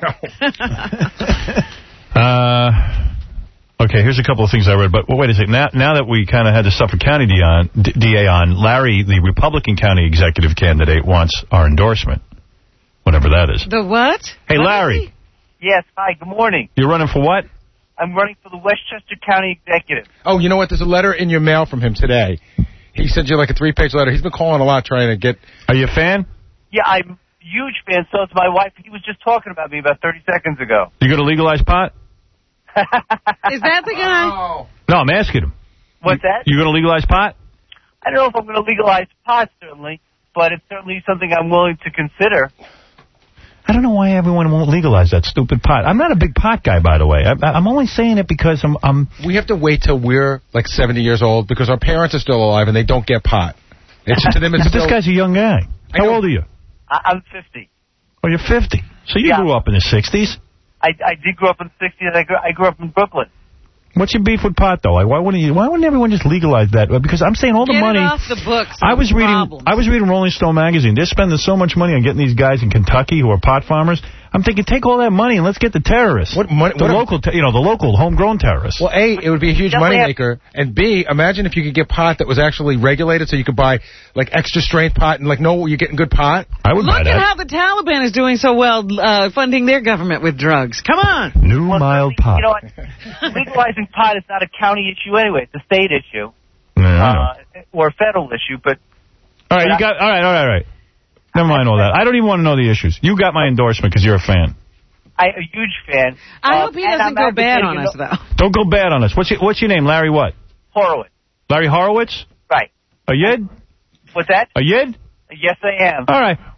uh, okay, here's a couple of things I read. But well, wait a second. Now, now that we kind of had the Suffolk County D A on, D A on, Larry, the Republican county executive candidate, wants our endorsement, whatever that is. The what? Hey, what Larry. Yes, hi, good morning. You're running for what? I'm running for the Westchester County Executive. Oh, you know what? There's a letter in your mail from him today. He sent you like a three-page letter. He's been calling a lot trying to get... Are you a fan? Yeah, I'm a huge fan. So is my wife. He was just talking about me about thirty seconds ago. You going to legalize pot? Is that the guy? Oh. No, I'm asking him. What's that? You going to legalize pot? I don't know if I'm going to legalize pot, certainly, but it's certainly something I'm willing to consider. I don't know why everyone won't legalize that stupid pot. I'm not a big pot guy, by the way. I, I'm only saying it because I'm, I'm... We have to wait till we're like seventy years old because our parents are still alive and they don't get pot. It's, to them, it's but still... this guy's a young guy. How old are you? I, I'm fifty. Oh, you're fifty. So you Yeah. grew up in the sixties? I, I did grow up in the sixties. I grew, I grew up in Brooklyn. What's your beef with pot, though? Like, why wouldn't you? Why wouldn't everyone just legalize that? Because I'm saying all the Get money. it off the books. I was reading. Problems. I was reading Rolling Stone magazine. They're spending so much money on getting these guys in Kentucky who are pot farmers. I'm thinking, take all that money and let's get the terrorists. What money? The what local, te you know, the local homegrown terrorists. Well, A, it would be a huge moneymaker, and B, imagine if you could get pot that was actually regulated so you could buy, like, extra strength pot and, like, know you're getting good pot. I would Look buy at that. how the Taliban is doing so well uh, funding their government with drugs. Come on. New Well, mild certainly, pot. You know what? Legalizing pot is not a county issue anyway. It's a state issue. Yeah, I know. Uh, or a federal issue, but... all right, you got. All right, all right, all right. Never mind all that. I don't even want to know the issues. You got my endorsement because you're a fan. I'm a huge fan. I Uh, hope he and doesn't I'm go bad advocating, on you us, know- though. Don't go bad on us. What's your, what's your name? Larry what? Horowitz. Larry Horowitz? Right. A Yid? What's that? A Yid? Yes, I am. All right.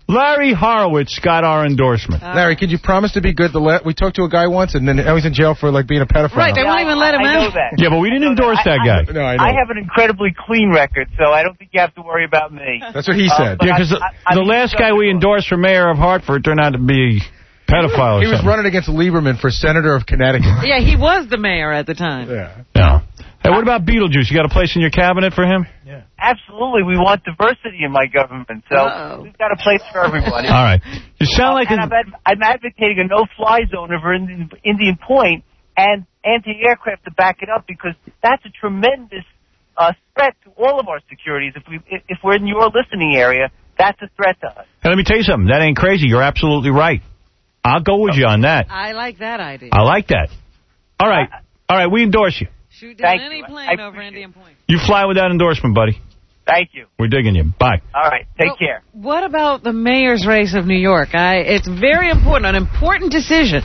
Larry Horowitz got our endorsement. Uh, Larry, could you promise to be good? To let, we talked to a guy once, and then now he's in jail for like being a pedophile. Right, they won't even let him I in. know that. Yeah, but we didn't endorse that I, guy. I, no, I know. I have an incredibly clean record, so I don't think you have to worry about me. That's what he Uh, said. but Yeah, because I- the, I- I the mean, last guy we endorsed for mayor of Hartford turned out to be a pedophile or He was something. running against Lieberman for senator of Connecticut. Yeah, he was the mayor at the time. Yeah. Yeah. Hey, what about Beetlejuice? You got a place in your cabinet for him? Yeah. Absolutely, we want diversity in my government, so Uh-oh. we've got a place for everybody. All right. You sound like and a... I'm, adv- I'm advocating a no-fly zone over Indian, Indian Point and anti-aircraft to back it up, because that's a tremendous uh, threat to all of our securities. If we if we're in your listening area, that's a threat to us. Hey, let me tell you something. That ain't crazy. You're absolutely right. I'll go with you on that. I like that idea. I like that. All right. All right, we endorse you. Shoot down Thank any you. plane I over Indian Point. You fly with that endorsement, buddy. Thank you. We're digging you. Bye. All right, take Well, care. What about the mayor's race of New York? I, it's very important, an important decision.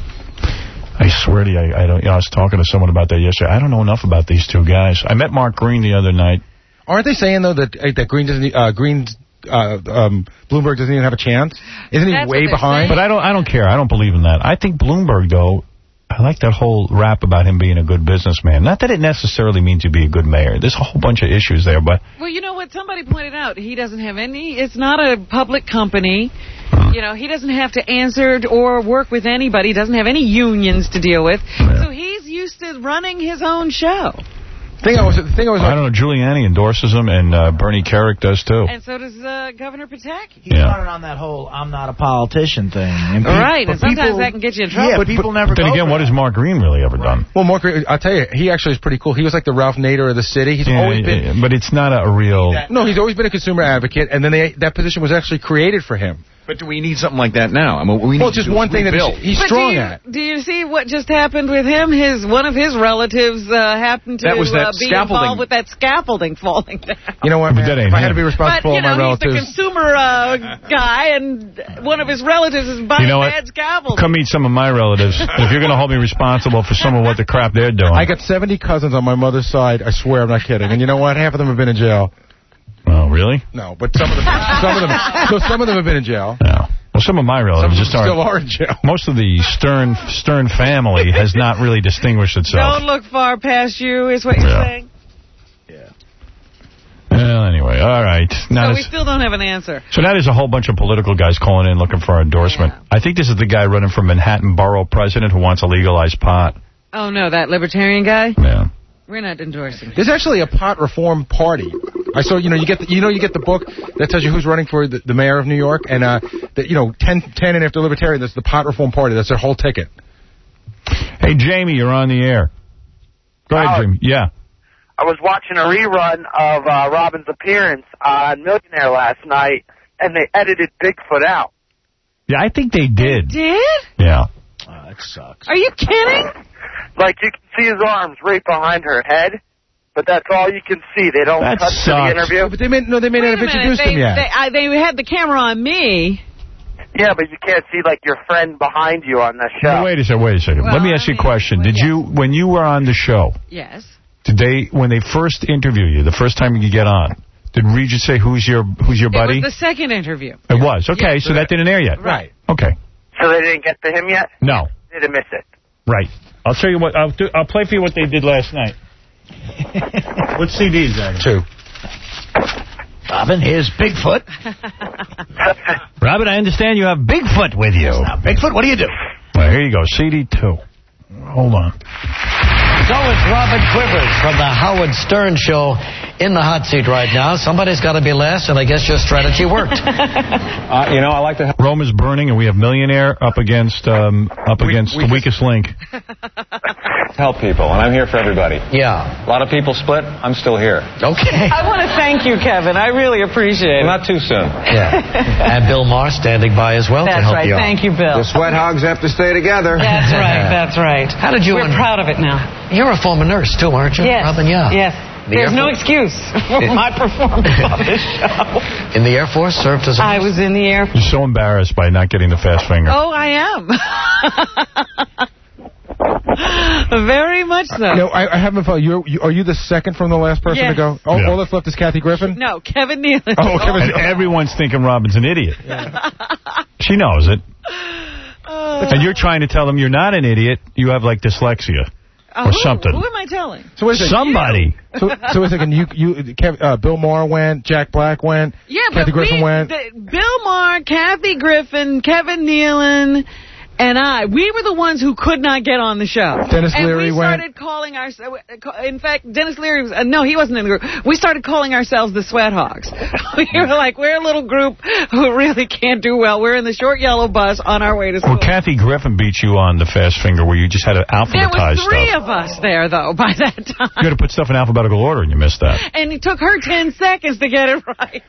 I swear to you, I, I, don't, you know, I was talking to someone about that yesterday. I don't know enough about these two guys. I met Mark Green the other night. Aren't they saying, though, that uh, that Green doesn't, uh, Green's, uh, um, Bloomberg doesn't even have a chance? Isn't he That's way what they're behind? But I don't I don't care. I don't believe in that. I think Bloomberg, though, I like that whole rap about him being a good businessman. Not that it necessarily means you be a good mayor. There's a whole bunch of issues there, but... Well, you know what? Somebody pointed out he doesn't have any. It's not a public company. You know, he doesn't have to answer or work with anybody. He doesn't have any unions to deal with. Yeah. So he's used to running his own show. The thing I was, the thing I was, I don't know. Giuliani endorses him, and uh, Bernie Carrick does, too. And so does uh, Governor Pataki. He's Yeah. running on that whole I'm not a politician thing. And pe- Right, but and sometimes people- that can get you in trouble. Yeah, but- people but- never Then go again, for what that. has Mark Green really ever done? well, Mark, I'll tell you, he actually is pretty cool. He was like the Ralph Nader of the city. He's Yeah, always been, yeah, but it's not a real... no, he's always been a consumer advocate, and then they, that position was actually created for him. But do we need something like that now? I mean, we need Well, to just do one is thing that rebuild. he's, he's But strong do you, at. Do you see what just happened with him? His one of his relatives uh, happened to That was that uh, be scaffolding. involved with that scaffolding falling down. You know what, But man? that ain't If I had to him. be responsible But, for you all know, my he's the relatives. consumer uh, guy, and one of his relatives is buying You know what? bad scaffolding. Come meet some of my relatives. If you're going to hold me responsible for some of what the crap they're doing. I got seventy cousins on my mother's side. I swear, I'm not kidding. And you know what? Half of them have been in jail. Oh, really? No, but some of them, some of them, no, some of them have been in jail. No. Well, some of my Some of relatives them just aren't. still are in jail. Most of the Stern Stern family has not really distinguished itself. Don't look far past you, is what you're Yeah. saying. Well, anyway, all right. Now So we there's- still don't have an answer. So now there's a whole bunch of political guys calling in looking for our endorsement. I think this is the guy running for Manhattan Borough President who wants to legalize pot. Oh, no, that libertarian guy? Yeah. We're not endorsing. There's actually a pot reform party. I saw, you know, you get the, you know, you get the book that tells you who's running for the, the mayor of New York, and uh, the, you know, ten, ten and after libertarian, that's the pot reform party. That's their whole ticket. Hey, Jamie, you're on the air. Go ahead, Howard. Jamie. Yeah. I was watching a rerun of uh, Robin's appearance on Millionaire last night, and they edited Bigfoot out. Yeah, I think they did. Did? Yeah. Oh, that sucks. Are you kidding? Like, you can see his arms right behind her head, but that's all you can see. They don't That cut to the sucks. interview. But they may, no, they may Wait not have a minute, introduced they, him yet. They, I, they had the camera on me. Yeah, but you can't see, like, your friend behind you on the show. Now, wait a second. Wait a second. Well, Let me I ask you a mean, question. Did you, when you were on the show, Yes. did they, when they first interview you, the first time you get on, did Regis say who's your who's your buddy? It was the second interview. It was. Okay, Yeah. so that didn't air yet. Right. Okay. So they didn't get to him yet? No. They didn't miss it. Right. I'll tell you what. I'll do, I'll play for you what they did last night. What C Ds, Zach? Two. Robin, here's Bigfoot. Robin, I understand you have Bigfoot with you. Now, Bigfoot, what do you do? Well, here you go. C D two. Hold on. So it's Robin Quivers from the Howard Stern Show in the hot seat right now. Somebody's got to be last, and I guess your strategy worked. Uh, you know, I like to. Rome is burning, and we have Millionaire up against um, up against the weakest link. Help people, and I'm here for everybody. Yeah. A lot of people split. I'm still here. Okay. I want to thank you, Kevin. I really appreciate it. Well, not too soon. Yeah. And Bill Maher standing by as well to That's help right. you out. Thank you, Bill. The sweat hogs have to stay together. That's right. That's right. How did you... We're un- proud of it now. You're a former nurse, too, aren't you, Yes. Robin? Yeah. Yes. The There's Air no Force- excuse for It- my performance on this show. In the Air Force, served as a... I was in the Air Force. You're so embarrassed by not getting the fast finger. Oh, I am. Very much so. No, I, I haven't followed. You're, you, are you the second from the last person Yes. to go? Oh, Yeah. all that's left is Kathy Griffin? No, Kevin Nealon. Oh, Kevin And everyone's thinking Robin's an idiot. She knows it. And you're trying to tell them you're not an idiot. You have, like, dyslexia. Uh, or who, something. Who am I telling? So wait a second. Somebody. So, so wait a second. You, you, Kev, uh, Bill Maher went, Jack Black went, Yeah, Kathy but Griffin we, went. The, Bill Maher, Kathy Griffin, Kevin Nealon, and I, we were the ones who could not get on the show. Dennis and Leary we went. started calling ourselves, in fact, Dennis Leary was, uh, no, he wasn't in the group. We started calling ourselves the Sweat Hogs. We were like, we're a little group who really can't do well. We're in the short yellow bus on our way to school. Well, Kathy Griffin beat you on the fast finger where you just had to There alphabetize was three stuff. of us there, though, by that time. You had to put stuff in alphabetical order, and you missed that. And it took her ten seconds to get it right.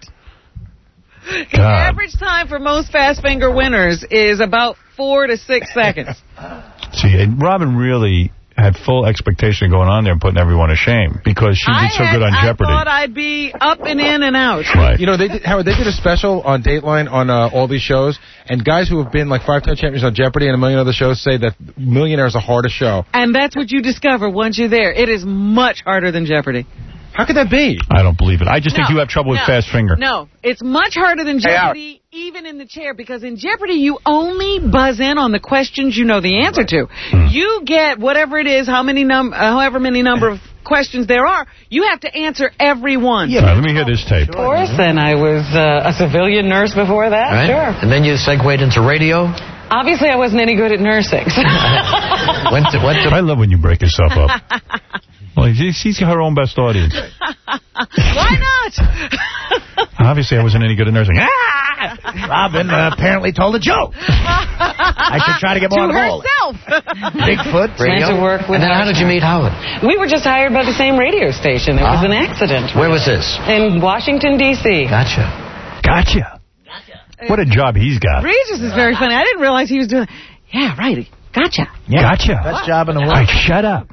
The God. average time for most fast finger winners is about four to six seconds. See, and Robin really had full expectation of going on there and putting everyone to shame because she I did so had, good on I Jeopardy. thought I'd be up and in and out. Right. You know, they did, Howard, they did a special on Dateline on uh, all these shows, and guys who have been like five-time champions on Jeopardy and a million other shows say that Millionaire is the hardest show. And that's what you discover once you're there. It is much harder than Jeopardy. How could that be? I don't believe it. I just think No, you have trouble with no, fast finger. No, it's much harder than Hey, Howard. Jeopardy, even in the chair, because in Jeopardy you only buzz in on the questions you know the answer to. Hmm. You get whatever it is, how many num, uh, however many number of questions there are. You have to answer every one. All right, let me hear this tape. Of course, and I was uh, a civilian nurse before that. Right? Sure. And then you segued into radio. Obviously, I wasn't any good at nursing. went to, went to I love when you break yourself up. Well, she's her own best audience. Why not? Obviously, I wasn't any good at nursing. Robin uh, apparently told a joke. I should try to get more to on the ball. herself. Bigfoot. radio. Went to work with and then how did you meet Howard? We were just hired by the same radio station. It was Ah. an accident. Where was this? In Washington, D C Gotcha. Gotcha. What a job he's got. Regis is very funny. I didn't realize he was doing. Yeah, right. Gotcha. Yeah, Gotcha. Best job in the world. All right, shut up.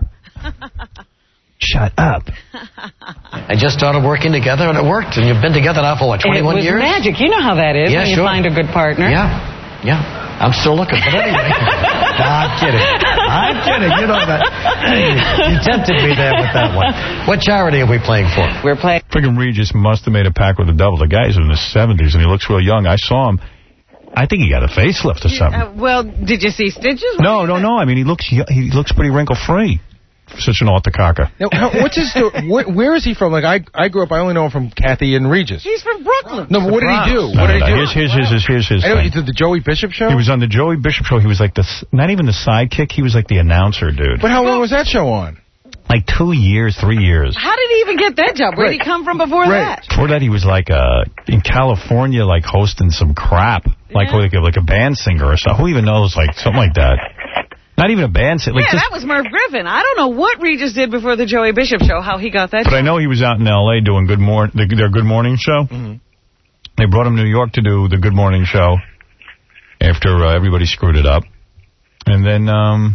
Shut up. I just started working together, and it worked. And you've been together now for, what, twenty-one it was years? magic. You know how that is Yeah, when you sure. find a good partner. Yeah. Yeah. I'm still looking. But anyway. Nah, I'm kidding. I'm kidding. You know that. You tempted me there with that one. What charity are we playing for? We're playing. Friggin' Regis must have made a pact with the devil. The guy's in his seventies, and he looks real young. I saw him. I think he got a facelift or something. Uh, well, did you see stitches? No, no, no. I mean, he looks he looks pretty wrinkle-free for such an alta-caca. Now, how, what's his story? Where, where is he from? Like, I I grew up, I only know him from Kathy and Regis. He's from Brooklyn. No, but what did he do? No, What did no, he no. do? Here's, here's, here's, here's his I know, thing. he did the Joey Bishop show? He was on the Joey Bishop show. He was like the, not even the sidekick. He was like the announcer, dude. But how long was that show on? Like two years, three years. How did he even get that job? Where did he come from before that? Before that, he was like uh, in California, like hosting some crap, like like, a, like a band singer or something. Who even knows, like something like that. Not even a band singer. Like Yeah, just, that was Merv Griffin. I don't know what Regis did before the Joey Bishop show, how he got that but job. I know he was out in L A doing Good Morning, the, their Good Morning show. Mm-hmm. They brought him to New York to do the Good Morning show after uh, everybody screwed it up, and then. um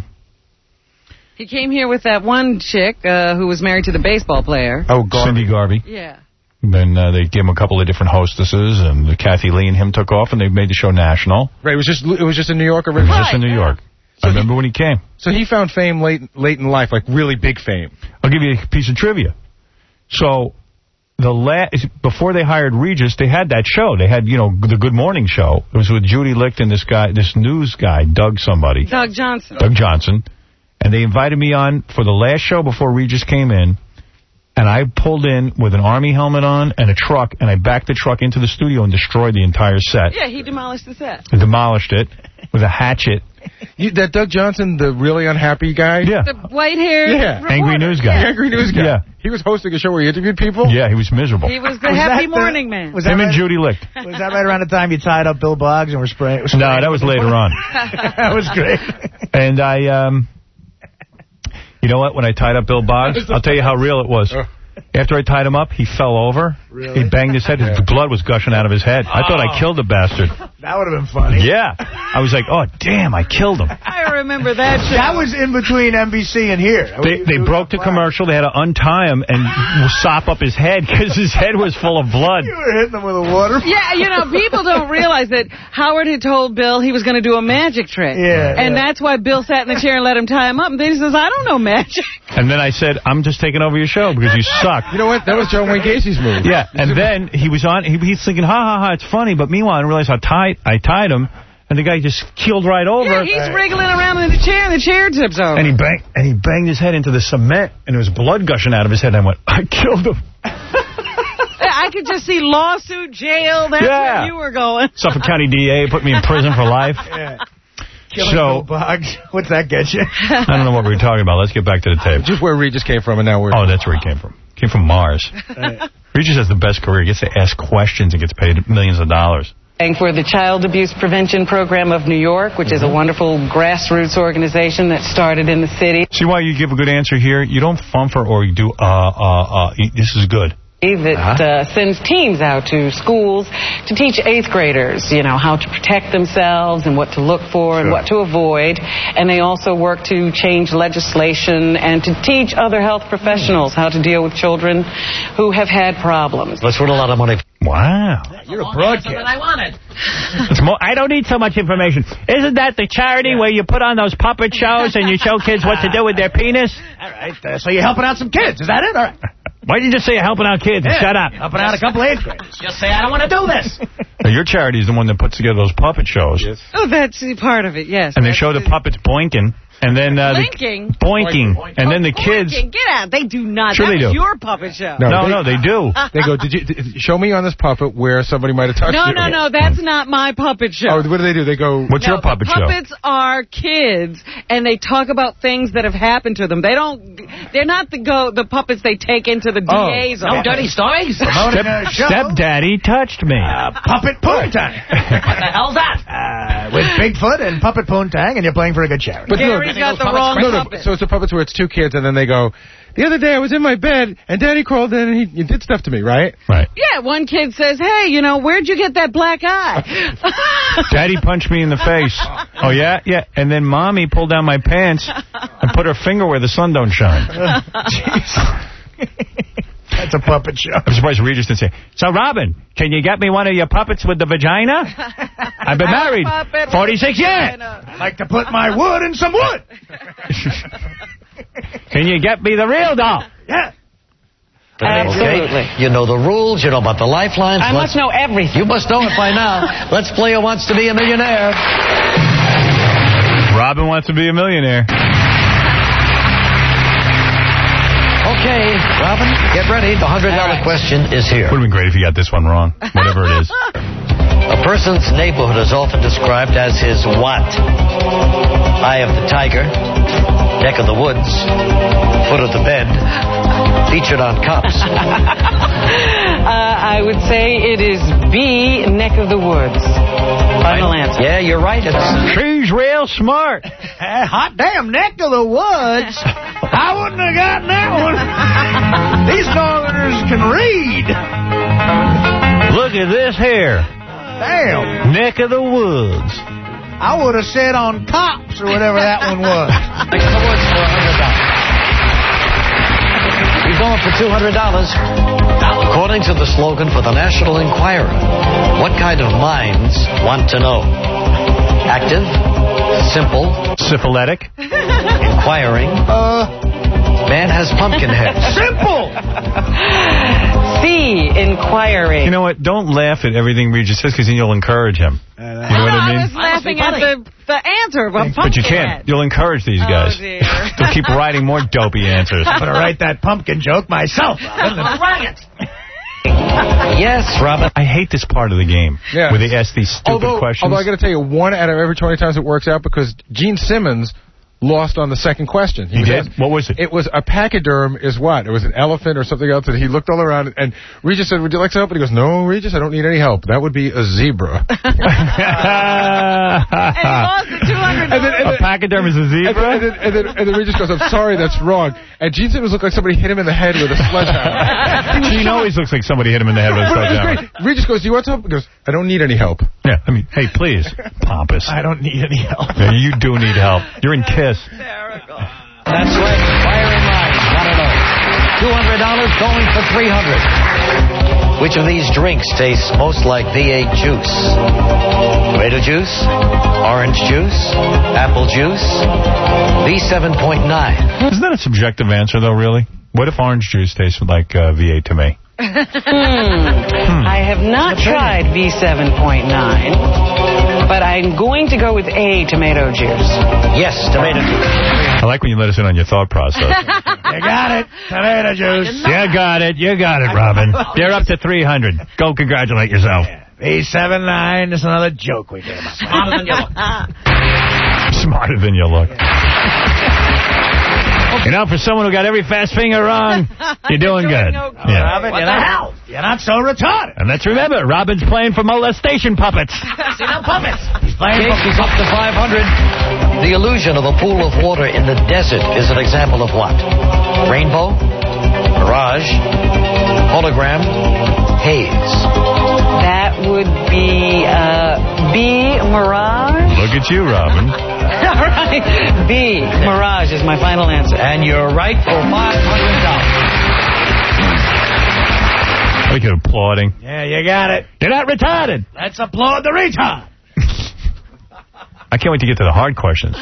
He came here with that one chick uh, who was married to the baseball player. Oh, Garvey. Cindy Garvey. Yeah. Then uh, they gave him a couple of different hostesses, and Kathy Lee and him took off, and they made the show national. Right, it was just it was just in New York It originally. was just in New York. I remember when he came. So he found fame late late in life, like really big fame. I'll give you a piece of trivia. So the la- before they hired Regis, they had that show. They had, you know, the Good Morning show. It was with Judy Licht and this guy, this news guy, Doug somebody. Doug Johnson. Doug Johnson. And they invited me on for the last show before Regis came in. And I pulled in with an Army helmet on and a truck, and I backed the truck into the studio and destroyed the entire set. Yeah, he demolished the set. I demolished it with a hatchet. You, that Doug Johnson, the really unhappy guy? Yeah. The white-haired Yeah. reporter. Angry news guy. The angry news guy. Yeah. He was hosting a show where he interviewed people? Yeah, he was miserable. He was the Was happy that the- morning man. Was Him that and right, Judy Licht. was that right around the time you tied up Bill Boggs and were spraying? No, that was later on. That was great. And I, um, you know what? When I tied up Bill Boggs, I'll tell you how real it was. After I tied him up, he fell over, He banged his head. His blood was gushing out of his head. I thought I killed the bastard. That would have been funny. Yeah. I was like, oh, damn, I killed him. I remember that show. That was in between N B C and here. They, they broke the commercial. They had to untie him and sop up his head because his head was full of blood. You were hitting him with a water. Yeah, you know, people don't realize that Howard had told Bill he was going to do a magic trick. Yeah. And yeah. that's why Bill sat in the chair and let him tie him up. And then he says, I don't know magic. And then I said, I'm just taking over your show because you suck. You know what? That was John Wayne Gacy's move. Yeah, and then he was on, he, he's thinking, ha, ha, ha, it's funny. But meanwhile, I didn't realize how tight I tied him. And the guy just keeled right over. Yeah, he's right. wriggling around in the chair, and the chair tips over. And he banged, and he banged his head into the cement, and there was blood gushing out of his head. And I went, I killed him. I could just see lawsuit, jail. That's yeah. where you were going. Suffolk County D A put me in prison for life. Yeah. Killing so, bugs. What's that get you? I don't know what we were talking about. Let's get back to the tape. Just where Regis came from, and now we're... Oh, that's where he came from. Came from Mars. Right. Regis has the best career. He gets to ask questions and gets paid millions of dollars. And for the Child Abuse Prevention Program of New York, which mm-hmm. is a wonderful grassroots organization that started in the city. See why you give a good answer here? You don't fumfer or you do, uh, uh, uh, this is good. That uh, sends teams out to schools to teach eighth graders, you know, how to protect themselves and what to look for and sure. what to avoid. And they also work to change legislation and to teach other health professionals how to deal with children who have had problems. Let's win a lot of money. Wow. You're a broadcaster. I wanted. It's more, I don't need so much information. Isn't that the charity yeah. where you put on those puppet shows and you show kids what to do with their penis? All right. Uh, so you're helping out some kids. Is that it? All right. Why did you just say you're helping out kids? Yeah. Shut up. Helping out a couple eighth graders. Just say, I don't want to do this. Now, your charity is the one that puts together those puppet shows. Yes. Oh, that's part of it, yes. And they show the puppets boinking. And then uh, Blinking. The, boinking. Boinking. And then the oh, kids... Boinking. Get out. They do not. Sure that they do. Is your puppet show. No, no, they, no, they do. They go, did you did, show me on this puppet where somebody might have touched no, you. No, no, no, that's not my puppet show. Oh, what do they do? They go... What's no, your puppet the show? Puppets are kids, and they talk about things that have happened to them. They don't... They're not the go the puppets they take into the D A's oh, office. No dirty stories? Step, Stepdaddy touched me. Uh, puppet Poontang. What the hell's that? Uh, with Bigfoot and Puppet Poontang, and you're playing for a good charity. But Gary's got the wrong no, no, puppet. So it's a puppet where it's two kids, and then they go, the other day I was in my bed, and Daddy crawled in, and he, he did stuff to me, right? Right. Yeah, one kid says, hey, you know, where'd you get that black eye? Daddy punched me in the face. Oh, yeah? Yeah. And then Mommy pulled down my pants and put her finger where the sun don't shine. Jeez. That's a puppet show. I'm surprised Regis didn't say, so, Robin, can you get me one of your puppets with the vagina? I've been married forty-six years. I'd like to put my wood in some wood. Can you get me the real doll? Yeah. Absolutely. Okay. You know the rules. You know about the lifelines. I Let's, must know everything. You must know it by now. Let's play Who Wants to Be a Millionaire. Robin wants to be a millionaire. Okay, Robin, get ready. The one hundred dollar right. question is here. Would have been great if you got this one wrong, whatever it is. A person's neighborhood is often described as his what? Eye of the tiger, neck of the woods, foot of the bed, featured on Cops. uh, I would say it is B, neck of the woods. Final answer. Yeah, you're right. It's She's real smart. Hot damn, neck of the woods. I wouldn't have gotten that one. These northerners can read. Look at this here. Damn. Neck of the woods. I would have said on Cops or whatever that one was. Neck of the woods for one hundred dollars. You're going for two hundred dollars. According to the slogan for the National Enquirer, what kind of minds want to know? Active, simple, syphilitic, inquiring. Uh... Man has pumpkin head. Simple! C, inquiring. You know what? Don't laugh at everything Regis says, because then you'll encourage him. Uh, you know oh, what I mean? I was laughing at the, the answer. Well, but you can't. Head. You'll encourage these guys. Oh, dear. They'll keep writing more dopey answers. I'm going to write that pumpkin joke myself. Write it. Yes, Robin. I hate this part of the game yeah. where they ask these stupid although, questions. Although I got to tell you, one out of every twenty times it works out because Gene Simmons lost on the second question. He, he did? What was it? It was a pachyderm is what? It was an elephant or something else, and he looked all around, and Regis said, would you like some help? And he goes, no, Regis, I don't need any help. That would be a zebra. And he lost the two hundred dollars. A pachyderm is a zebra? And then, and, then, and, then, and then Regis goes, I'm sorry, that's wrong. And Gene Simmons looked like somebody hit him in the head with a sledgehammer. Gene always looks like somebody hit him in the head with a sledgehammer. Regis goes, do you want some help? He goes, I don't need any help. Yeah, I mean, hey, please, pompous. I don't need any help. Yeah, you do need help. You're in KISS. That's right. Fire in line. Got it all. two hundred dollars going for three hundred dollars. Which of these drinks tastes most like V eight juice? Tomato juice, orange juice, apple juice, V seven point nine. Isn't that a subjective answer, though, really? What if orange juice tastes like uh, V eight to me? hmm. I have not tried V seven point nine, but I'm going to go with A, tomato juice. Yes, tomato juice. I like when you let us in on your thought process. You got it. Tomato juice. You got it. You got it, Robin. You're up to three hundred. Go congratulate yourself. V seven nine is another joke we gave up. Smarter than you look. Smarter than you look. You know, for someone who got every fast finger wrong, you're doing good. Okay. Yeah. Robin, what you're, the not, hell? You're not so retarded. And let's remember, Robin's playing for molestation puppets. See, no puppets. He's playing for he's up to five hundred. The illusion of a pool of water in the desert is an example of what? Rainbow, mirage, hologram, haze. That would be uh, B, mirage. Look at you, Robin. All right. B, mirage is my final answer. And you're right for five hundred dollars. Look at applauding. Yeah, you got it. You're not retarded. Let's applaud the retard. I can't wait to get to the hard questions.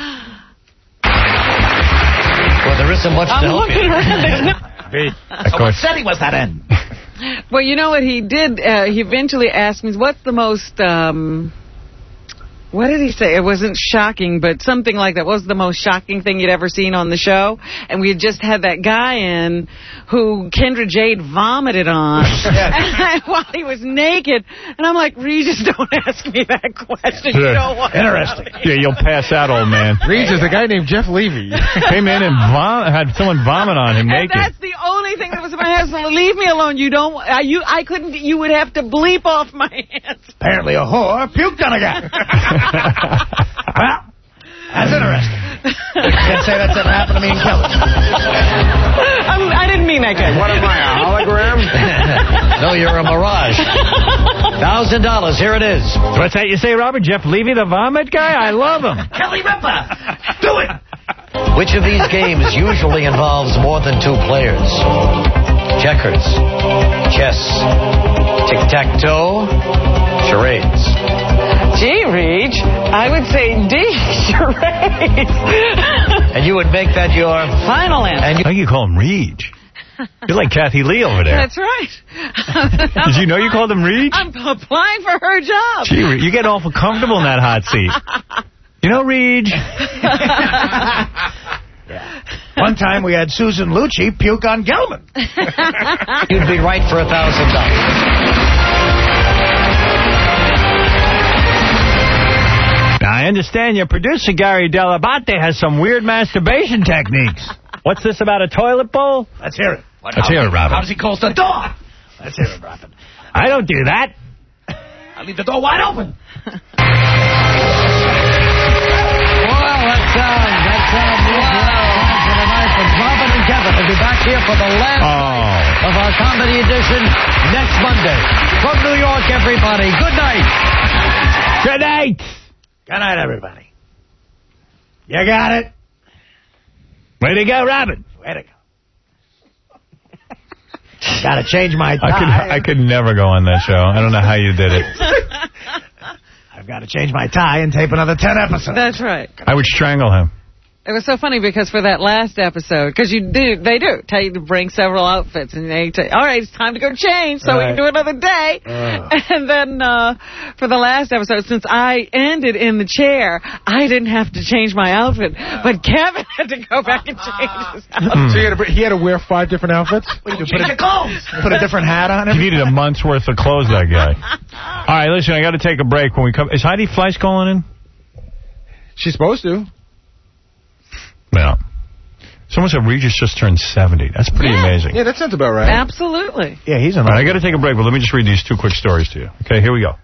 Well, there isn't much I'm to help looking you. around. So what city was that in? Well, you know what he did? Uh, he eventually asked me, what's the most... Um, What did he say? It wasn't shocking, but something like that. What was the most shocking thing you'd ever seen on the show? And we had just had that guy in who Kendra Jade vomited on while he was naked. And I'm like, Regis, don't ask me that question. You don't want Interesting. Yeah, you'll pass out, old man. Regis, the guy named Jeff Levy came in and vom had someone vomit on him naked. And that's the only thing that was in my head. So leave me alone. You don't. I, you. I couldn't. You would have to bleep off my hands. Apparently a whore puked on a guy. Well, that's interesting. Can't say that's ever happened to me in Kelly. I'm, I didn't mean that good. What am I, a hologram? No, you're a mirage. Thousand dollars, here it is. What's that you say, Robert? Jeff Levy, the vomit guy? I love him. Kelly Ripa, do it! Which of these games usually involves more than two players? Checkers, chess, tic-tac-toe, charades. Gee, Reach, I would say D, charades. And you would make that your final answer. And you, How you call him Reach? You're like Kathy Lee over there. That's right. Did you know you called him Reach? I'm applying for her job. Gee, you get awful comfortable in that hot seat. You know, Reach. Yeah. One time we had Susan Lucci puke on Gelman. You'd be right for a thousand dollars. Now, I understand your producer, Gary Dell'Abate, has some weird masturbation techniques. What's this about a toilet bowl? Let's hear it. Let's how, hear it, Robin. How does he close the door? Let's hear it, Robin. I don't do that. I leave the door wide open. Well, that sounds, that sounds wow. For the night from Robin and Kevin. We'll be back here for the last oh. night of our comedy edition next Monday. From New York, everybody, good night. Good night. Good night, everybody. You got it. Way to go, Robin. Way to go. Got to change my tie. I could, I could never go on that show. I don't know how you did it. I've got to change my tie and tape another ten episodes. That's right. I would strangle him. It was so funny because for that last episode, because you do, they do tell you to bring several outfits, and they say, all right, it's time to go change, so right. we can do another day. Uh. And then uh, for the last episode, since I ended in the chair, I didn't have to change my outfit, but Kevin had to go back and change his outfit. So he had, to, he had to wear five different outfits? What do you do, put, a, put a different hat on him? He needed a month's worth of clothes, that guy. All right, listen, I got to take a break. When we come, is Heidi Fleiss calling in? She's supposed to. Yeah. Someone said Regis just turned seventy. That's pretty yeah. amazing. Yeah, that sounds about right. Absolutely. Yeah, he's an. All right, I got to take a break, but let me just read these two quick stories to you. Okay, here we go.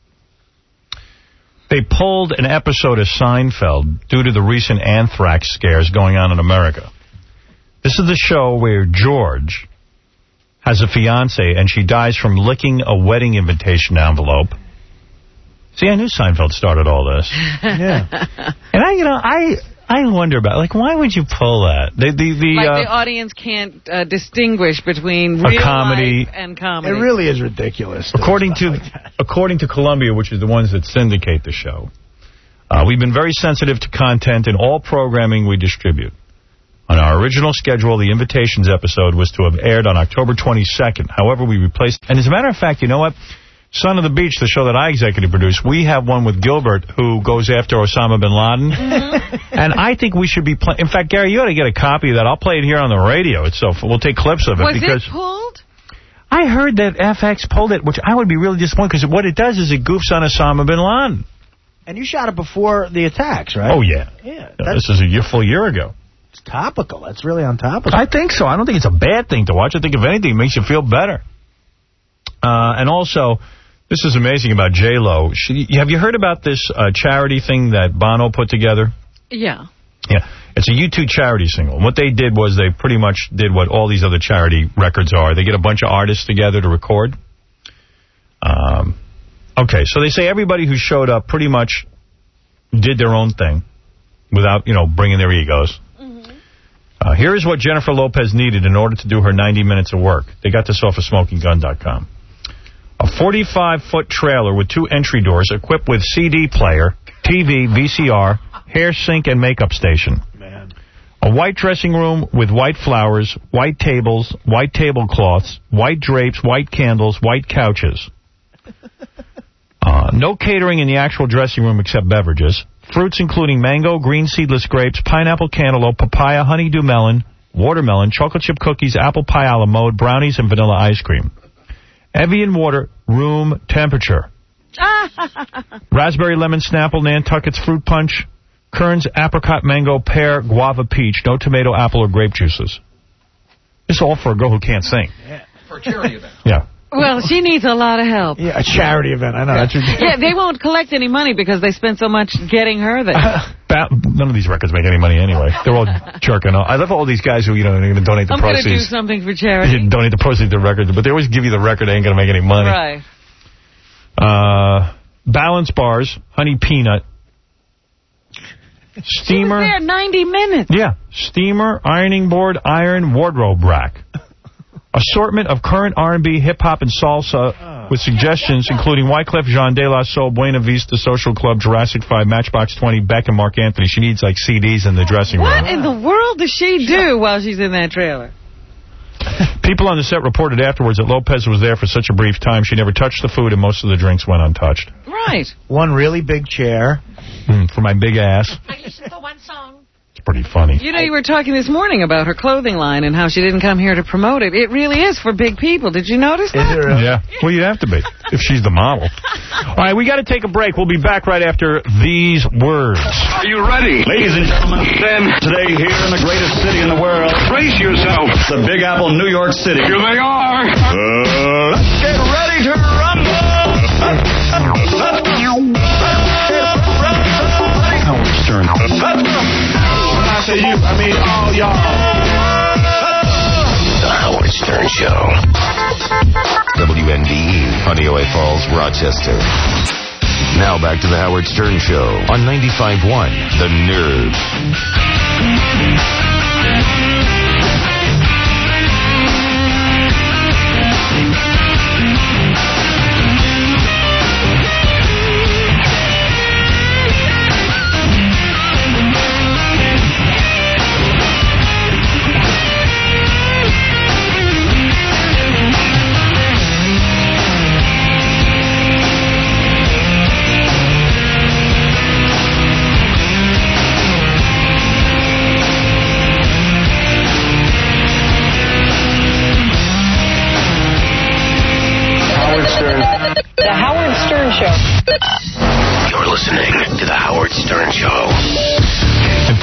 They pulled an episode of Seinfeld due to the recent anthrax scares going on in America. This is the show where George has a fiancée and she dies from licking a wedding invitation envelope. See, I knew Seinfeld started all this. Yeah. And I, you know, I I wonder about, like, why would you pull that? The, the, the, like uh, the audience can't uh, distinguish between a real comedy life and comedy. It really is ridiculous. According to like according to Columbia, which is the ones that syndicate the show, uh, we've been very sensitive to content in all programming we distribute. On our original schedule, the Invitations episode was to have aired on October twenty-second. However, we replaced... And as a matter of fact, you know what? Son of the Beach, the show that I executive produce, we have one with Gilbert who goes after Osama bin Laden. Mm-hmm. And I think we should be playing... In fact, Gary, you ought to get a copy of that. I'll play it here on the radio. It's so We'll take clips of it. Was because it pulled? I heard that F X pulled it, which I would be really disappointed, because what it does is it goofs on Osama bin Laden. And you shot it before the attacks, right? Oh, yeah. Yeah. No, this is a year, full year ago. It's topical. That's really on topical. I think so. I don't think it's a bad thing to watch. I think, if anything, it makes you feel better. Uh, and also, this is amazing about J Lo. She, have you heard about this uh, charity thing that Bono put together? Yeah. Yeah. It's a U two charity single. And what they did was they pretty much did what all these other charity records are. They get a bunch of artists together to record. Um, okay, so they say everybody who showed up pretty much did their own thing without, you know, bringing their egos. Uh, here is what Jennifer Lopez needed in order to do her ninety minutes of work. They got this off of smoking gun dot com. A forty-five foot trailer with two entry doors equipped with C D player, T V, V C R, hair sink, and makeup station. Man. A white dressing room with white flowers, white tables, white tablecloths, white drapes, white candles, white couches. Uh, no catering in the actual dressing room except beverages. Fruits including mango, green seedless grapes, pineapple cantaloupe, papaya, honeydew melon, watermelon, chocolate chip cookies, apple pie a la mode, brownies, and vanilla ice cream. Evian water, room temperature. Raspberry, lemon, Snapple, Nantucket's fruit punch, Kern's apricot, mango, pear, guava, peach, no tomato, apple, or grape juices. This is all for a girl who can't sing. Yeah, for a charity event. Yeah. Well, she needs a lot of help. Yeah, a charity event. I know. That's yeah, they won't collect any money because they spent so much getting her there. Uh, none of these records make any money anyway. They're all jerking off. I love all these guys who, you know, are going to donate the I'm proceeds. I'm going to do something for charity. Donate the proceeds to the records, but they always give you the record. They ain't going to make any money. Right. Uh, balance bars, honey peanut. Steamer. She was there ninety minutes. Yeah. Steamer, ironing board, iron, wardrobe rack. Assortment of current R and B, hip-hop, and salsa oh. with suggestions including Wyclef Jean, De La Soul, Buena Vista, Social Club, Jurassic five, Matchbox twenty, Beck, and Mark Anthony. She needs, like, C Ds in the dressing room. What in the world does she do while she's in that trailer? People on the set reported afterwards that Lopez was there for such a brief time. She never touched the food, and most of the drinks went untouched. Right. One really big chair. Mm, for my big ass. I listen to one song. It's pretty funny. You know, you were talking this morning about her clothing line and how she didn't come here to promote it. It really is for big people. Did you notice that? Is it really? Yeah. Well, you'd have to be if she's the model. All right, we got to take a break. We'll be back right after these words. Are you ready? Ladies and gentlemen, then today here in the greatest city in the world, brace yourself. It's the Big Apple, New York City. Here they are. Uh, let's get ready to rumble. Let's go. Howard Stern. Let's go. I say you, I mean all y'all. The Howard Stern Show. W N B E, Honeyaway Falls, Rochester. Now back to the Howard Stern Show on ninety-five point one, The Nerve. The Howard Stern Show. You're listening to The Howard Stern Show. In two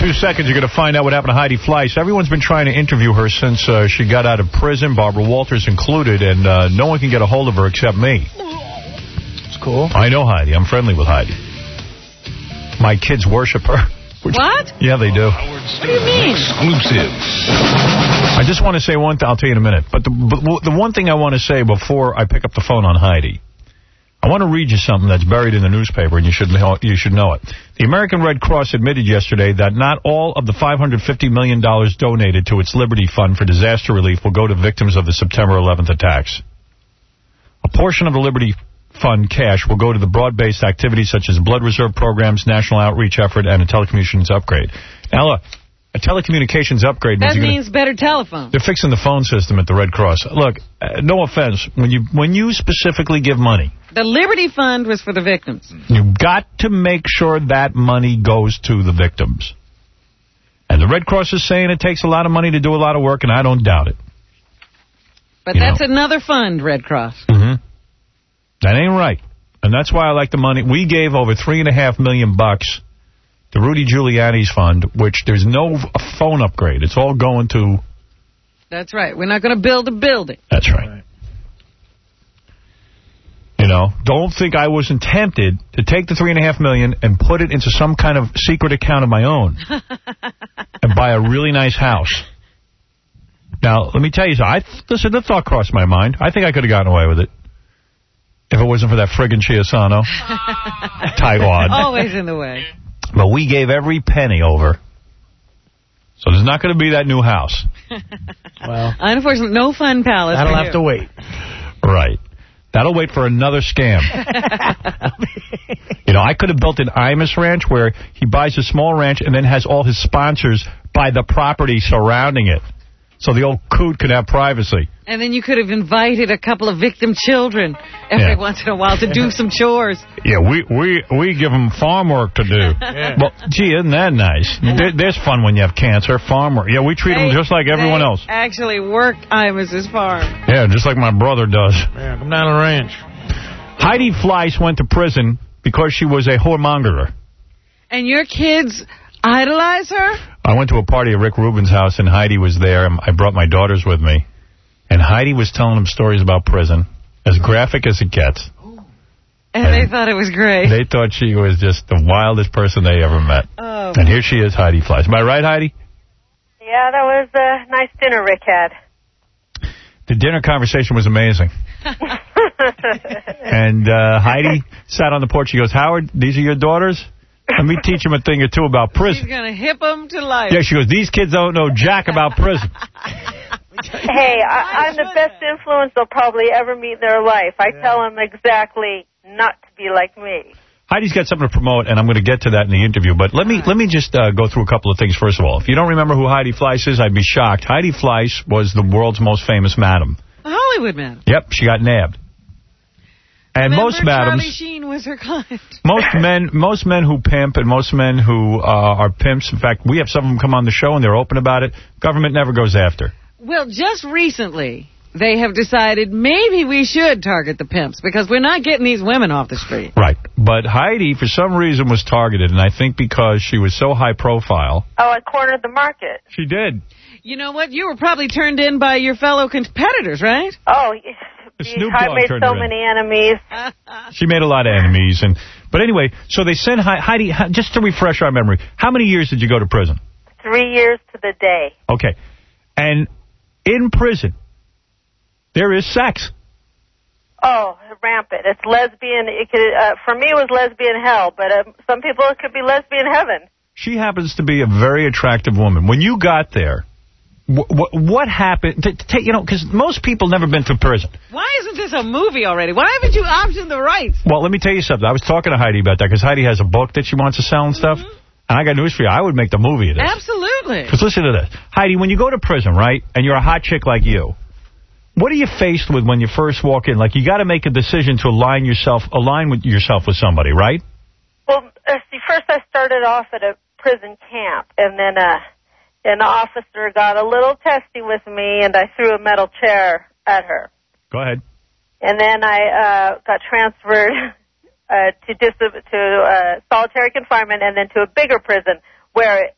few seconds, you're going to find out what happened to Heidi Fleiss. Everyone's been trying to interview her since uh, she got out of prison, Barbara Walters included, and uh, no one can get a hold of her except me. It's cool. I know Heidi. I'm friendly with Heidi. My kids worship her. Which, what? Yeah, they do. What do you mean? Exclusive. I just want to say one thing. I'll tell you in a minute. But the, but the one thing I want to say before I pick up the phone on Heidi, I want to read you something that's buried in the newspaper, and you should know, you should know it. The American Red Cross admitted yesterday that not all of the five hundred fifty million dollars donated to its Liberty Fund for disaster relief will go to victims of the September eleventh attacks. A portion of the Liberty Fund cash will go to the broad-based activities such as blood reserve programs, national outreach effort, and a telecommunications upgrade. Now, look, a telecommunications upgrade means... That means better telephone. They're fixing the phone system at the Red Cross. Look, uh, no offense, when you when you specifically give money... The Liberty Fund was for the victims. You've got to make sure that money goes to the victims. And the Red Cross is saying it takes a lot of money to do a lot of work, and I don't doubt it. But you that's know. another fund, Red Cross. Mm-hmm. That ain't right. And that's why I like the money. We gave over three and a half million bucks to Rudy Giuliani's fund, which there's no phone upgrade. It's all going to... That's right. We're not going to build a building. That's right. You know, don't think I wasn't tempted to take the three and a half million and put it into some kind of secret account of my own and buy a really nice house. Now, let me tell you something. I, listen, the thought crossed my mind. I think I could have gotten away with it if it wasn't for that friggin' Chiasano. Tightwad. Always in the way. But we gave every penny over. So there's not going to be that new house. Well, unfortunately, no fun palace. That'll have to wait. Right. That'll wait for another scam. You know, I could have built an Imus ranch where he buys a small ranch and then has all his sponsors buy the property surrounding it. So the old coot could have privacy. And then you could have invited a couple of victim children every Yeah. once in a while to do some chores. Yeah, we we we give them farm work to do. Yeah. Well, gee, isn't that nice? There, there's fun when you have cancer, farm work. Yeah, we treat They- them just like everyone they else. actually work Imus's farm. Yeah, just like my brother does. Yeah, come down to the ranch. Heidi Fleiss went to prison because she was a whoremongerer. And your kids idolize her? I went to a party at Rick Rubin's house, and Heidi was there, and I brought my daughters with me. And Heidi was telling them stories about prison, as graphic as it gets. And, and they thought it was great. They thought she was just the wildest person they ever met. Oh. And here she is, Heidi Fleiss. Am I right, Heidi? Yeah, that was a nice dinner Rick had. The dinner conversation was amazing. And uh, Heidi sat on the porch. She goes, Howard, these are your daughters? Let me teach them a thing or two about prison. She's going to hip them to life. Yeah, she goes, these kids don't know jack about prison. Hey, I, I'm the best influence they'll probably ever meet in their life. I yeah. tell them exactly not to be like me. Heidi's got something to promote, and I'm going to get to that in the interview. But let me let me just uh, go through a couple of things, first of all. If you don't remember who Heidi Fleiss is, I'd be shocked. Heidi Fleiss was the world's most famous madam. A Hollywood madam. Yep, she got nabbed. And Remember most madams, Charlie Sheen was her client. most men, most men who pimp and most men who uh, are pimps. In fact, we have some of them come on the show and they're open about it. Government never goes after. Well, just recently they have decided maybe we should target the pimps because we're not getting these women off the street. Right, but Heidi for some reason was targeted, and I think because she was so high profile. Oh, I cornered the market. She did. You know what? You were probably turned in by your fellow competitors, right? Oh. Snoop I Dogg made turned so her in. many enemies. She made a lot of enemies. and But anyway, so they sent Heidi, just to refresh our memory, how many years did you go to prison? Three years to the day. Okay. And in prison, there is sex. Oh, rampant. It's lesbian. It could, uh, for me, it was lesbian hell, but uh, some people, it could be lesbian heaven. She happens to be a very attractive woman. When you got there, What, what, what happened? To, to take, you know, because most people never been through prison. Why isn't this a movie already? Why haven't you optioned the rights? Well, let me tell you something. I was talking to Heidi about that because Heidi has a book that she wants to sell and stuff. Mm-hmm. And I got news for you. I would make the movie of this. Absolutely. Because listen to this. Heidi, when you go to prison, right, and you're a hot chick like you, what are you faced with when you first walk in? Like, you got to make a decision to align yourself, align with yourself with somebody, right? Well, uh, see, first I started off at a prison camp, and then uh, an officer got a little testy with me, and I threw a metal chair at her. Go ahead. And then I uh, got transferred uh, to dis- to uh, solitary confinement, and then to a bigger prison where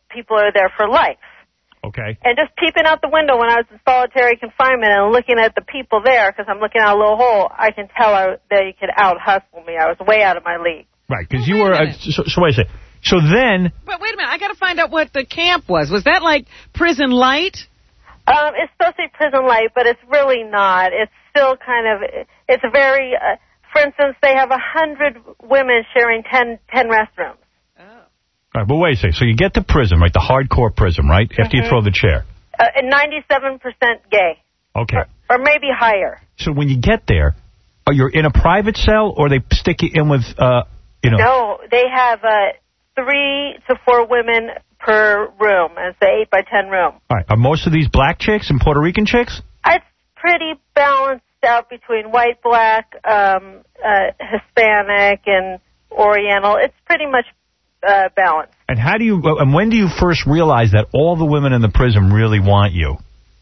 people are there for life. Okay. And just peeping out the window when I was in solitary confinement and looking at the people there, because I'm looking out a little hole, I can tell I, they could out-hustle me. I was way out of my league. Right, because you were... Uh, so, so wait a second. So then... But wait a minute, I got to find out what the camp was. Was that like prison light? Um, it's supposed to be prison light, but it's really not. It's still kind of... It's a very... Uh, for instance, they have a hundred women sharing ten, ten restrooms. All right, but wait a second. So you get to prison, right? The hardcore prison, right? After Mm-hmm. you throw the chair. Uh, and ninety-seven percent gay. Okay. Or, or maybe higher. So when you get there, are you in a private cell, or they stick you in with, uh, you know... No, they have uh, three to four women per room. It's an eight by ten room. All right. Are most of these black chicks and Puerto Rican chicks? It's pretty balanced out between white, black, um, uh, Hispanic, and Oriental. It's pretty much uh, balanced. And how do you... And when do you first realize that all the women in the prison really want you?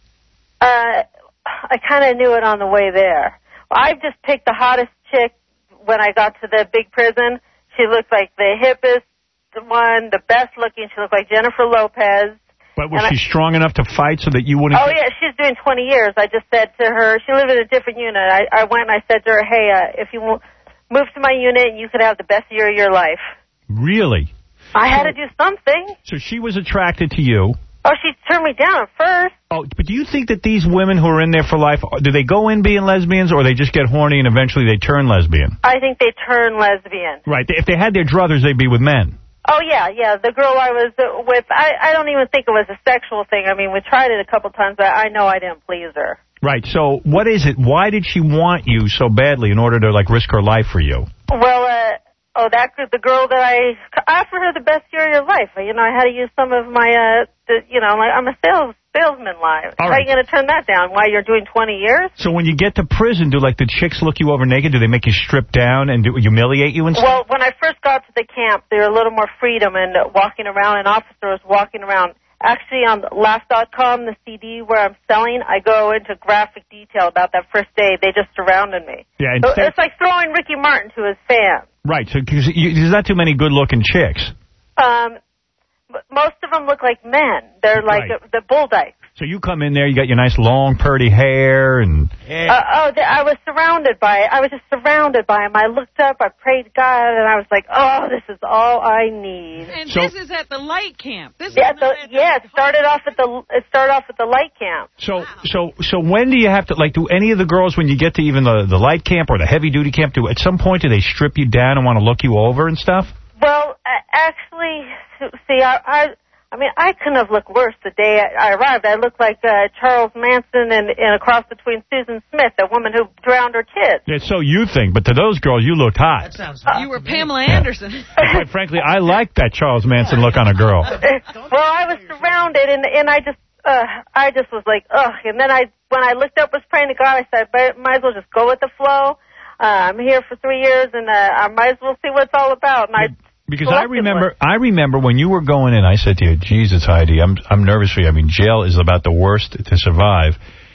Uh, I kind of knew it on the way there. I just picked the hottest chick when I got to the big prison. She looked like the hippest one, the best looking. She looked like Jennifer Lopez. But was And she I- strong enough to fight so that you wouldn't... Oh, yeah, she's doing twenty years. I just said to her, she lived in a different unit. I, I went and I said to her, hey, uh, if you mo- move to my unit, you could have the best year of your life. Really? I had to do something. So she was attracted to you. Oh, she turned me down at first. Oh, but do you think that these women who are in there for life, do they go in being lesbians, or they just get horny and eventually they turn lesbian? I think they turn lesbian. Right. If they had their druthers, they'd be with men. Oh, yeah, yeah. The girl I was uh, with, I, I don't even think it was a sexual thing. I mean, we tried it a couple times, but I know I didn't please her. Right. So what is it? Why did she want you so badly in order to, like, risk her life for you? Well, uh, oh, that the girl that I, I offered her the best year of your life. You know, I had to use some of my, uh, the, you know, like, I'm a sales salesman live. All How right. are you going to turn that down? Why, you're doing twenty years? So when you get to prison, do, like, the chicks look you over naked? Do they make you strip down and do, humiliate you and stuff? Well, when I first got to the camp, there were a little more freedom and uh, walking around. An officer was walking around. Actually, on Laugh dot com, the C D where I'm selling, I go into graphic detail about that first day. They just surrounded me. Yeah, So instead- it's like throwing Ricky Martin to his fans. Right. So cause you, there's not too many good-looking chicks. Um, but most of them look like men. They're like Right. uh, the bull dykes. So you come in there, you got your nice long, purdy hair, and... Uh, oh, th- I was surrounded by it. I was just surrounded by him. I looked up, I prayed to God, and I was like, oh, this is all I need. And this is at the light camp. This yeah, is the, yeah, it started off at the it started off at the light camp. So, so, so when do you have to, like, do any of the girls, when you get to even the, the light camp or the heavy-duty camp, do at some point do they strip you down and want to look you over and stuff? Well, uh, actually, see, I, I, I mean, I couldn't have looked worse the day I, I arrived. I looked like uh, Charles Manson and, and a cross between Susan Smith, that woman who drowned her kids. Yeah, so you think, but to those girls, you looked hot. You were Pamela Anderson. And quite frankly, I like that Charles Manson look on a girl. Well, I was surrounded, and and I just, uh, I just was like, ugh. And then I, when I looked up, was praying to God. I said, I might as well just go with the flow. Uh, I'm here for three years, and uh, I might as well see what it's all about. And I. Because I remember, I remember when you were going in, I said to you, Jesus, Heidi, I'm I'm nervous for you. I mean, jail is about the worst to survive,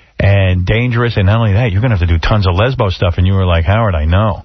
and dangerous, and not only that, you're going to have to do tons of lesbo stuff. And you were like, Howard, I know.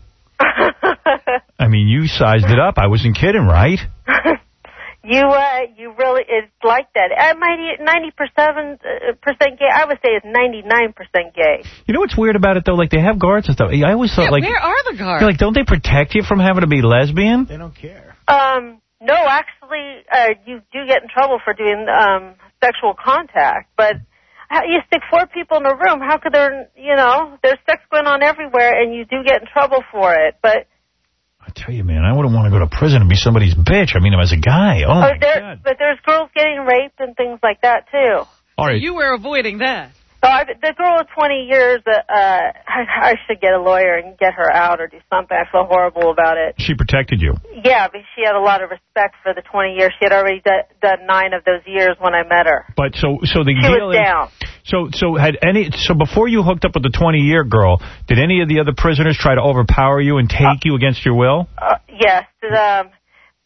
I mean, you sized it up. I wasn't kidding, right? You, uh, you really, it's like that. I might ninety percent percent gay. I would say it's ninety-nine percent gay. You know what's weird about it, though? Like, they have guards and stuff. I always thought, Yeah, like... where are the guards? You're like, don't they protect you from having to be lesbian? They don't care. Um, no, actually, uh, you do get in trouble for doing, um, sexual contact, but how, you stick four people in a room, how could there, you know, there's sex going on everywhere, and you do get in trouble for it, but... I tell you, man, I wouldn't want to go to prison and be somebody's bitch. I mean, as a guy, oh, Oh, my there, God. but there's girls getting raped and things like that, too. All right. You were avoiding that. So I, the girl with twenty years, uh, uh, I, I should get a lawyer and get her out or do something. I feel horrible about it. She protected you. Yeah, but she had a lot of respect for the twenty years. She had already d- done nine of those years when I met her. But so, so the She deal was down. is, so, so had any, so before you hooked up with the twenty-year girl, did any of the other prisoners try to overpower you and take you against your will? Uh, yes. Um,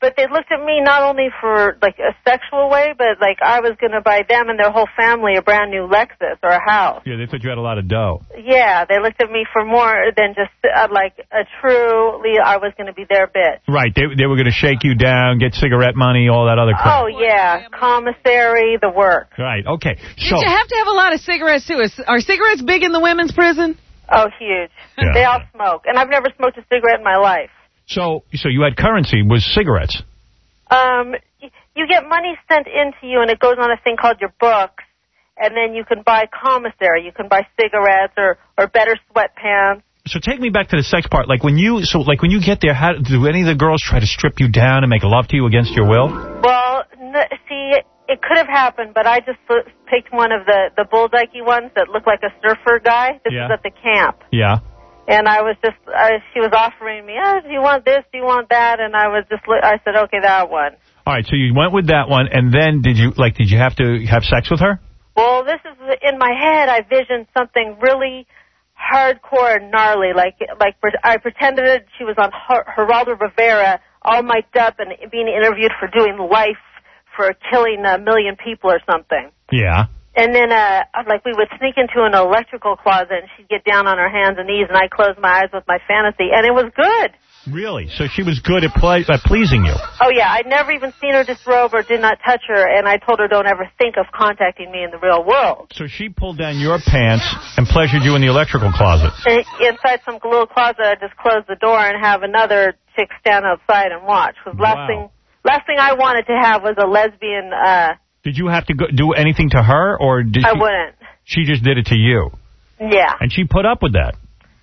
but they looked at me not only for, like, a sexual way, but, like, I was going to buy them and their whole family a brand new Lexus or a house. Yeah, they thought you had a lot of dough. Yeah, they looked at me for more than just, uh, like, a truly, I was going to be their bitch. Right, they they were going to shake you down, get cigarette money, all that other crap. Oh, yeah, commissary, the work. Right, okay. Did you have to have a lot of cigarettes, too? Is, are cigarettes big in the women's prison? Oh, huge. Yeah. They all smoke, and I've never smoked a cigarette in my life. So, so you had currency, was cigarettes. Um, y- you get money sent into you, and it goes on a thing called your books, and then you can buy commissary. You can buy cigarettes or, or better sweatpants. So take me back to the sex part. Like when you, so like when you get there, how do any of the girls try to strip you down and make love to you against your will? Well, n- see, it could have happened, but I just l- picked one of the the bulldikey ones that looked like a surfer guy. This Yeah. was at the camp. Yeah. And I was just, I, she was offering me, oh, do you want this, do you want that? And I was just, li- I said, okay, that one. All right, so you went with that one, and then did you, like, did you have to have sex with her? Well, this is, in my head, I visioned something really hardcore and gnarly. Like, like I pretended that she was on Her- Geraldo Rivera, all mic'd up and being interviewed for doing life for killing a million people or something. Yeah. And then, uh, like, we would sneak into an electrical closet, and she'd get down on her hands and knees, and I'd close my eyes with my fantasy, and it was good. Really? So she was good at, ple- at pleasing you? Oh, yeah. I'd never even seen her disrobe or did not touch her, and I told her don't ever think of contacting me in the real world. So she pulled down your pants and pleasured you in the electrical closet? And inside some little closet, I'd just close the door and have another chick stand outside and watch. Because last Wow. thing, last thing I wanted to have was a lesbian... uh Did you have to go, do anything to her, or did I she, wouldn't. she just did it to you? Yeah. And she put up with that?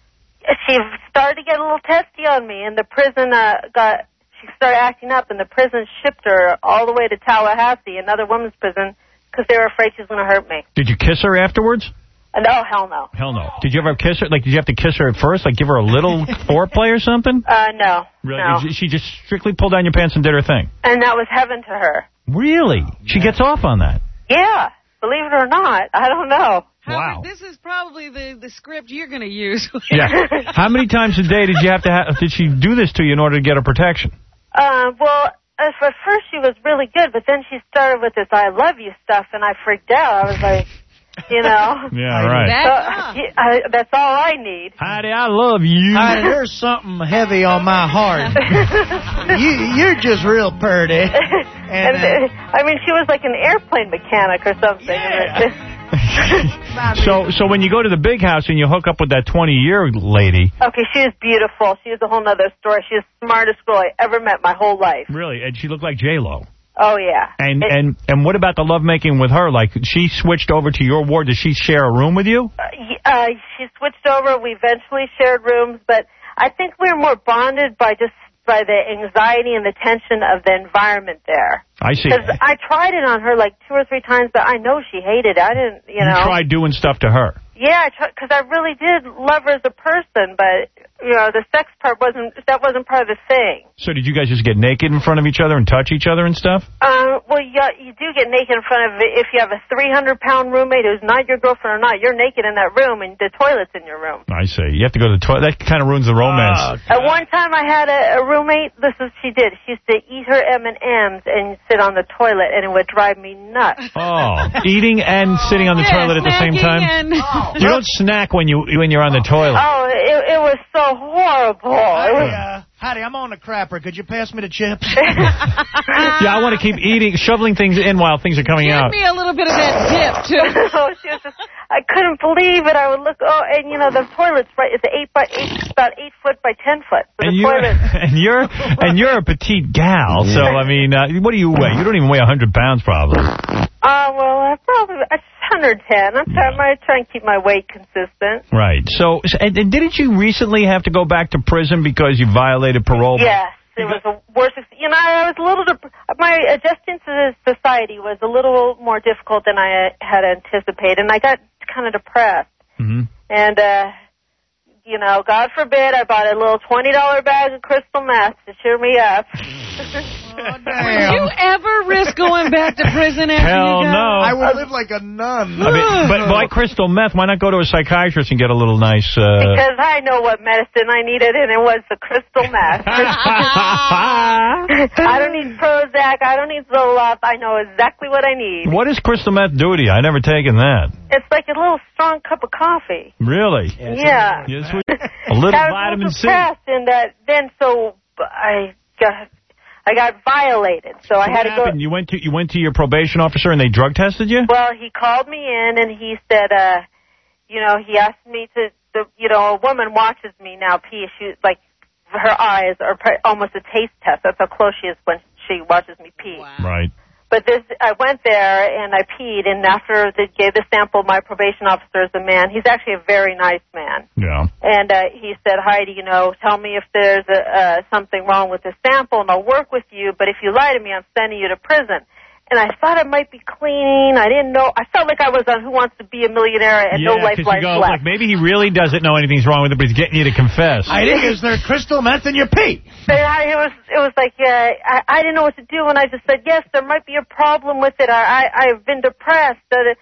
She started to get a little testy on me, and the prison uh, got. She started acting up, and the prison shipped her all the way to Tallahassee, another women's prison, because they were afraid she was going to hurt me. Did you kiss her afterwards? Uh, no, hell no. Hell no. Did you ever kiss her? Like, did you have to kiss her at first? Like, give her a little foreplay or something? Uh, no. Really? No. She just strictly pulled down your pants and did her thing? And that was heaven to her. Really? She gets off on that? Yeah. Believe it or not, I don't know. Wow. This is probably the, the script you're going to use. Yeah. How many times a day did you have to have, did she do this to you in order to get her protection? Uh, well, at first she was really good, but then she started with this I love you stuff, and I freaked out. I was like, you know. Yeah, right. So, yeah, I, that's all I need. Heidi, I love you. Heidi, there's something heavy on my heart. you, you're just real pretty. And, uh, I mean, she was like an airplane mechanic or something. Yeah. so so when you go to the big house and you hook up with that twenty-year lady... Okay, she is beautiful. She is a whole other story. She is the smartest girl I ever met my whole life. Really? And she looked like J-Lo. Oh, yeah. And, it, and, and what about the lovemaking with her? Like, she switched over to your ward. Does she share a room with you? Uh, uh, she switched over. We eventually shared rooms, but I think we were more bonded by just by the anxiety and the tension of the environment there. I see. Because I tried it on her like two or three times, but I know she hated it. I didn't, you know. You tried doing stuff to her. Yeah, because I really did love her as a person, but, you know, the sex part wasn't, that wasn't part of the thing. So did you guys just get naked in front of each other and touch each other and stuff? Um, well, you, you do get naked in front of, if you have a three hundred pound roommate who's not your girlfriend or not, you're naked in that room, and the toilet's in your room. I see. You have to go to the toilet. That kind of ruins the romance. Uh, At one time I had a, a roommate, this is what she did. She used to eat her M and M's and sit on the toilet, and it would drive me nuts. Oh, eating and sitting on the Yeah, toilet at the same time? and- Oh. You don't snack when, you, when you're on the toilet. Oh, it, it was so horrible. It was, uh, Hattie, I'm on the crapper. Could you pass me the chips? Yeah, I want to keep eating, shoveling things in while things are coming Give out. me a little bit of that dip, too. oh, she was just, I couldn't believe it. I would look, oh, and you know, the toilet's right, it's eight by eight, about eight foot by ten foot. So And the you're, toilet. and you're and you're a petite gal, so I mean, uh, what do you weigh? You don't even weigh a hundred pounds, probably. Uh, well, I probably, it's one hundred ten. I'm trying, I try and keep my weight consistent. Right. So, and, and didn't you recently have to go back to prison because you violated parole? Yes, it was the worst. You know, I was a little, dep- my adjusting to society was a little more difficult than I had anticipated, and I got kind of depressed. Mm-hmm. And, uh, you know, God forbid, I bought a little twenty dollar bag of crystal meth to cheer me up. Would you ever risk going back to prison after Hell you got no. I would live like a nun. I mean, but why crystal meth? Why not go to a psychiatrist and get a little nice... Uh... Because I know what medicine I needed, and it was the crystal meth. I don't need Prozac. I don't need Zoloft. I know exactly what I need. What does crystal meth do to you? I've never taken that. It's like a little strong cup of coffee. Really? Yeah. Yes, we- a little I was vitamin C. depressed, and uh, then so I got I got violated. So, So I had what to go. happened? You went to you went to your probation officer and they drug tested you? Well, he called me in and he said, uh, you know, he asked me to, the, you know, a woman watches me now pee. She like her eyes are pre- almost a taste test. That's how close she is when she watches me pee. Right. But this, I went there and I peed, and after they gave the sample, my probation officer is a man. He's actually a very nice man. Yeah. And uh, he said, Heidi, you know, tell me if there's a, uh, something wrong with the sample, and I'll work with you. But if you lie to me, I'm sending you to prison. And I thought it might be cleaning. I didn't know. I felt like I was on Who Wants to Be a Millionaire and yeah, no life you life go, left. like, maybe he really doesn't know anything's wrong with it, but he's getting you to confess. I think is there crystal meth in your pee? But I, it was it was like uh, I, I didn't know what to do, and I just said, yes, there might be a problem with it. I, I, I've been depressed.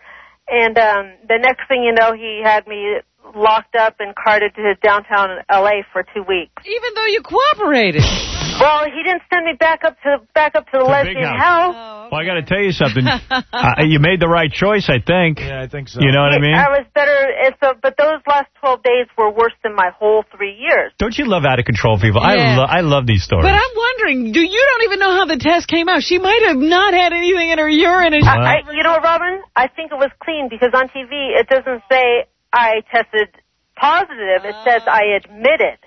And um, the next thing you know, he had me locked up and carted to downtown L A for two weeks. Even though you cooperated. Well, he didn't send me back up to back up to the To lesbian Big hell. House. Well, I got to tell you something. uh, you made the right choice, I think. Yeah, I think so. You know what I mean? I was better, and so, but those last twelve days were worse than my whole three years. Don't you love out of control people? Yeah. I, lo I love these stories. But I'm wondering, do you don't even know how the test came out? She might have not had anything in her urine. And I, I, you know what, Robin? I think it was clean because on T V it doesn't say I tested positive. It says I admitted.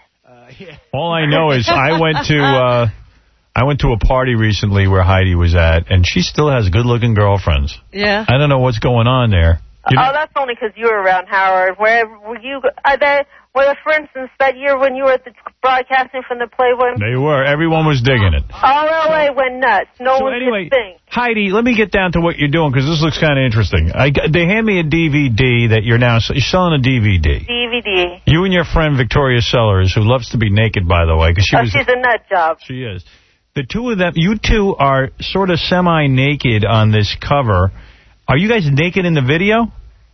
All I know is I went to uh, I went to a party recently where Heidi was at, and she still has good-looking girlfriends. Yeah. I don't know what's going on there. You know, Oh, that's only because you were around, Howard. Where were you? Are they, well, for instance, that year when you were at the broadcasting from the Playboy, they were. Everyone was digging it. all L A went nuts. No So one anyway, could think. Heidi, let me get down to what you're doing, because this looks kind of interesting. I, they hand me a D V D that you're now you're selling a D V D. D V D. You and your friend Victoria Sellers, who loves to be naked, by the way, because she Oh, was. she's a nut job. She is. The two of them, you two are sort of semi-naked on this cover. Are you guys naked in the video?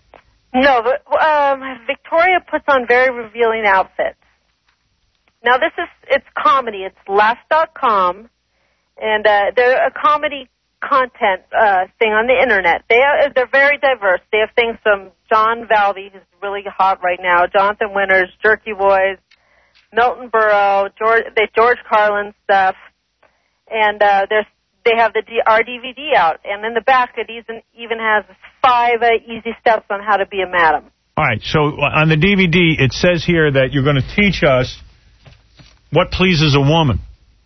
No, but um, Victoria puts on very revealing outfits. Now, this is, it's comedy. It's Laugh dot com, and uh, they're a comedy content uh, thing on the Internet. They are, they're very diverse. They have things from John Valvey, who's really hot right now, Jonathan Winters, Jerky Boys, Milton Berle, George, they George Carlin stuff, and uh, there's they have the D- our D V D out, and in the back it even even has five uh, easy steps on how to be a madam. All right, so on the D V D, it says here that you're going to teach us what pleases a woman.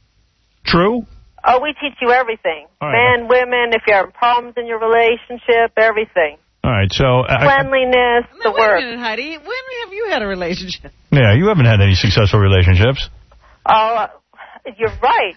True? Oh, we teach you everything. All right. Men, women, if you're having problems in your relationship, everything. All right, so... Uh, Cleanliness, the Wait a work. minute, Heidi. When have you had a relationship? yeah, you haven't had any successful relationships. Oh, uh, you're right.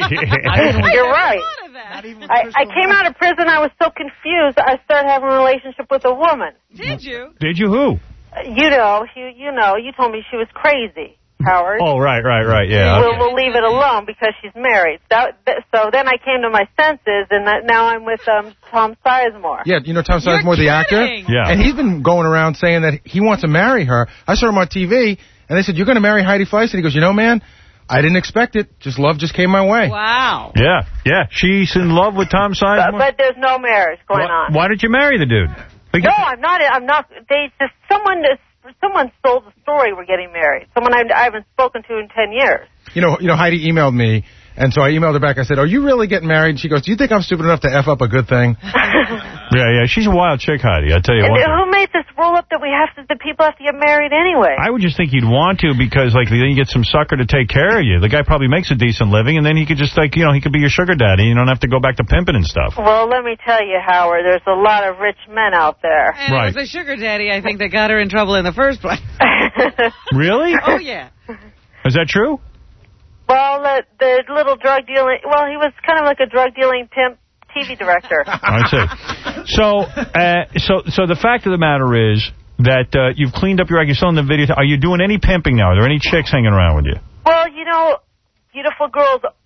You're right. I, I came out of prison. I was so confused. I started having a relationship with a woman. Did you? Did you who? Uh, You know, you, you know, you told me she was crazy, Howard. Oh, right, right, right, yeah. We'll, okay. we'll leave it alone because she's married. That, that, so then I came to my senses, and that, now I'm with um, Tom Sizemore. Yeah, you know Tom Sizemore, the actor? Yeah. And he's been going around saying that he wants to marry her. I saw him on T V, and they said, you're going to marry Heidi Fleiss? And he goes, you know, man, I didn't expect it. Just love just came my way. Wow. Yeah, yeah. She's in love with Tom But, Sizemore? but there's no marriage going why, on. why did you marry the dude? No, I'm not. I'm not. They just someone just someone sold the story. We're getting married. Someone I, I haven't spoken to in ten years. You know, you know, Heidi emailed me, and so I emailed her back. I said, are you really getting married? And she goes, do you think I'm stupid enough to F up a good thing? Yeah, yeah. She's a wild chick, Heidi. I tell you And what. who made this rule up that we have to? The people have to get married anyway. I would just think you'd want to because, like, then you get some sucker to take care of you. The guy probably makes a decent living, and then he could just, like, you know, he could be your sugar daddy. You don't have to go back to pimping and stuff. Well, let me tell you, Howard. There's a lot of rich men out there. And it was the sugar daddy, I think, that got her in trouble in the first place. Really? Oh, yeah. Is that true? Well, the, the little drug dealing. Well, he was kind of like a drug dealing pimp T V director. I see. So, uh, so, so the fact of the matter is that uh, you've cleaned up your act. You're selling the video. Are you doing any pimping now? Are there any chicks hanging around with you? Well, you know, beautiful girls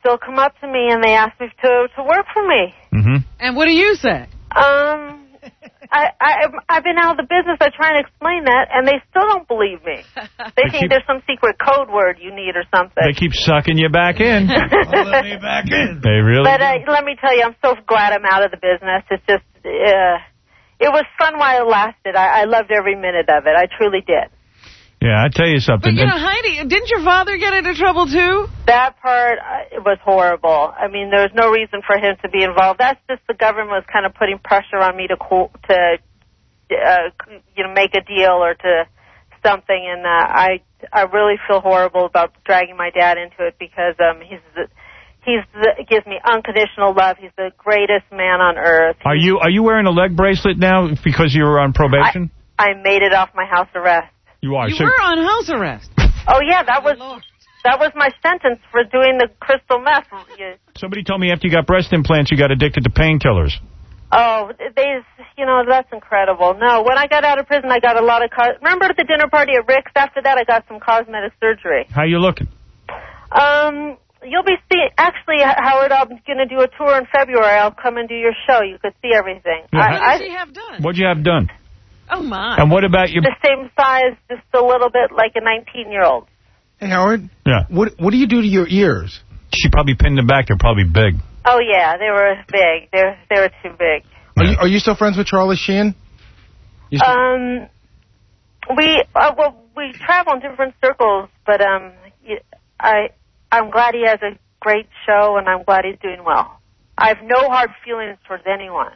still come up to me and they ask me to to work for me. Mm-hmm. And what do you say? Um, I, I, I've been out of the business. I try and explain that, and they still don't believe me. They, They think keep- there's some secret code word you need or something. They keep sucking you back in. Let me back in. They really But do. uh, let me tell you, I'm so glad I'm out of the business. It's just, uh, it was fun while it lasted. I, I loved every minute of it. I truly did. Yeah, I tell you something. But, you know, Heidi, didn't your father get into trouble, too? That part, uh, it was horrible. I mean, there was no reason for him to be involved. That's just the government was kind of putting pressure on me to, co- to uh, you know, make a deal or to something. And uh, I, I really feel horrible about dragging my dad into it because um, he's the, he's the, gives me unconditional love. He's the greatest man on earth. Are you are you wearing a leg bracelet now because you were on probation? I made it off my house arrest. You are. You So- were on house arrest. Oh yeah, that was that was my sentence for doing the crystal meth. You- Somebody told me after you got breast implants, you got addicted to painkillers. Oh, they, you know, that's incredible. No, when I got out of prison, I got a lot of. Co- Remember at the dinner party at Rick's? After that, I got some cosmetic surgery. How you looking? Um, you'll be seeing. Actually, Howard, I'm going to do a tour in February. I'll come and do your show. You could see everything. Yeah. I, What I, did she have done? What'd you have done? Oh, my. And what about your... the same size, just a little bit like a nineteen-year-old. Hey, Howard. Yeah. What What do you do to your ears? She probably pinned them back. They're probably big. Oh yeah, they were big. They were they were too big. Are you Are you still friends with Charlie Sheen? You still- Um, we uh, well we travel in different circles, but um, y- I I'm glad he has a great show, and I'm glad he's doing well. I have no hard feelings towards anyone.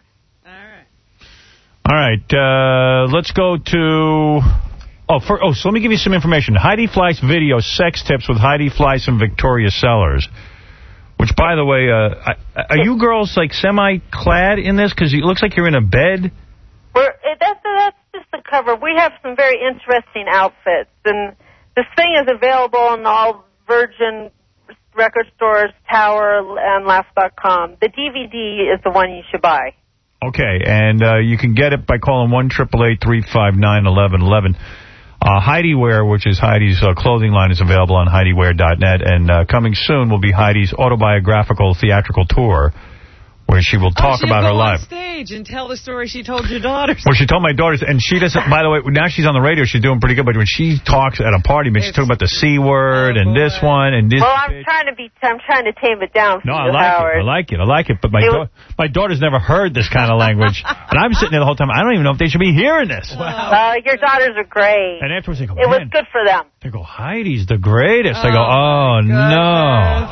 All right. Uh, let's go to... Oh, for, oh, so let me give you some information. Heidi Fleiss video, Sex Tips with Heidi Fleiss and Victoria Sellers. Which, by the way, uh, I, are you girls, like, semi-clad in this? Because it looks like you're in a bed. We're it, that's that's just the cover. We have some very interesting outfits, and this thing is available in all Virgin record stores, Tower, and Laugh dot com. The D V D is the one you should buy. Okay, and uh, you can get it by calling one eight eight eight, three five nine, one one one one. Uh, Heidi Wear, which is Heidi's uh, clothing line, is available on Heidi Wear dot net, and uh, coming soon will be Heidi's autobiographical theatrical tour, where she will talk oh, about her go life. on stage and tell the story she told your daughters. Well, she told my daughters, and she doesn't, by the way, now she's on the radio, she's doing pretty good, but when she talks at a party, man, she's talking about the C word Oh, and this one and this. Well, I'm trying to be. I'm trying to tame it down for No, I you, like Howard. it. I like it. I like it. But my It da- my daughter's never heard this kind of language. And I'm sitting there the whole time. I don't even know if they should be hearing this. Uh, your daughters are great. And afterwards they go, It was man, good for them. they go, Heidi's the greatest. I go, oh, no.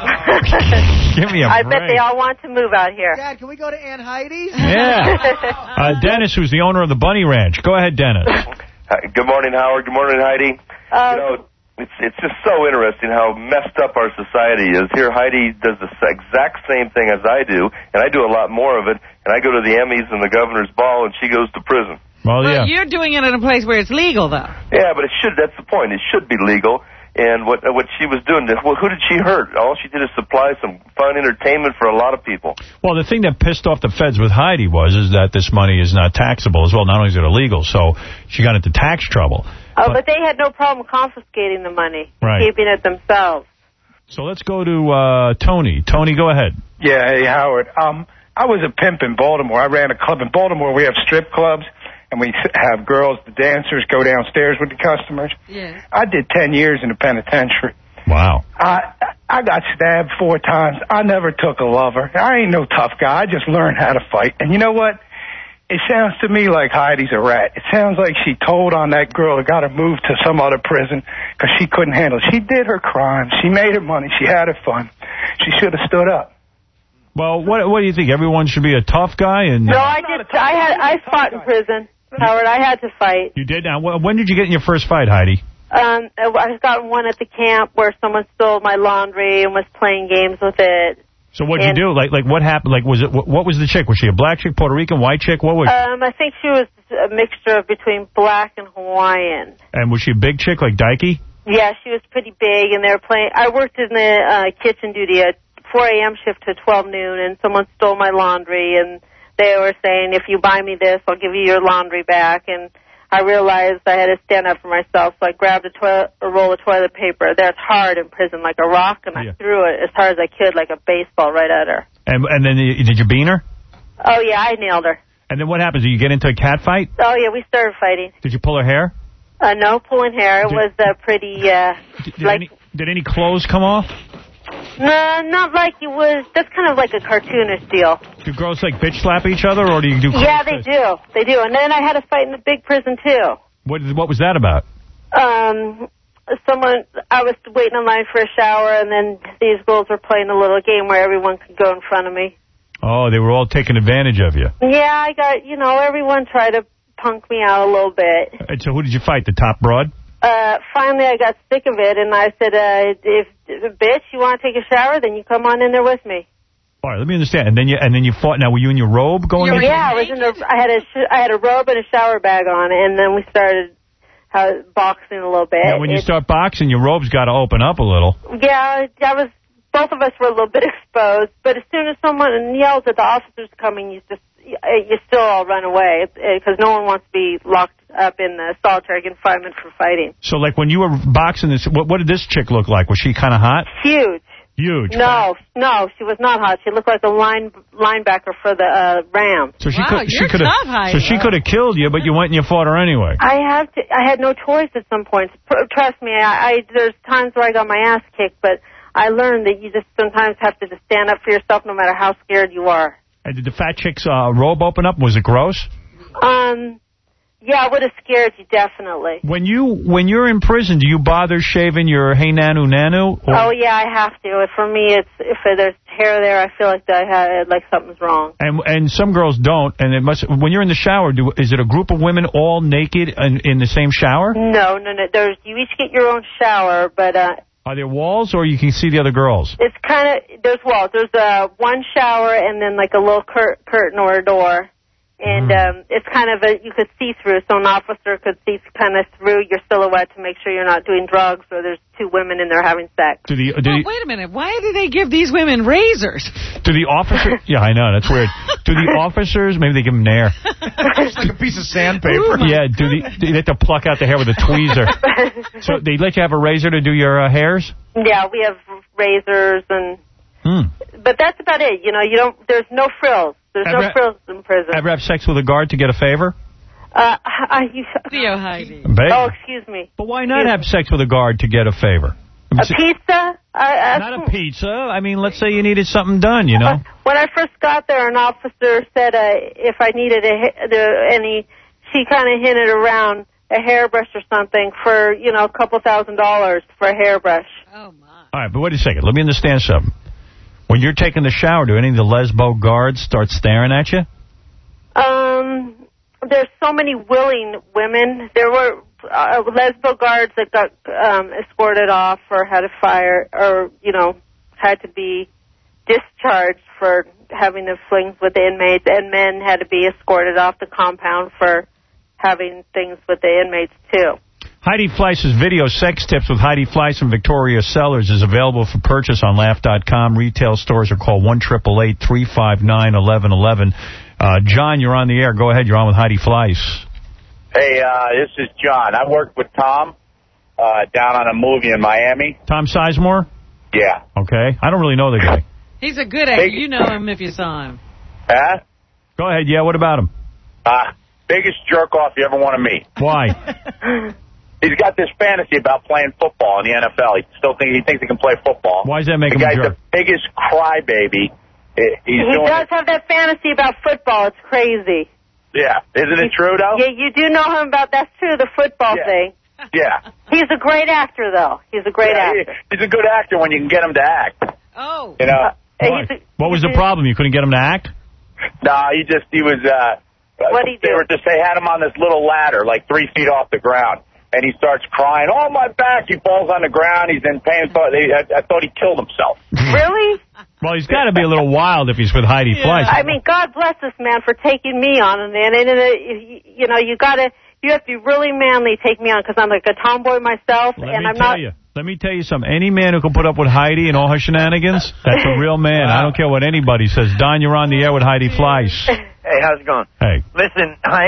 Give me a I break. bet they all want to move out here. Dad, can we go to Aunt Heidi's? Yeah. Uh, Dennis, who's the owner of the Bunny Ranch. Go ahead, Dennis. Hi, good morning, Howard. Good morning, Heidi. Uh, you know, it's it's just so interesting how messed up our society is. Here, Heidi does the s- exact same thing as I do, and I do a lot more of it. And I go to the Emmys and the Governor's Ball, and she goes to prison. Well, But yeah. you're doing it in a place where it's legal, though. Yeah, but it should. That's the point. It should be legal. And what what she was doing, well, who did she hurt? All she did is supply some fun entertainment for a lot of people. Well, the thing that pissed off the feds with Heidi was is that this money is not taxable as well. Not only is it illegal, so she got into tax trouble. Oh, but they had no problem confiscating the money, Right. keeping it themselves. So let's go to uh, Tony. Tony, go ahead. Yeah, hey, Howard. Um, I was a pimp in Baltimore. I ran a club in Baltimore. We have strip clubs, and we have girls, the dancers, go downstairs with the customers. Yeah. I did ten years in the penitentiary. Wow. I I got stabbed four times. I never took a lover. I ain't no tough guy. I just learned how to fight. And you know what? It sounds to me like Heidi's a rat. It sounds like she told on that girl and got her moved to some other prison because she couldn't handle it. She did her crime. She made her money. She had her fun. She should have stood up. Well, what what do you think? Everyone should be a tough guy? And No, I did. I had. I fought in prison, Howard. I had to fight. You did? Now, wh- when did you get in your first fight, Heidi? Um, I got in one at the camp where someone stole my laundry and was playing games with it. So what did And- you do? Like, like what happened? Like, was it what, what was the chick? Was she a black chick, Puerto Rican, white chick? What was? Um, I think she was a mixture of between black and Hawaiian. And was she a big chick, like Dikey? Yeah, she was pretty big, and they were playing. I worked in the uh, kitchen duty at four a.m. shift to twelve noon, and someone stole my laundry, and they were saying, if you buy me this, I'll give you your laundry back. And I I realized I had to stand up for myself, so I grabbed a, toilet, a roll of toilet paper that's hard in prison, like a rock, and Yeah. I threw it as hard as I could, like a baseball, right at her. And and then you, did you bean her? Oh, yeah, I nailed her. And then what happens? Do you get into a cat fight? Oh, yeah, we started fighting. Did you pull her hair? Uh, no pulling hair. It was uh, pretty, uh, Did, like... any, did any clothes come off? No, not like it was. That's kind of like a cartoonish deal. Do girls like bitch slap each other, or do you do? Yeah, they do. They do. And then I had a fight in the big prison too. What what was that about? Um, someone. I was waiting in line for a shower, and then these girls were playing a little game where everyone could go in front of me. Oh, they were all taking advantage of you. Yeah, I got. You know, everyone tried to punk me out a little bit. And so who did you fight? The top broad? Uh, finally, I got sick of it, and I said, uh, if, if bitch, you want to take a shower, then you come on in there with me. All right, let me understand. And then you and then you fought. Now, were you in your robe going? Yeah, into I was in a. I had a. sh- I had a robe and a shower bag on, and then we started uh, boxing a little bit. Now, when you It- start boxing, your robe's got to open up a little. Yeah, I was. Both of us were a little bit exposed, but as soon as someone yells at the officers coming, you just you still all run away because no one wants to be locked up in the solitary confinement for fighting. So, like, when you were boxing this, what, what did this chick look like? Was she kind of hot? Huge. Huge. No, no, she was not hot. She looked like a line linebacker for the uh, Rams. So she could. She could have. So she could have killed you, but you went and you fought her anyway. I have to. I had no choice at some points. Pr- Trust me. I, I there's times where I got my ass kicked, but I learned that you just sometimes have to just stand up for yourself, no matter how scared you are. And did the fat chick's uh, robe open up? Was it gross? Um. Yeah, it would have scared you, definitely. When you when you're in prison, do you bother shaving your hey nanu nanu? Or, Oh yeah, I have to. For me, it's if there's hair there, I feel like I have, like something's wrong. and and some girls don't. And it must. When you're in the shower, do is it a group of women all naked in, in the same shower? No, no, no. There's you each get your own shower, but uh, Are there walls, or you can see the other girls? it's kind of there's walls. There's uh, one shower and then like a little cur- curtain or a door. And um, it's kind of a, you could see through, so an officer could see kind of through your silhouette to make sure you're not doing drugs or there's two women in there having sex. Do the do Well, the, wait a minute. Why do they give these women razors? do the officers? Yeah, I know that's weird. Do the officers? Maybe they give them nair. It's like a piece of sandpaper. Yeah. Do the do they have to pluck out the hair with a tweezer? So they let you have a razor to do your uh, hairs? Yeah, we have razors and, Hmm. but that's about it. You know, you don't. There's no frills. There's no Ever- frills in prison. Ever have sex with a guard to get a favor? Uh, I, you, Theo Heidi. Babe. Oh, excuse me. But why not have sex with a guard to get a favor? A pizza? I, I, Not a pizza. I mean, let's say you needed something done, you know? When I first got there, an officer said uh, if I needed a, ha- the, any, she kind of hinted around a hairbrush or something for, you know, a couple thousand dollars for a hairbrush. Oh, my. All right, but wait a second. Let me understand something. When you're taking the shower, do any of the lesbo guards start staring at you? Um, there's so many willing women. There were uh, lesbo guards that got um, escorted off or had a fire or, you know, had to be discharged for having the flings with the inmates, and men had to be escorted off the compound for having things with the inmates, too. Heidi Fleiss's video, Sex Tips with Heidi Fleiss and Victoria Sellers, is available for purchase on laugh dot com. Retail stores are called one eight eight eight, three five nine, one one one one. Uh, John, you're on the air. Go ahead. You're on with Heidi Fleiss. Hey, uh, this is John. I worked with Tom uh, down on a movie in Miami. Tom Sizemore? Yeah. Okay. I don't really know the guy. He's a good actor. You know him if you saw him. Huh? Go ahead. Yeah, what about him? Uh, biggest jerk-off you ever want to meet. Why? He's got this fantasy about playing football in the N F L. He still think he thinks he can play football. Why does that make the him a guy's jerk? the biggest crybaby. He's he doing does it. have that fantasy about football. It's crazy. Yeah. Isn't it true, though? Yeah, you do know him about, that's true, the football thing. Yeah. He's a great actor, though. He's a great Yeah, actor. he- he's a good actor when you can get him to act. Oh. You know? Why? What was the problem? You couldn't get him to act? Nah, he just, he was, uh... What'd he they do? were just, they had him on this little ladder, like three feet off the ground. And he starts crying, oh, my back. He falls on the ground. He's in pain. So they, I, I thought he killed himself. Really? Well, he's got to be a little wild if he's with Heidi Fleiss. I mean, God bless this man for taking me on. And, and, and, and you know, you got to, you have to be really manly to take me on because I'm like a tomboy myself. Let and me I'm tell not. you. Let me tell you something. Any man who can put up with Heidi and all her shenanigans, that's a real man. I don't care what anybody says. Don, you're on the air with Heidi Fleiss. Hey, how's it going? Hey. Listen, Heidi,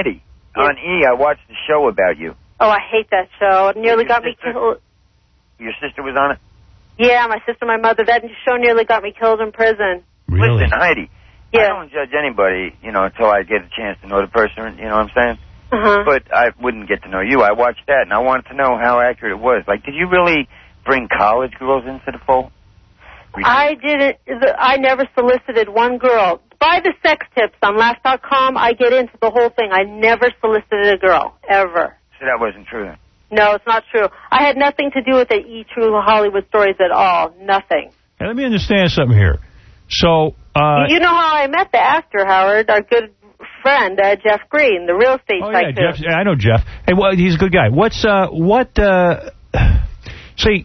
on E, I watched the show about you. Oh, I hate that show. It nearly got me killed. Your sister was on it? Yeah, my sister, my mother. That show nearly got me killed in prison. Really? Listen, Heidi, Yeah. I don't judge anybody, you know, until I get a chance to know the person, you know what I'm saying? Uh-huh. But I wouldn't get to know you. I watched that, and I wanted to know how accurate it was. Like, did you really bring college girls into the fold? I didn't. I never solicited one girl. By the sex tips on Laugh dot com, I get into the whole thing. I never solicited a girl, ever. So that wasn't true then? No, it's not true. I had nothing to do with the E! True Hollywood Stories at all. Nothing. Hey, let me understand something here. So, uh... You know how I met the actor, Howard, our good friend, uh, Jeff Green, the real estate Oh, yeah, tycoon. Jeff, yeah, I know Jeff. Hey, well, he's a good guy. What's, uh, what, uh... See,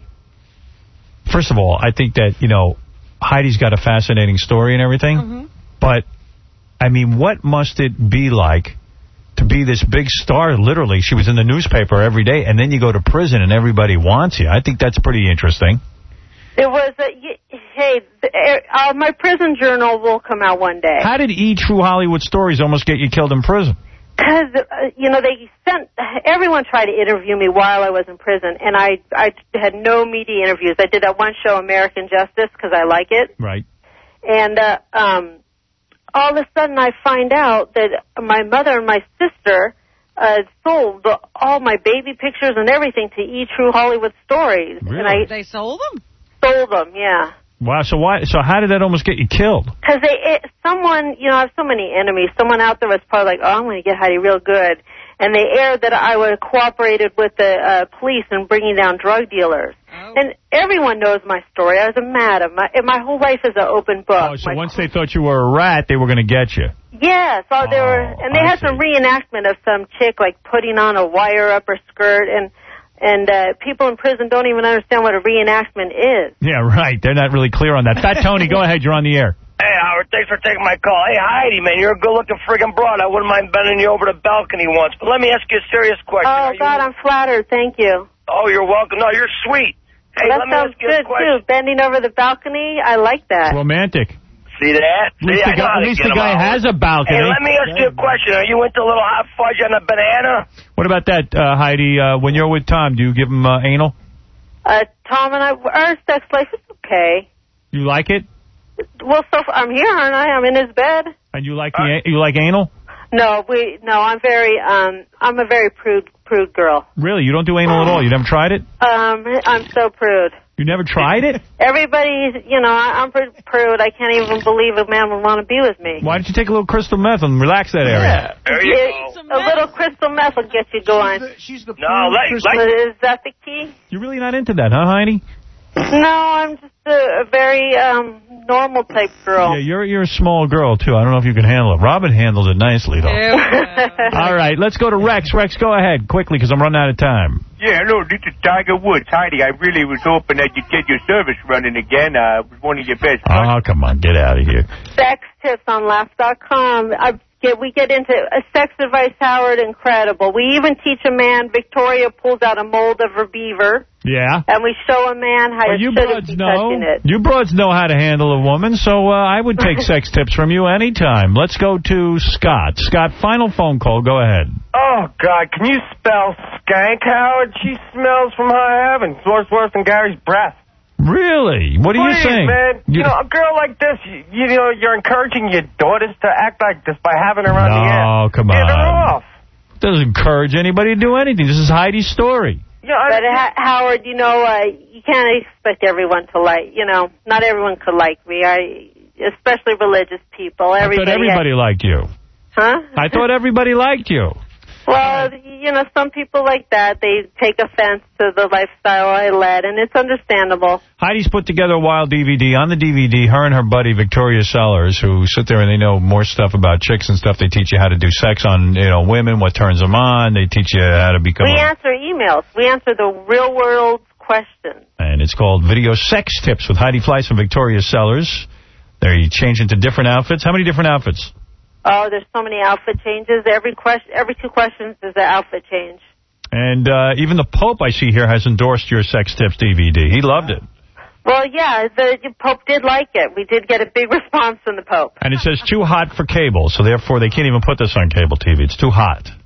first of all, I think that, you know, Heidi's got a fascinating story and everything, Mm-hmm. but, I mean, what must it be like to be this big star? Literally, she was in the newspaper every day, and then you go to prison and everybody wants you. I think that's pretty interesting. It was, a, y- hey, the, uh, my prison journal will come out one day. How did E! True Hollywood Stories almost get you killed in prison? Because, uh, you know, they sent, everyone tried to interview me while I was in prison, and I, I had no media interviews. I did that one show, American Justice, because I like it. Right. And uh, um, all of a sudden I find out that my mother and my sister uh, sold all my baby pictures and everything to E! True Hollywood Stories. Really? And I They sold them? sold them, yeah. Wow, so why? So how did that almost get you killed? Because they, it, someone, you know, I have so many enemies. Someone out there was probably like, oh, I'm going to get Heidi real good. And they aired that I would have cooperated with the uh, police in bringing down drug dealers. Oh. And everyone knows my story. I was a madam. My, my whole life is an open book. Oh, so my, once they thought you were a rat, they were going to get you. yeah, so they were, and they I had some reenactment of some chick like putting on a wire up her skirt, and and uh, people in prison don't even understand what a reenactment is. Yeah, right. They're not really clear on that. Fat Tony, go ahead. You're on the air. Hey, Howard, thanks for taking my call. Hey, Heidi, man, you're a good-looking friggin' broad. I wouldn't mind bending you over the balcony once. But let me ask you a serious question. Oh, Are God, you... I'm flattered. Thank you. Oh, you're welcome. No, you're sweet. Hey, Well, that let me sounds ask you a good, question. too. Bending over the balcony, I like that. Romantic. See that? At least See, the I know guy, how at to least get the 'em guy out. has a balcony. Hey, let me ask you a question. Are you into a little hot fudge on a banana? What about that, uh, Heidi? Uh, when you're with Tom, do you give him uh, anal? Uh, Tom and I, our sex life is okay. You like it? Well, so far, I'm here, aren't I? I'm in his bed. And you like the a- you like anal? No, we, no, I'm very, um, I'm a very prude, prude girl. Really? You don't do anal at all? You never tried it? Um, I'm so prude. You never tried it? Everybody, you know, I, I'm pr- prude. I can't even believe a man would want to be with me. Why don't you take a little crystal meth and relax that area? There you It- a little crystal meth will get you going. She's the, she's the No, like, like, Is that the key? You're really not into that, huh, Heidi? No, I'm just a, a very um, normal type girl. Yeah, you're you're a small girl, too. I don't know if you can handle it. Robin handles it nicely, though. All right, let's go to Rex. Rex, go ahead, quickly, because I'm running out of time. Yeah, hello, this is Tiger Woods. Heidi, I really was hoping that you'd get your service running again. Uh, it was one of your best. Oh, come on, get out of here. Sex tips on Laugh dot com. I get, we get into uh, sex advice, Howard, incredible. We even teach a man, Victoria pulls out a mold of her beaver, Yeah? and we show a man how Well, to you shouldn't broads be know. touching it. You broads know how to handle a woman, so uh, I would take sex tips from you anytime. Let's go to Scott. Scott, final phone call. Go ahead. Oh, God, can you spell skank, Howard? She smells from high heaven. Smells worse than Gary's breath. Really? What are Please, you saying? man. You, You- know, a girl like this, you, you know, you're encouraging your daughters to act like this by having her on the air. No, come Get her on. off. Doesn't encourage anybody to do anything. This is Heidi's story. Yeah, I, But uh, Howard, you know, uh, you can't expect everyone to like. You know, not everyone could like me. I, especially religious people. Everybody. I thought everybody liked you. Huh? I thought everybody liked you. Well, you know, some people like that. They take offense to the lifestyle I led, and it's understandable. Heidi's put together a wild D V D. On the D V D, her and her buddy Victoria Sellers, who sit there and they know more stuff about chicks and stuff. They teach you how to do sex on, you know, women, what turns them on. They teach you how to become We a... answer emails. We answer the real-world questions. And it's called Video Sex Tips with Heidi Fleiss and Victoria Sellers. They change into different outfits. How many different outfits? Oh, there's so many outfit changes. Every question, every two questions is an outfit change. And uh, even the Pope, I see here, has endorsed your Sex Tips D V D. He loved it. Well, yeah, the, the Pope did like it. We did get a big response from the Pope. And it says too hot for cable, so therefore they can't even put this on cable T V. It's too hot.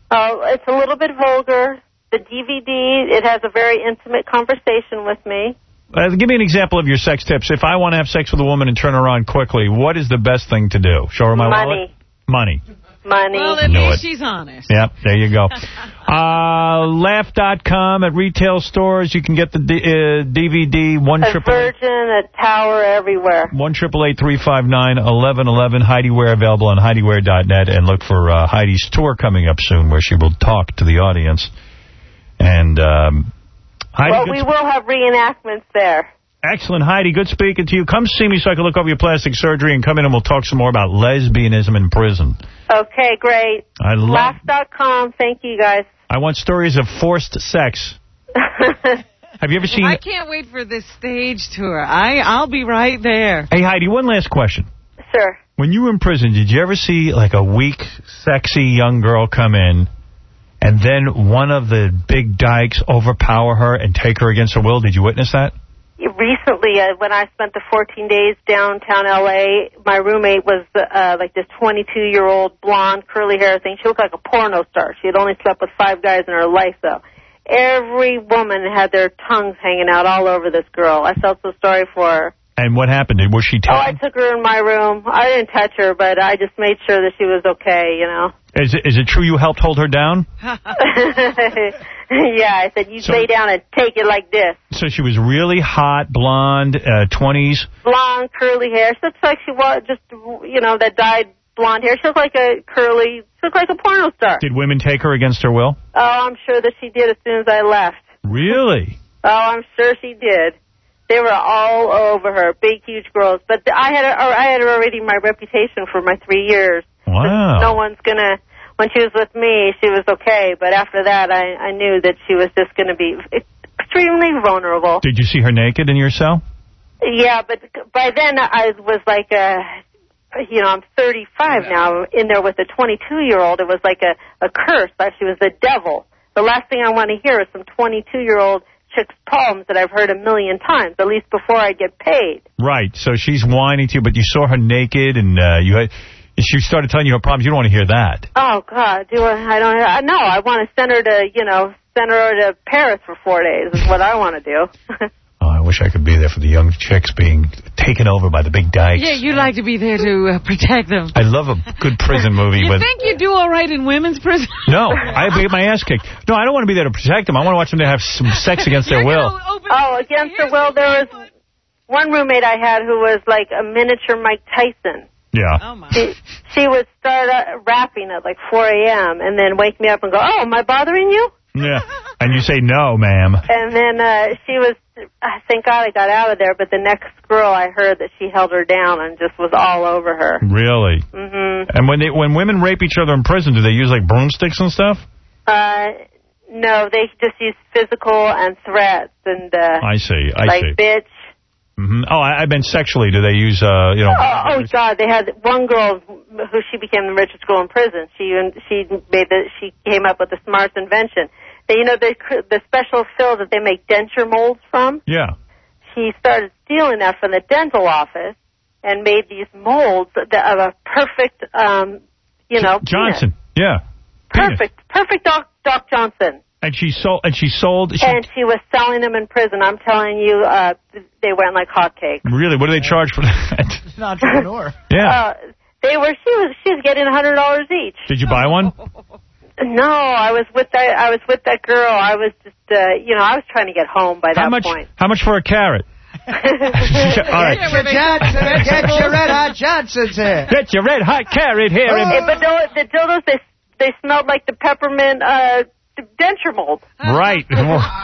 Oh, it's a little bit vulgar. The D V D, it has a very intimate conversation with me. Uh, give me an example of your sex tips. If I want to have sex with a woman and turn her on quickly, what is the best thing to do? Show her my Money. wallet? Money. Money. Well, at Knew least it. she's honest. Yep, there you go. uh, laugh dot com at retail stores. You can get the D uh, D V D. One A triple Virgin, a Tower, everywhere. one triple eight three five nine eleven eleven. Heidi Ware available on Heidi Ware dot net, and look for uh, Heidi's tour coming up soon, where she will talk to the audience. And um, Heidi, Well, good we sp- will have reenactments there. excellent, Heidi. Good speaking to you. Come see me so I can look over your plastic surgery, and come in and we'll talk some more about lesbianism in prison. Okay, great. I love. Laugh dot com. Thank you, guys. I want stories of forced sex. Have you ever seen? I can't wait for this stage tour. I, I'll be right there. Hey, Heidi, one last question. Sure. When you were in prison, did you ever see like a weak, sexy young girl come in, and then one of the big dykes overpower her and take her against her will? Did you witness that? Recently, uh, when I spent the fourteen days downtown L A, my roommate was uh, like this twenty-two-year-old blonde, curly hair thing. She looked like a porno star. She had only slept with five guys in her life, though. Every woman had their tongues hanging out all over this girl. I felt so sorry for her. And what happened? Was she Oh, I taken? took her in my room. I didn't touch her, but I just made sure that she was okay, you know. Is it, is it true you helped hold her down? Yeah, I said, you So- lay down and take it like this. So she was really hot, blonde, uh, twenties. Blonde, curly hair. She looks like she was just, you know, that dyed blonde hair. She looked like a curly, she looked like a porno star. Did women take her against her will? Oh, I'm sure that she did as soon as I left. Really? Oh, I'm sure she did. They were all over her, big, huge girls. But I had, or I had already my reputation for my three years. Wow. No one's gonna. When she was with me, she was okay. But after that, I, I knew that she was just gonna be extremely vulnerable. Did you see her naked in your cell? Yeah, but by then I was like a, you know, I'm thirty-five now, in there with a twenty-two-year-old. It was like a, a curse that she was the devil. The last thing I want to hear is some twenty-two-year-old chick's poems that I've heard a million times, at least before I get paid. Right. So she's whining to you, but you saw her naked, and uh, you had, she started telling you her problems. You don't want to hear that. Oh, God, do I, I don't, I, no, I want to send her to, you know, send her to Paris for four days is what I want to do. Oh, I wish I could be there for the young chicks being taken over by the big dykes. Yeah, you'd like to be there to uh, protect them. I love a good prison movie. You with think you do all right in women's prison? No, I get my ass kicked. No, I don't want to be there to protect them. I want to watch them to have some sex against their will. Oh, against her will, there was one roommate I had who was like a miniature Mike Tyson. Yeah. Oh, my. She, she would start uh, rapping at like four a.m. and then wake me up and go, oh, am I bothering you? Yeah. And you say, no, ma'am. And then uh, she was, uh, thank God I got out of there, but the next girl I heard that she held her down and just was all over her. Really? Mm-hmm. And when they when women rape each other in prison, do they use like broomsticks and stuff? Uh, no, they just use physical and threats and, uh, I see. I like, see. bitch. Mm-hmm. Oh, I, I meant sexually. Do they use, uh, you know... Oh, oh, God, they had one girl who she became the richest girl in prison. She she made the, she came up with the smartest invention. They, you know, the the special fill that they make denture molds from? Yeah. She started stealing that from the dental office and made these molds that, of a perfect, um, you know... Johnson. Penis. Yeah. Perfect. Perfect Doc, Doc Johnson. And she sold, and she sold... She, And she was selling them in prison. I'm telling you, uh, they went like hotcakes. really? What do they charge for that? An entrepreneur. Yeah. Uh, they were. She was. She was getting a hundred dollars each. Did you buy one? No, I was with that. I was with that girl. I was just, uh, you know, I was trying to get home by How that much? point. How much for a carrot? All right. Get your Johnson, get your Red Hot Johnsons here. Get your red hot carrot here. Eh, but the, the dildos, they they smelled like the peppermint uh, denture mold. Right. So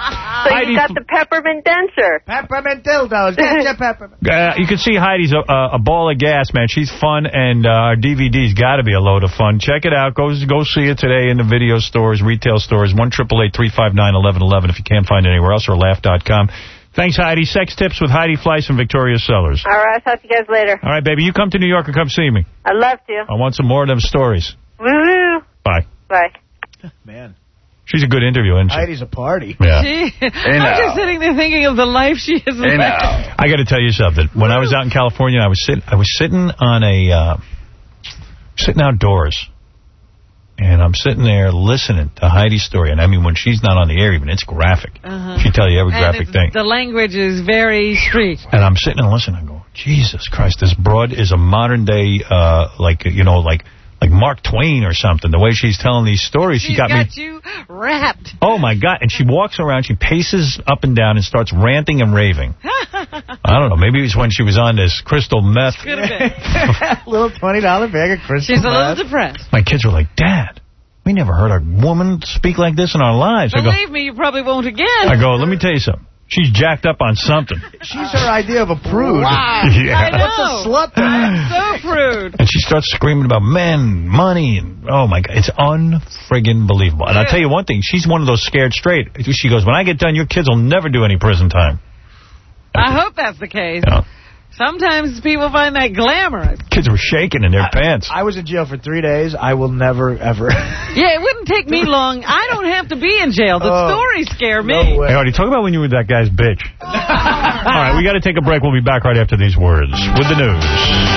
you got the peppermint denture. Peppermint dildos. Get your peppermint. Uh, you can see Heidi's a, a, a ball of gas, man. She's fun, and uh, our D V D's got to be a load of fun. Check it out. Go go see it today in the video stores, retail stores, one eight eight eight, three five nine, one one one one if you can't find it anywhere else, or laugh dot com. Thanks, Heidi. Sex tips with Heidi Fleiss and Victoria Sellers. All right, I'll talk to you guys later. All right, baby. You come to New York and come see me. I'd love to. I want some more of them stories. Woo-hoo. Bye. Bye. Man. She's a good interview, isn't she? Heidi's a party. Yeah. She, I'm just sitting there thinking of the life she has lived. I got to tell you something. When I was out in California, I was sitting. I was sitting on a uh, sitting outdoors, And I'm sitting there listening to Heidi's story. And I mean, when she's not on the air even, it's graphic. Uh-huh. She tell you every And graphic thing. The language is very street. And I'm sitting and listening. I go, Jesus Christ, this broad is a modern day, uh, like, you know, like like Mark Twain or something. The way she's telling these stories, she She's got, got me. you wrapped. Oh, my God. And she walks around, she paces up and down and starts ranting and raving. I don't know. Maybe it was when she was on this crystal meth. Could have been. Little twenty dollar bag of crystal She's a little meth. depressed. My kids were like, Dad, we never heard a woman speak like this in our lives. I go, Believe me, you probably won't again. I go, let me tell you something. She's jacked up on something. She's her idea of a prude. Wow. Yeah. I know. What's a slut? I'm so prude. And she starts screaming about men, money, and oh, my God. It's un-friggin' believable. And I'll tell you one thing. She's one of those scared straight. She goes, when I get done, your kids will never do any prison time. I hope that's the case. Yeah. Sometimes people find that glamorous. Kids were shaking in their I, pants. I was in jail for three days. I will never, ever. Yeah, it wouldn't take me long. I don't have to be in jail. The Oh, stories scare me. no way. Hey, Artie, talk about when you were that guy's bitch. All right, we got to take a break. We'll be back right after these words with the news.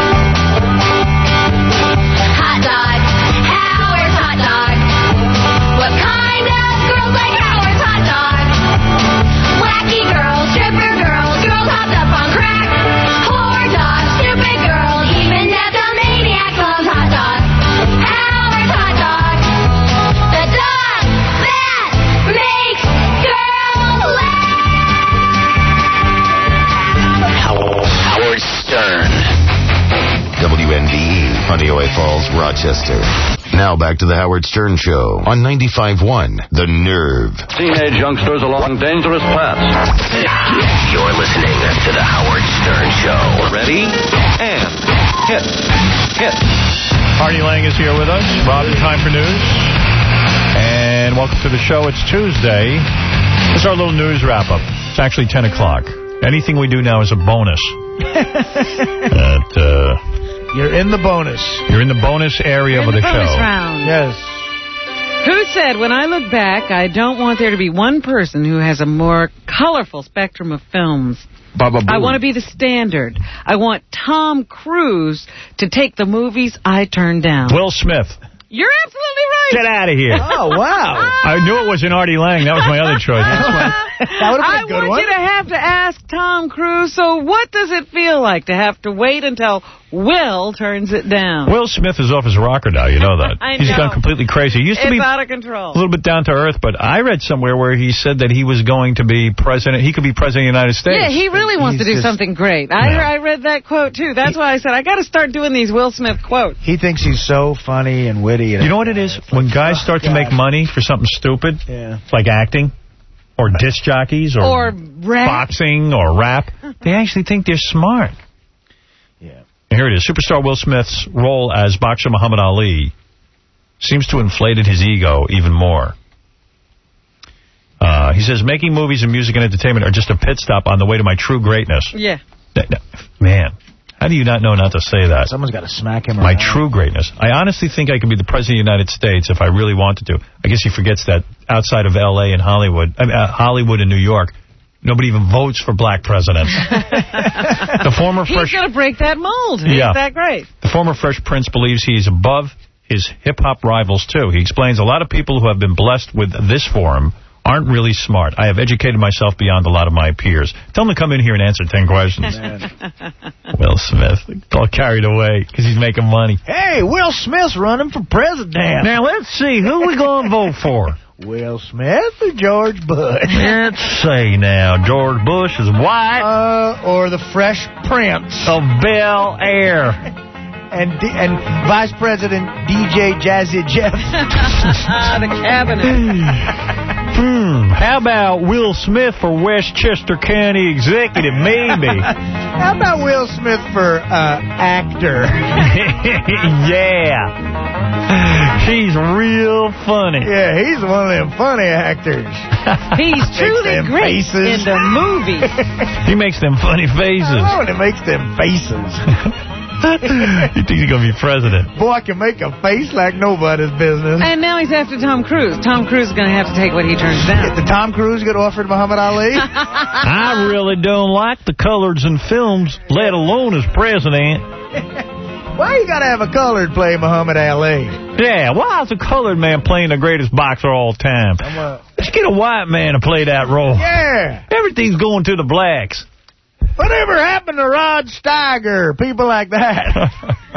Hot dog. Howard's hot dog. What kind of girls like Howard's hot dog? Wacky girls, stripper girls, girls hopped up on crack. Whore dog, stupid girl, even depthomaniac loves hot dog. Howard's hot dog. The dog that makes girls laugh. Howard Stern. W N D E, Honey Away Falls, Rochester. Now back to the Howard Stern Show on ninety-five point one, The Nerve. Teenage youngsters along dangerous paths. You're listening to the Howard Stern Show. Ready? And hit. Hit. Artie Lang is here with us. Robin, time for news. And welcome to the show. It's Tuesday. This is our little news wrap-up. It's actually ten o'clock. Anything we do now is a bonus. That, uh, You're in the bonus. you're in the bonus area In of the the bonus show. round. Yes. Who said, when I look back, I don't want there to be one person who has a more colorful spectrum of films. Baba Boo. I want to be the standard. I want Tom Cruise to take the movies I turn down. Will Smith. You're absolutely right. Get out of here. Oh, wow. I knew it wasn't Artie Lang. That was my other choice. That would have I been a good want one. you to have to ask Tom Cruise, so what does it feel like to have to wait until Will turns it down? Will Smith is off his rocker now. You know that. I He's know. gone completely crazy. He used to It's be out of control. a little bit down to earth, but I read somewhere where he said that he was going to be president. He could be president of the United States. Yeah, he really wants He's to do just- something great. I, Yeah. I read that quote, too. That's why I said, I got to start doing these Will Smith quotes. He thinks he's so funny and witty. And You know what it is? When guys start to make money for something stupid, Yeah. like acting, or disc jockeys, or, Or rap. boxing, or rap, they actually think they're smart. Yeah. And here it is. Superstar Will Smith's role as boxer Muhammad Ali seems to have inflated his ego even more. Uh, he says, making movies and music and entertainment are just a pit stop on the way to my true greatness. Yeah. That- that- Man, how do you not know not to say that? Someone's got to smack him My around. true greatness. I honestly think I could be the president of the United States if I really wanted to. I guess he forgets that outside of L A and Hollywood, I mean, uh, Hollywood and New York, nobody even votes for black presidents. The former He's fresh, going to break that mold. Yeah. Is that great? the former Fresh Prince believes he's above his hip-hop rivals, too. He explains a lot of people who have been blessed with this forum aren't really smart. I have educated myself beyond a lot of my peers. Tell him to come in here and answer ten questions. Will Smith, all carried away because he's making money. Hey, Will Smith's running for president. Now, let's see. Who we going to vote for? Will Smith or George Bush? Let's see now. George Bush is white. Uh, or the Fresh Prince. Of Bel Air. And D and Vice President D J Jazzy Jeff. The cabinet. Hmm. How about Will Smith for Westchester County Executive, maybe? How about Will Smith for uh, actor? Yeah. He's real funny. Yeah, he's one of them funny actors. He's truly them great faces. in the movies. He makes them funny faces. Oh, and it makes them faces. You think he's going to be president? Boy, I can make a face like nobody's business. And now he's after Tom Cruise. Tom Cruise is going to have to take what he turns down. Did Tom Cruise get offered Muhammad Ali? I really don't like the colors in films, let alone as president. Why you got to have a colored play Muhammad Ali? Yeah, why is a colored man playing the greatest boxer of all time? Let's get a white man to play that role. Yeah. Everything's going to the blacks. Whatever happened to Rod Steiger? People like that.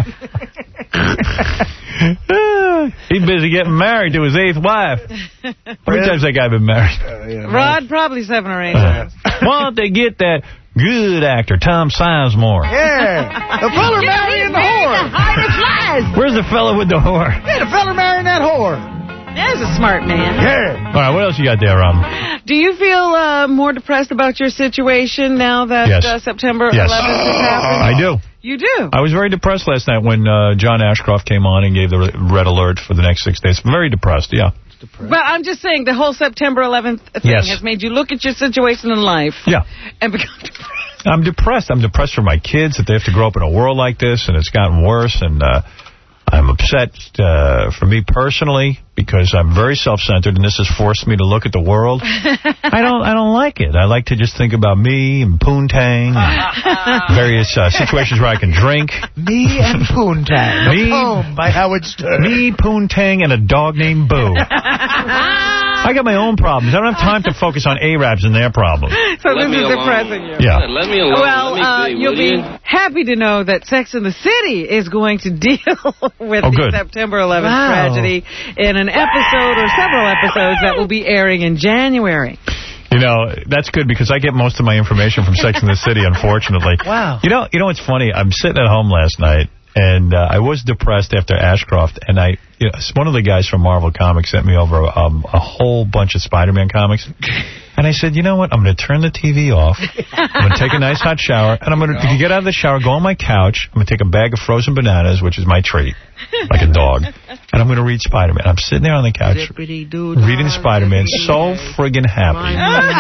He's busy getting married to his eighth wife. How many times that guy been married? Uh, yeah, Rod, probably seven or eight. Uh, why don't they get that good actor, Tom Sizemore? Yeah. The fella marrying the whore. Where's the fella with the whore? Yeah, the fella marrying that whore. There's a smart man. Yeah. All right, what else you got there, Robin? Do you feel uh, more depressed about your situation now that Yes. uh, September Yes. eleventh has happened? I do. You do? I was very depressed last night when uh, John Ashcroft came on and gave the red alert for the next six days. Very depressed, yeah. But I'm just saying the whole September eleventh thing Yes. has made you look at your situation in life. Yeah. And become depressed. I'm depressed. I'm depressed for my kids that they have to grow up in a world like this, and it's gotten worse, and uh, I'm upset uh, for me personally because I'm very self-centered, and this has forced me to look at the world. I don't I don't like it. I like to just think about me and Poontang and various uh, situations where I can drink. Me and Poontang. Me, A poem by Howard Stern. Me, Poontang, and a dog named Boo. I got my own problems. I don't have time to focus on Arabs and their problems. So Let this me is alone. depressing you. Yeah. Let me alone. Well, Let me uh, be, you'll will be you? happy to know that Sex and the City is going to deal with Oh, the good. September eleventh Wow. tragedy in an episode or several episodes that will be airing in January. You know, that's good because I get most of my information from Sex and the City, unfortunately. Wow. You know, you know what's funny? I'm sitting at home last night, and uh, I was depressed after Ashcroft, and I, you know, one of the guys from Marvel Comics sent me over um, a whole bunch of Spider-Man comics. And I said, you know what? I'm going to turn the T V off. I'm going to take a nice hot shower. And I'm going to get out of the shower, go on my couch. I'm going to take a bag of frozen bananas, which is my treat, like a dog. And I'm going to read Spider-Man. I'm sitting there on the couch reading Spider-Man, so friggin' happy.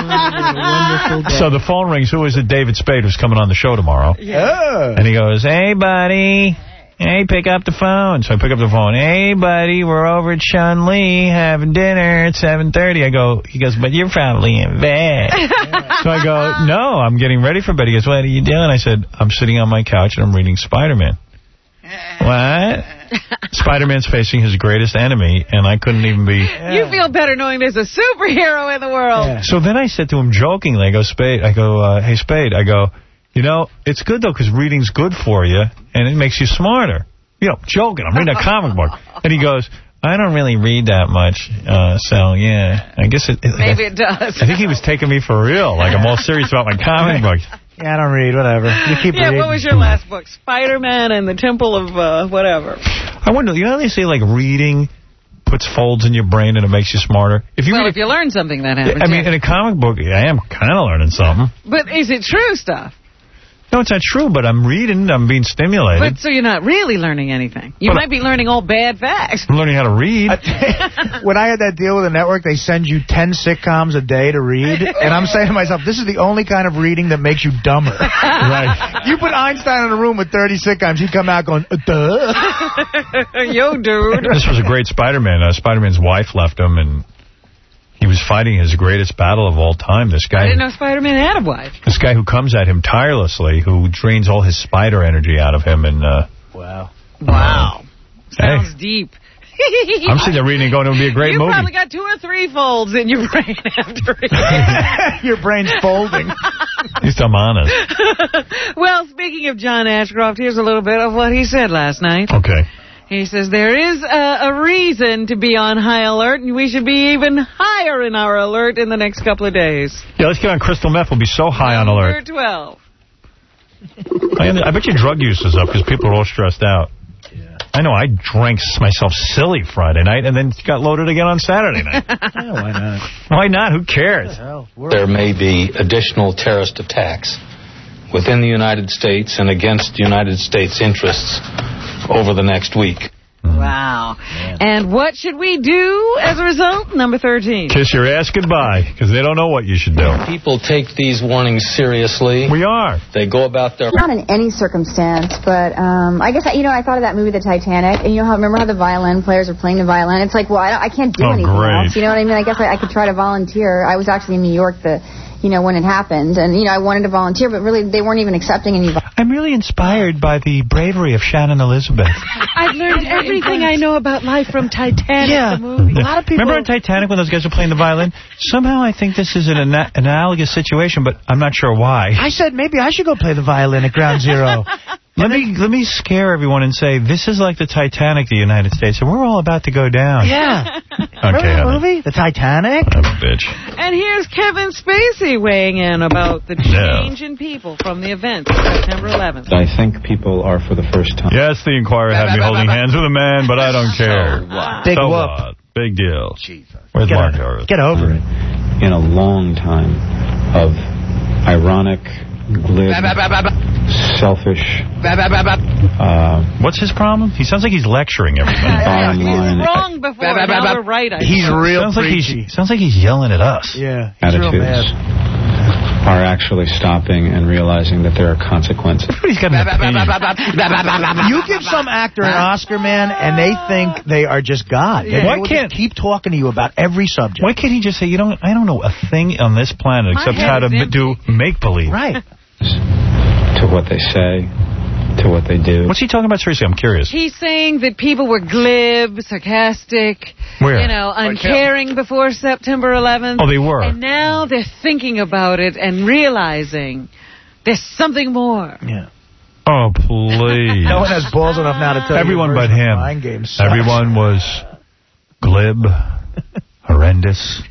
So the phone rings. Who is it? David Spade, who's coming on the show tomorrow. Yeah. And he goes, hey, buddy. Hey, pick up the phone. So I pick up the phone. Hey, buddy, we're over at Sean Lee having dinner at seven thirty. I go, he goes, but you're probably in bed. So I go, no, I'm getting ready for bed. He goes, what are you doing? I said, I'm sitting on my couch and I'm reading Spider-Man. What? Spider-Man's facing his greatest enemy, and I couldn't even be... You feel better knowing there's a superhero in the world. Yeah. So then I said to him jokingly, I go, Spade, I go, uh, hey, Spade, I go, you know, it's good, though, because reading's good for you, and it makes you smarter. You know, joking. I'm reading a comic book. And he goes, I don't really read that much, uh, so, yeah. I guess it... it Maybe it does. I think he was taking me for real, like I'm all serious about my comic book. Yeah, I don't read, whatever. You keep Yeah, reading. what was your last book? Spider-Man and the Temple of uh, whatever. I wonder, you know how they say, like, reading puts folds in your brain and it makes you smarter? If you Well, read if you learn something, that happens. I mean, yeah. in a comic book, I am kind of learning something. But is it true stuff? No, it's not true, but I'm reading, I'm being stimulated. But so you're not really learning anything. You But might be learning all bad facts. I'm learning how to read. When I had that deal with the network, they send you ten sitcoms a day to read. And I'm saying to myself, this is the only kind of reading that makes you dumber. Right. You put Einstein in a room with thirty sitcoms, he'd come out going, uh, duh. Yo, dude. This was a great Spider-Man. Uh, Spider-Man's wife left him, and he was fighting his greatest battle of all time. This I guy, didn't know Spider-Man had a wife. this guy who comes at him tirelessly, who drains all his spider energy out of him. And uh, Wow. Wow. Hey. Sounds deep. I'm sitting there reading and going, it would be a great you movie. probably got two or three folds in your brain after it. Your brain's folding. At least I'm honest. Well, speaking of John Ashcroft, here's a little bit of what he said last night. Okay. He says, there is a, a reason to be on high alert, and we should be even higher in our alert in the next couple of days. Yeah, let's get on crystal meth. We'll be so high on Number alert. twelve. I, I bet your drug use is up because people are all stressed out. Yeah. I know. I drank myself silly Friday night and then got loaded again on Saturday night. Yeah, why not? Why not? Who cares? There may be additional terrorist attacks within the United States and against United States interests over the next week. Wow. And what should we do as a result? Number thirteen. Kiss your ass goodbye, because they don't know what you should do. People take these warnings seriously. We are. They go about their... Not in any circumstance, but um, I guess, you know, I thought of that movie, The Titanic, and you know how, remember how the violin players are playing the violin? It's like, well, I, I can't do Oh, anything great. else. You know what I mean? I guess I, I could try to volunteer. I was actually in New York the you know, when it happened. And, you know, I wanted to volunteer, but really they weren't even accepting any volunteers. I'm really inspired by the bravery of Shannon Elizabeth. I've learned everything I know about life from Titanic, Yeah. the movie. A lot of people. Remember in Titanic when those guys were playing the violin? Somehow I think this is an, ana an analogous situation, but I'm not sure why. I said maybe I should go play the violin at Ground Zero. Let me let me scare everyone and say this is like the Titanic, the United States, and we're all about to go down. Yeah. Okay, Remember the honey. movie? The Titanic? I'm a bitch. And here's Kevin Spacey weighing in about the change in people from the event of September eleventh. I think people are, for the first time. Yes, the Inquirer had me holding hands with a man, but I don't care. Big so whoop. what? Big deal. Jesus. Where's Get Mark over- Harris? Get over it. In a long time of ironic, glib, selfish. Uh, What's his problem? He sounds like he's lecturing everybody. bottom line Wrong before, now we're right. I He's suppose. real sounds like preachy. he's sounds like he's yelling at us. Yeah, he's real attitudes mad. are actually stopping and realizing that there are consequences. Everybody's got an opinion. You give some actor an Oscar, man, and they think they are just God. They Why will can't- just keep talking to you about every subject? Why can't he just say, you don't? I don't know a thing on this planet My except head how to is m- empty. do make-believe. Right. To what they say, to what they do. What's he talking about? Seriously, I'm curious. He's saying that people were glib, sarcastic, Where? you know, uncaring before September eleventh. Oh, they were. And now they're thinking about it and realizing there's something more. Yeah. Oh, please. No one has balls enough now to tell Everyone you. but him. Mind games sucks. Everyone was glib, horrendous,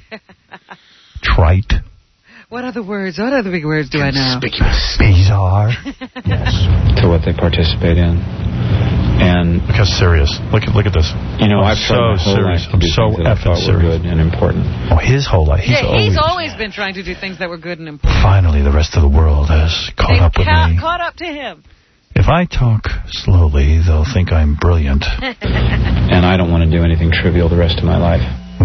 trite, What other words? What other big words do I know? bizarre. To what they participate in. And look how serious. Look at look at this. You know, I'm I've tried my so whole serious. life to I'm do so things that I effing thought were serious. good and important. Oh, his whole life. He's yeah, always. he's always been trying to do things that were good and important. Finally, the rest of the world has caught They up with ca- me. caught up to him. If I talk slowly, they'll think I'm brilliant. And I don't want to do anything trivial the rest of my life.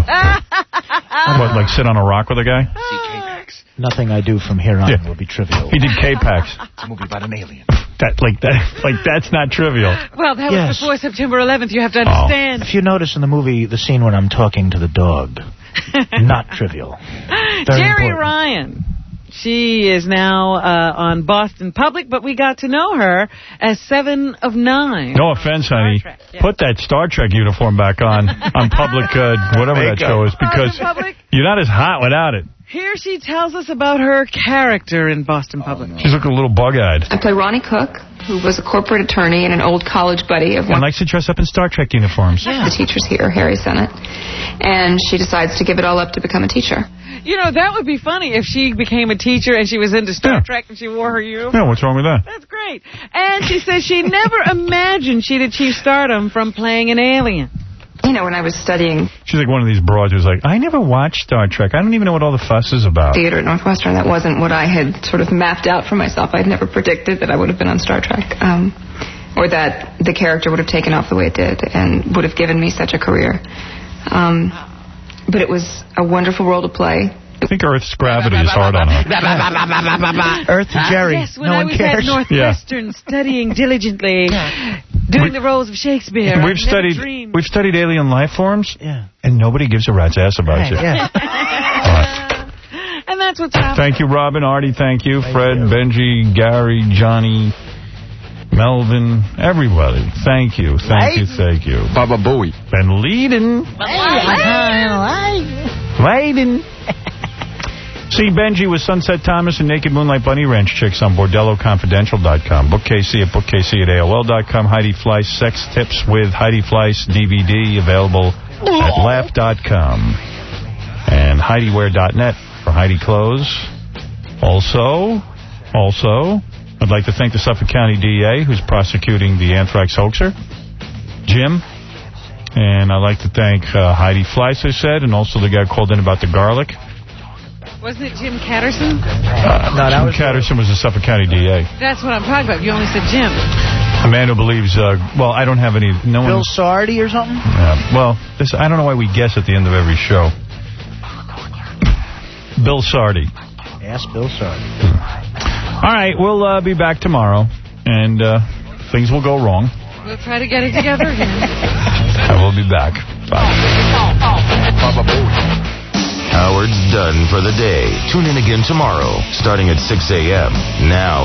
What, like sit on a rock with a guy? Nothing I do from here on Yeah. will be trivial. He did K-Pax. It's a movie about an alien. That like that like that's not trivial. Well, that Yes. was before September eleventh. You have to understand. If you notice in the movie the scene when I'm talking to the dog, not trivial. Very Jerry important. Ryan. She is now uh, on Boston Public, but we got to know her as Seven of Nine. No offense, honey. Trek, yeah. Put that Star Trek uniform back on on public, uh, whatever that Makeup. show is, because Boston Public? you're not as hot without it. Here she tells us about her character in Boston Public. She's looking a little bug-eyed. I play Ronnie Cook, who was a corporate attorney and an old college buddy of And one likes to dress up in Star Trek uniforms. of the teachers here, Harry Sennett. And she decides to give it all up to become a teacher. You know, that would be funny if she became a teacher and she was into Star Yeah. Trek and she wore her uniform. Yeah, what's wrong with that? That's great. And she says she never imagined she'd achieve stardom from playing an alien. You know, when I was studying She's like one of these broads who's like, I never watched Star Trek. I don't even know what all the fuss is about. theater at Northwestern, that wasn't what I had sort of mapped out for myself. I'd never predicted that I would have been on Star Trek, um, or that the character would have taken off the way it did and would have given me such a career. Um, but it was a wonderful role to play. I think Earth's gravity is hard on her. Earth to Jerry. Yes, when no I one was cares. at Northwestern studying diligently, doing the roles of Shakespeare. We've I studied never dreamed. we've studied alien life forms, Yeah. and nobody gives a rat's ass about Right, you. yeah. And that's what's happening. Thank you, Robin. Artie, thank you. Fred, Benji, Gary, Johnny, Melvin, everybody. Thank you. Thank you. Thank you. Baba Booey. Been leading. Leading. See Benji with Sunset Thomas and Naked Moonlight Bunny Ranch chicks on Bordello Confidential dot com. Book K C at Book K C at A O L dot com. Heidi Fleiss Sex Tips with Heidi Fleiss D V D available at Laugh dot com. And Heidiwear dot net for Heidi clothes. Also, also, I'd like to thank the Suffolk County D A who's prosecuting the anthrax hoaxer, Jim. And I'd like to thank uh, Heidi Fleiss, I said, and also the guy called in about the garlic. Wasn't it Jim Catterson? Uh, No, that Jim was- Catterson was the Suffolk County D A. That's what I'm talking about. You only said Jim. A man who believes, uh, well, I don't have any, no Bill one. Sardi or something? Yeah, well, this, I don't know why we guess at the end of every show. Bill Sardi. Ask Bill Sardi. All right, we'll uh, be back tomorrow, and uh, things will go wrong. We'll try to get it together again. I will be back. Bye. Baba Booey. Howard's done for the day. Tune in again tomorrow, starting at six a.m. Now,